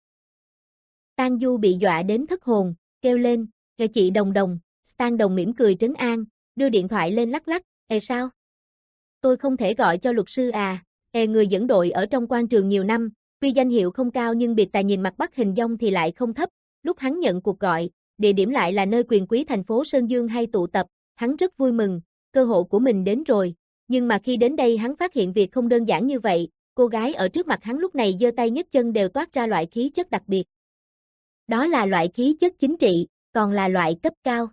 Tang Du bị dọa đến thất hồn, kêu lên, "Kìa chị Đồng Đồng." Tang Đồng mỉm cười trấn an, đưa điện thoại lên lắc lắc, "Ê sao? Tôi không thể gọi cho luật sư à?" Ê người dẫn đội ở trong quan trường nhiều năm, tuy danh hiệu không cao nhưng biệt tài nhìn mặt Bắc hình dong thì lại không thấp, lúc hắn nhận cuộc gọi, địa điểm lại là nơi quyền quý thành phố Sơn Dương hay tụ tập, hắn rất vui mừng, cơ hội của mình đến rồi, nhưng mà khi đến đây hắn phát hiện việc không đơn giản như vậy, cô gái ở trước mặt hắn lúc này giơ tay nhấc chân đều toát ra loại khí chất đặc biệt. Đó là loại khí chất chính trị, còn là loại cấp cao.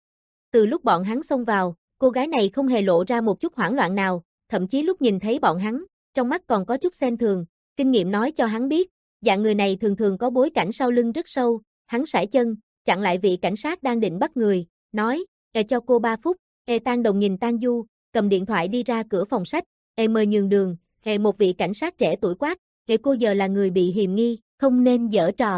Từ lúc bọn hắn xông vào, cô gái này không hề lộ ra một chút hoảng loạn nào, thậm chí lúc nhìn thấy bọn hắn, trong mắt còn có chút xem thường, kinh nghiệm nói cho hắn biết, dạng người này thường thường có bối cảnh sau lưng rất sâu, hắn sải chân, chặn lại vị cảnh sát đang định bắt người, nói, "Ê cho cô ba phút." E Tang Đồng nhìn Tang Du, cầm điện thoại đi ra cửa phòng sách, "Ê mời nhường đường." E một vị cảnh sát trẻ tuổi quát, "Ê cô giờ là người bị hiềm nghi, không nên giở trò.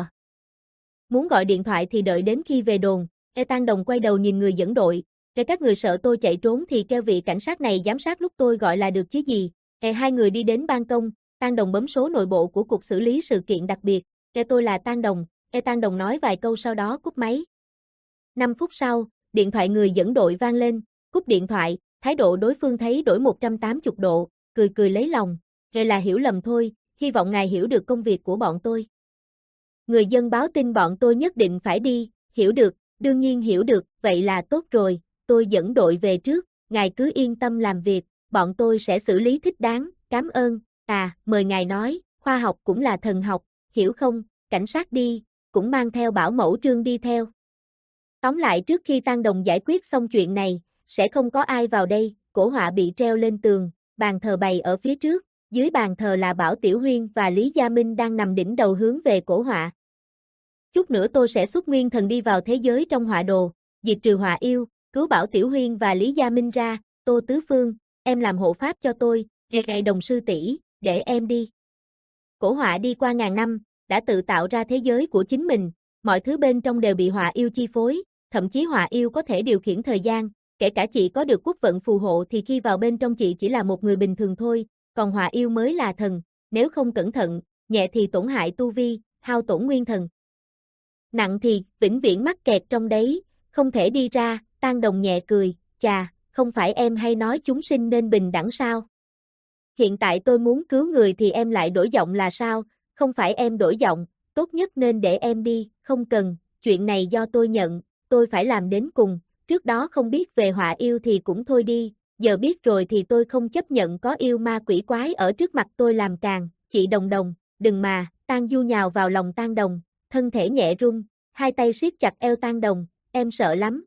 Muốn gọi điện thoại thì đợi đến khi về đồn." E Tang Đồng quay đầu nhìn người dẫn đội, "Để các người sợ tôi chạy trốn thì kêu vị cảnh sát này giám sát lúc tôi gọi là được chứ gì." E hai người đi đến ban công, Tang Đồng bấm số nội bộ của cục xử lý sự kiện đặc biệt, "E tôi là Tang Đồng." E Tang Đồng nói vài câu sau đó cúp máy. năm phút sau, điện thoại người dẫn đội vang lên, cúp điện thoại, thái độ đối phương thấy đổi một trăm tám mươi độ, cười cười lấy lòng, "Rồi là hiểu lầm thôi, hy vọng ngài hiểu được công việc của bọn tôi." "Người dân báo tin bọn tôi nhất định phải đi." "Hiểu được, đương nhiên hiểu được, vậy là tốt rồi, tôi dẫn đội về trước, ngài cứ yên tâm làm việc, bọn tôi sẽ xử lý thích đáng, cảm ơn." "À, mời ngài nói, khoa học cũng là thần học, hiểu không?" Cảnh sát đi, cũng mang theo bảo mẫu Trương đi theo. Tóm lại trước khi Tang Đồng giải quyết xong chuyện này, sẽ không có ai vào đây, cổ họa bị treo lên tường, bàn thờ bày ở phía trước, dưới bàn thờ là Bảo Tiểu Huyên và Lý Gia Minh đang nằm đỉnh đầu hướng về cổ họa. "Chút nữa tôi sẽ xuất nguyên thần đi vào thế giới trong họa đồ, diệt trừ họa yêu, cứu Bảo Tiểu Huyên và Lý Gia Minh ra. Tô Tứ Phương, em làm hộ pháp cho tôi, Gậy Đồng sư tỷ, để em đi." Cổ họa đi qua ngàn năm, đã tự tạo ra thế giới của chính mình, mọi thứ bên trong đều bị họa yêu chi phối, thậm chí họa yêu có thể điều khiển thời gian, kể cả chị có được quốc vận phù hộ thì khi vào bên trong chị chỉ là một người bình thường thôi, còn họa yêu mới là thần, nếu không cẩn thận, nhẹ thì tổn hại tu vi, hao tổn nguyên thần, nặng thì vĩnh viễn mắc kẹt trong đấy, không thể đi ra, Tang Đồng nhẹ cười, chà, không phải em hay nói chúng sinh nên bình đẳng sao? Hiện tại tôi muốn cứu người thì em lại đổi giọng là sao? Không phải em đổi giọng, tốt nhất nên để em đi, không cần, chuyện này do tôi nhận, tôi phải làm đến cùng, trước đó không biết về họa yêu thì cũng thôi đi, giờ biết rồi thì tôi không chấp nhận có yêu ma quỷ quái ở trước mặt tôi làm càng, chị Đồng Đồng, đừng mà, Tang Du nhào vào lòng Tang Đồng, thân thể nhẹ run, hai tay siết chặt eo Tang Đồng, em sợ lắm.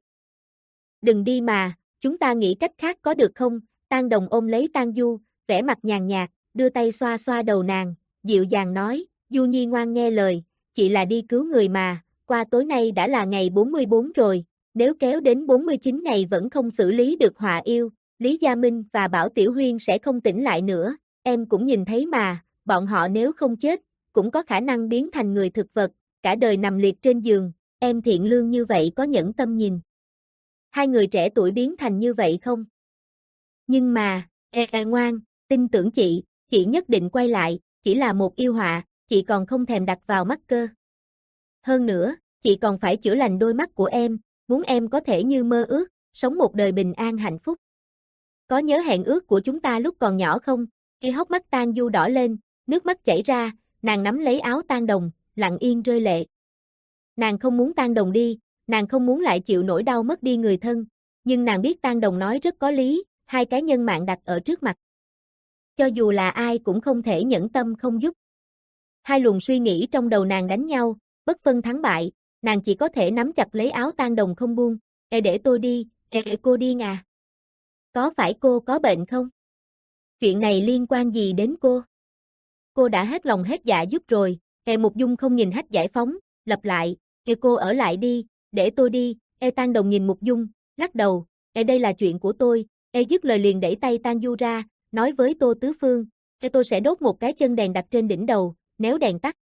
Đừng đi mà, chúng ta nghĩ cách khác có được không? Tang Đồng ôm lấy Tang Du, vẻ mặt nhàn nhạt, đưa tay xoa xoa đầu nàng, dịu dàng nói, Du Nhi ngoan nghe lời, chị là đi cứu người mà, qua tối nay đã là ngày bốn mươi bốn rồi, nếu kéo đến bốn mươi chín ngày vẫn không xử lý được họa yêu, Lý Gia Minh và Bảo Tiểu Huyên sẽ không tỉnh lại nữa, em cũng nhìn thấy mà, bọn họ nếu không chết, cũng có khả năng biến thành người thực vật, cả đời nằm liệt trên giường, em thiện lương như vậy có nhẫn tâm nhìn. Hai người trẻ tuổi biến thành như vậy không? Nhưng mà, e e ngoan, tin tưởng chị, chị nhất định quay lại, chỉ là một yêu họa, chị còn không thèm đặt vào mắt cơ. Hơn nữa, chị còn phải chữa lành đôi mắt của em, muốn em có thể như mơ ước, sống một đời bình an hạnh phúc. Có nhớ hẹn ước của chúng ta lúc còn nhỏ không? Khi hốc mắt Tang Du đỏ lên, nước mắt chảy ra, nàng nắm lấy áo Tang Đồng, lặng yên rơi lệ. Nàng không muốn Tang Đồng đi, nàng không muốn lại chịu nỗi đau mất đi người thân, nhưng nàng biết Tang Đồng nói rất có lý, hai cái nhân mạng đặt ở trước mặt. Cho dù là ai cũng không thể nhẫn tâm không giúp. Hai luồng suy nghĩ trong đầu nàng đánh nhau, bất phân thắng bại, nàng chỉ có thể nắm chặt lấy áo Tang Đồng không buông, "Ê để tôi đi, ê, ê cô điên à? Có phải cô có bệnh không? Chuyện này liên quan gì đến cô? Cô đã hết lòng hết dạ giúp rồi." Ê Mục Dung không nhìn Hách Giải Phóng, lặp lại, "Ê cô ở lại đi, để tôi đi." Ê Tang Đồng nhìn Mục Dung, lắc đầu, "Ê đây là chuyện của tôi." Ê dứt lời liền đẩy tay Tang Du ra, nói với Tô Tứ Phương, "Ê tôi sẽ đốt một cái chân đèn đặt trên đỉnh đầu, nếu đèn tắt,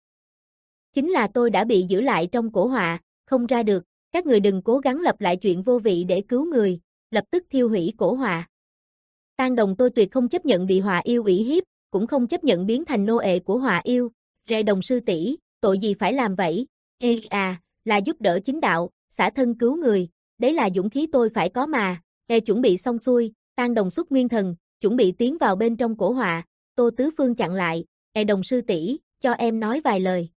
chính là tôi đã bị giữ lại trong cổ họa, không ra được, các người đừng cố gắng lập lại chuyện vô vị để cứu người, lập tức thiêu hủy cổ họa." Tang Đồng tôi tuyệt không chấp nhận bị họa yêu ủy hiếp, cũng không chấp nhận biến thành nô ệ của họa yêu. Rệ Đồng sư tỷ, tội gì phải làm vậy? Ê à, là giúp đỡ chính đạo, xả thân cứu người, đấy là dũng khí tôi phải có mà. Ê chuẩn bị xong xuôi, Tang Đồng xuất nguyên thần, chuẩn bị tiến vào bên trong cổ họa, Tô Tứ Phương chặn lại, "Ê Đồng sư tỷ, cho em nói vài lời."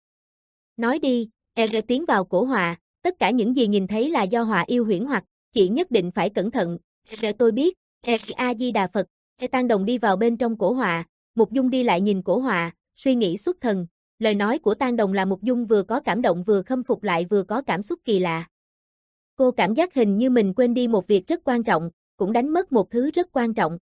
"Nói đi." Ê tiến vào cổ họa, "Tất cả những gì nhìn thấy là do họa yêu huyễn hoặc, chị nhất định phải cẩn thận." Ê tôi biết. Ê A Di Đà Phật. Ê Tang Đồng đi vào bên trong cổ họa, Mục Dung đi lại nhìn cổ họa, suy nghĩ xuất thần, lời nói của Tang Đồng là Mục Dung vừa có cảm động vừa khâm phục lại vừa có cảm xúc kỳ lạ. Cô cảm giác hình như mình quên đi một việc rất quan trọng, cũng đánh mất một thứ rất quan trọng.